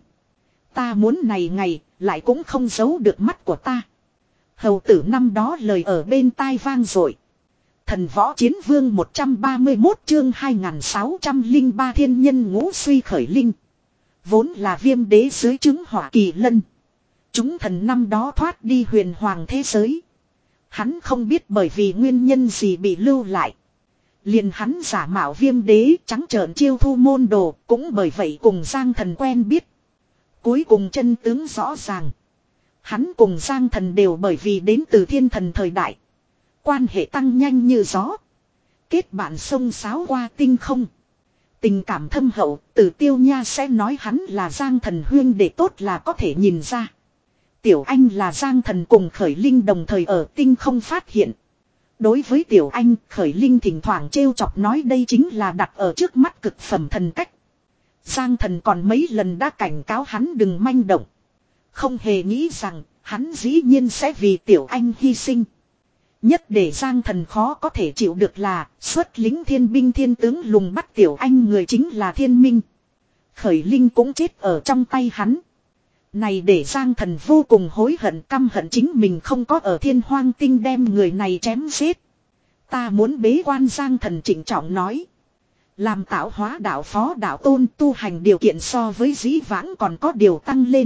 Ta muốn này ngày, lại cũng không giấu được mắt của ta. Hầu tử năm đó lời ở bên tai vang dội. Thần võ chiến vương một trăm ba mươi mốt chương hai nghìn sáu trăm lẻ ba thiên nhân ngũ suy khởi linh. Vốn là viêm đế dưới chứng hỏa kỳ lân. Chúng thần năm đó thoát đi huyền hoàng thế giới. Hắn không biết bởi vì nguyên nhân gì bị lưu lại. Liền hắn giả mạo viêm đế trắng trợn chiêu thu môn đồ, cũng bởi vậy cùng Giang Thần quen biết. Cuối cùng chân tướng rõ ràng. Hắn cùng Giang Thần đều bởi vì đến từ thiên thần thời đại. Quan hệ tăng nhanh như gió. Kết bạn sông sáo qua tinh không. Tình cảm thâm hậu, Từ Tiêu Nha sẽ nói hắn là Giang Thần huyên để tốt là có thể nhìn ra. Tiểu Anh là Giang Thần cùng Khởi Linh đồng thời ở tinh không phát hiện. Đối với Tiểu Anh, Khởi Linh thỉnh thoảng trêu chọc nói đây chính là đặt ở trước mắt cực phẩm thần cách. Giang Thần còn mấy lần đã cảnh cáo hắn đừng manh động. Không hề nghĩ rằng, hắn dĩ nhiên sẽ vì Tiểu Anh hy sinh. Nhất để Giang Thần khó có thể chịu được là, xuất lính thiên binh thiên tướng lùng bắt Tiểu Anh người chính là Thiên Minh. Khởi Linh cũng chết ở trong tay hắn. Này để Giang Thần vô cùng hối hận, căm hận chính mình không có ở Thiên Hoang Tinh đem người này chém giết. Ta muốn bế quan, Giang Thần trịnh trọng nói. Làm tạo hóa đạo phó đạo tôn, tu hành điều kiện so với dĩ vãng còn có điều tăng lên.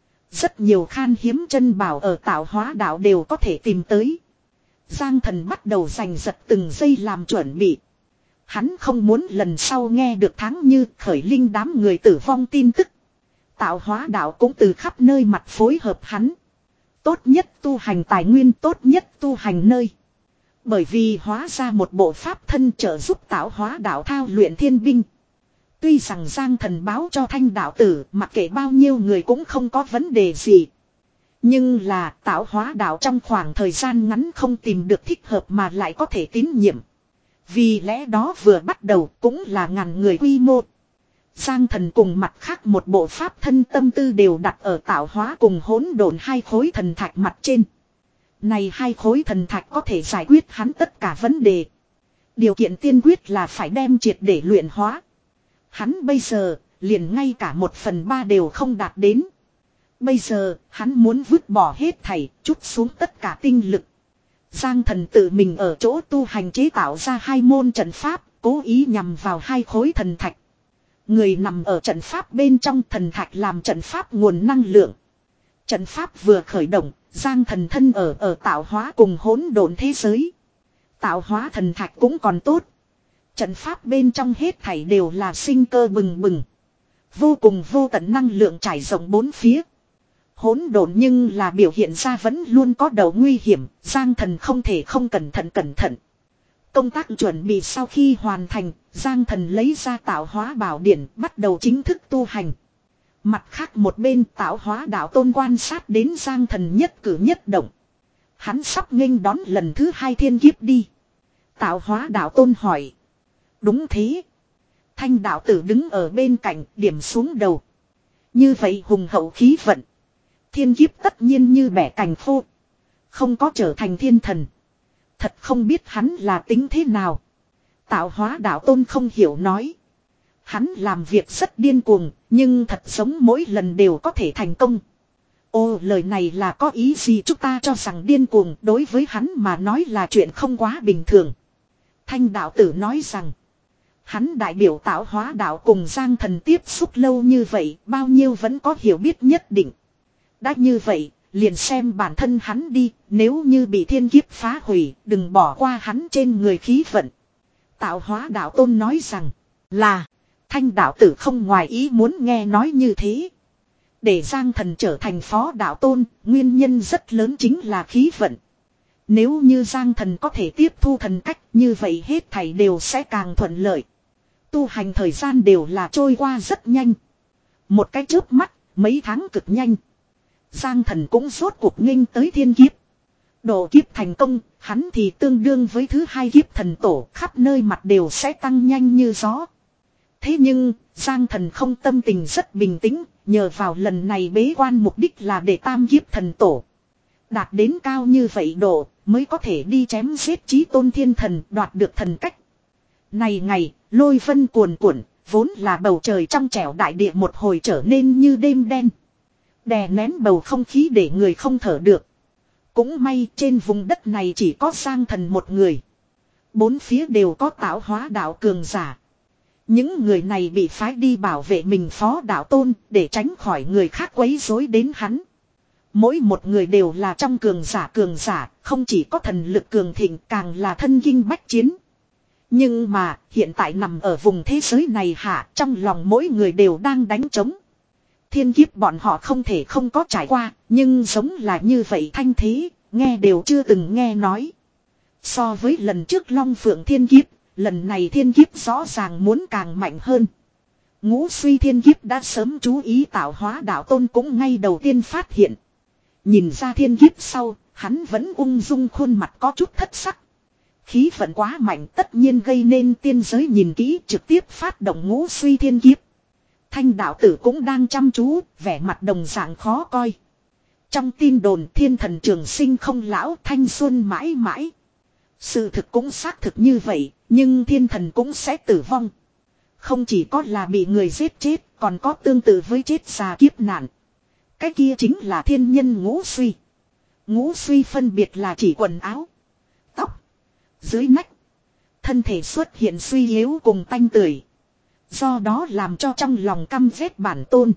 Rất nhiều khan hiếm chân bảo ở tạo hóa đạo đều có thể tìm tới. Giang Thần bắt đầu giành giật từng giây làm chuẩn bị. Hắn không muốn lần sau nghe được tháng như Khởi Linh đám người tử vong tin tức. Tạo hóa đạo cũng từ khắp nơi mặt phối hợp hắn. Tốt nhất tu hành tài nguyên, tốt nhất tu hành nơi. Bởi vì hóa ra một bộ pháp thân trợ giúp tạo hóa đạo thao luyện thiên binh. Tuy rằng Giang Thần báo cho Thanh đạo tử mặc kệ bao nhiêu người cũng không có vấn đề gì. Nhưng là tạo hóa đạo trong khoảng thời gian ngắn không tìm được thích hợp mà lại có thể tín nhiệm. Vì lẽ đó vừa bắt đầu cũng là ngàn người quy mô. Giang Thần cùng mặt khác một bộ pháp thân tâm tư đều đặt ở tạo hóa cùng hỗn độn hai khối thần thạch mặt trên. Này hai khối thần thạch có thể giải quyết hắn tất cả vấn đề. Điều kiện tiên quyết là phải đem triệt để luyện hóa. Hắn bây giờ liền ngay cả một phần ba đều không đạt đến. Bây giờ hắn muốn vứt bỏ hết thảy, trút xuống tất cả tinh lực. Giang Thần tự mình ở chỗ tu hành chế tạo ra hai môn trận pháp, cố ý nhằm vào hai khối thần thạch. Người nằm ở trận pháp bên trong, thần thạch làm trận pháp nguồn năng lượng. Trận pháp vừa khởi động, Giang Thần thân ở ở tạo hóa cùng hỗn độn thế giới. Tạo hóa thần thạch cũng còn tốt. Trận pháp bên trong hết thảy đều là sinh cơ bừng bừng. Vô cùng vô tận năng lượng trải rộng bốn phía. Hỗn độn nhưng là biểu hiện ra vẫn luôn có đầu nguy hiểm, Giang Thần không thể không cẩn thận cẩn thận. Công tác chuẩn bị sau khi hoàn thành, Giang Thần lấy ra tạo hóa bảo điển, bắt đầu chính thức tu hành. Mặt khác một bên tạo hóa đạo tôn quan sát đến Giang Thần nhất cử nhất động. Hắn sắp nghênh đón lần thứ hai thiên kiếp đi. Tạo hóa đạo tôn hỏi. Đúng thế. Thanh đạo tử đứng ở bên cạnh, điểm xuống đầu. Như vậy hùng hậu khí vận. Thiên kiếp tất nhiên như bẻ cành khô. Không có trở thành thiên thần. Thật không biết hắn là tính thế nào. Tạo hóa đạo tôn không hiểu nói. Hắn làm việc rất điên cuồng, nhưng thật giống mỗi lần đều có thể thành công. Ô, lời này là có ý gì? Chúng ta cho rằng điên cuồng đối với hắn mà nói là chuyện không quá bình thường. Thanh đạo tử nói rằng. Hắn đại biểu tạo hóa đạo cùng Giang Thần tiếp xúc lâu như vậy, bao nhiêu vẫn có hiểu biết nhất định. Đã như vậy, liền xem bản thân hắn đi, nếu như bị thiên kiếp phá hủy, đừng bỏ qua hắn trên người khí vận. Tạo hóa đạo tôn nói rằng, là, Thanh đạo tử không ngoài ý muốn nghe nói như thế. Để Giang Thần trở thành phó đạo tôn, nguyên nhân rất lớn chính là khí vận. Nếu như Giang Thần có thể tiếp thu thần cách, như vậy hết thảy đều sẽ càng thuận lợi. Tu hành thời gian đều là trôi qua rất nhanh. Một cái chớp mắt, mấy tháng cực nhanh. Giang Thần cũng rốt cuộc nghênh tới thiên kiếp. Độ kiếp thành công, hắn thì tương đương với thứ hai kiếp thần tổ, khắp nơi mặt đều sẽ tăng nhanh như gió. Thế nhưng, Giang Thần không, tâm tình rất bình tĩnh, nhờ vào lần này bế quan mục đích là để tam kiếp thần tổ. Đạt đến cao như vậy độ, mới có thể đi chém giết chí tôn thiên thần, đoạt được thần cách. Này ngày, lôi vân cuồn cuộn, vốn là bầu trời trong trẻo đại địa một hồi trở nên như đêm đen. Đè nén bầu không khí để người không thở được. Cũng may trên vùng đất này chỉ có Giang Thần một người. Bốn phía đều có tạo hóa đạo cường giả. Những người này bị phái đi bảo vệ mình phó đạo tôn để tránh khỏi người khác quấy rối đến hắn. Mỗi một người đều là trong cường giả cường giả, không chỉ có thần lực cường thịnh càng là thân kinh bách chiến. Nhưng mà hiện tại nằm ở vùng thế giới này hạ, trong lòng mỗi người đều đang đánh trống. Thiên kiếp bọn họ không thể không có trải qua, nhưng giống là như vậy thanh thế, nghe đều chưa từng nghe nói. So với lần trước Long Phượng thiên kiếp, lần này thiên kiếp rõ ràng muốn càng mạnh hơn. Ngũ suy thiên kiếp đã sớm chú ý tạo hóa đạo tôn cũng ngay đầu tiên phát hiện. Nhìn ra thiên kiếp sau, hắn vẫn ung dung khuôn mặt có chút thất sắc. Khí vận quá mạnh tất nhiên gây nên tiên giới nhìn kỹ trực tiếp phát động ngũ suy thiên kiếp. Thanh đạo tử cũng đang chăm chú, vẻ mặt đồng dạng khó coi. Trong tin đồn thiên thần trường sinh không lão, thanh xuân mãi mãi. Sự thực cũng xác thực như vậy, nhưng thiên thần cũng sẽ tử vong. Không chỉ có là bị người giết chết, còn có tương tự với chết già kiếp nạn. Cái kia chính là thiên nhân ngũ suy. Ngũ suy phân biệt là chỉ quần áo, tóc, dưới nách. Thân thể xuất hiện suy yếu cùng tanh tưởi. Do đó làm cho trong lòng căm ghét bản tôn.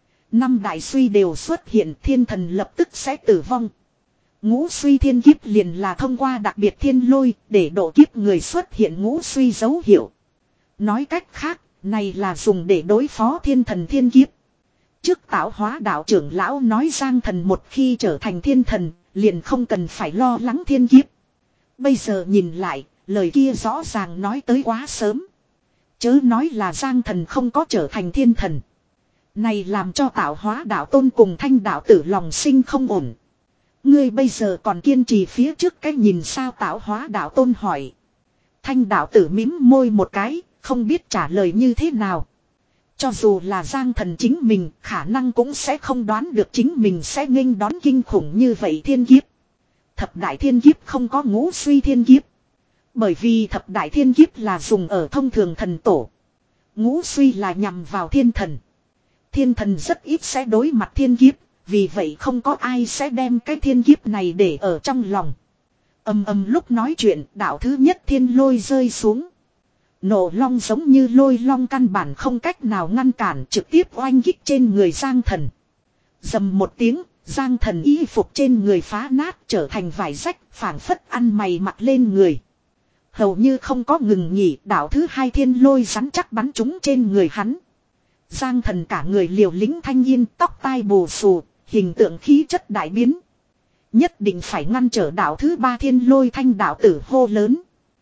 Năm đại suy đều xuất hiện, thiên thần lập tức sẽ tử vong. Ngũ suy thiên kiếp liền là thông qua đặc biệt thiên lôi để độ kiếp người xuất hiện ngũ suy dấu hiệu. Nói cách khác, này là dùng để đối phó thiên thần thiên kiếp. Trước tạo hóa đạo trưởng lão nói Giang Thần một khi trở thành thiên thần, liền không cần phải lo lắng thiên kiếp. Bây giờ nhìn lại, lời kia rõ ràng nói tới quá sớm. Chớ nói là Giang Thần không có trở thành thiên thần. Này làm cho tạo hóa đạo tôn cùng thanh đạo tử lòng sinh không ổn. Ngươi bây giờ còn kiên trì phía trước cái nhìn sao tạo hóa đạo tôn hỏi. Thanh đạo tử mím môi một cái, không biết trả lời như thế nào. Cho dù là Giang Thần chính mình, khả năng cũng sẽ không đoán được chính mình sẽ nghênh đón kinh khủng như vậy thiên kiếp. Thập đại thiên kiếp không có ngũ suy thiên kiếp. Bởi vì thập đại thiên kiếp là dùng ở thông thường thần tổ. Ngũ suy là nhằm vào thiên thần. Thiên thần rất ít sẽ đối mặt thiên kiếp, vì vậy không có ai sẽ đem cái thiên kiếp này để ở trong lòng. Ầm ầm lúc nói chuyện, đạo thứ nhất thiên lôi rơi xuống. Nổ long giống như lôi long căn bản không cách nào ngăn cản, trực tiếp oanh kích trên người Giang Thần. Dầm một tiếng, Giang Thần y phục trên người phá nát trở thành vải rách, phảng phất ăn mày mặc lên người. Hầu như không có ngừng nghỉ, đạo thứ hai thiên lôi rắn chắc bắn trúng trên người hắn. Giang Thần cả người liều lĩnh thanh yên, tóc tai bù xù, hình tượng khí chất đại biến. Nhất định phải ngăn trở đạo thứ ba thiên lôi, thanh đạo tử hô lớn.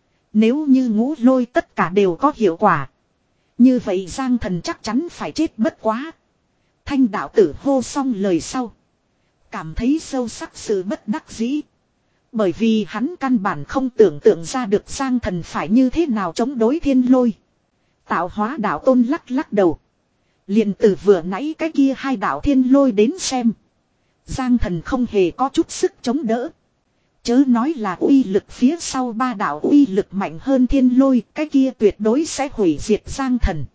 Nếu như ngũ lôi tất cả đều có hiệu quả, như vậy Giang Thần chắc chắn phải chết bất quá. Thanh đạo tử hô xong lời sau, cảm thấy sâu sắc sự bất đắc dĩ. Bởi vì hắn căn bản không tưởng tượng ra được Giang Thần phải như thế nào chống đối thiên lôi. Tạo hóa đạo tôn lắc lắc đầu. Liền từ vừa nãy cái kia hai đạo thiên lôi đến xem, Giang Thần không hề có chút sức chống đỡ. Chớ nói là uy lực phía sau ba đạo uy lực mạnh hơn thiên lôi, cái kia tuyệt đối sẽ hủy diệt Giang Thần.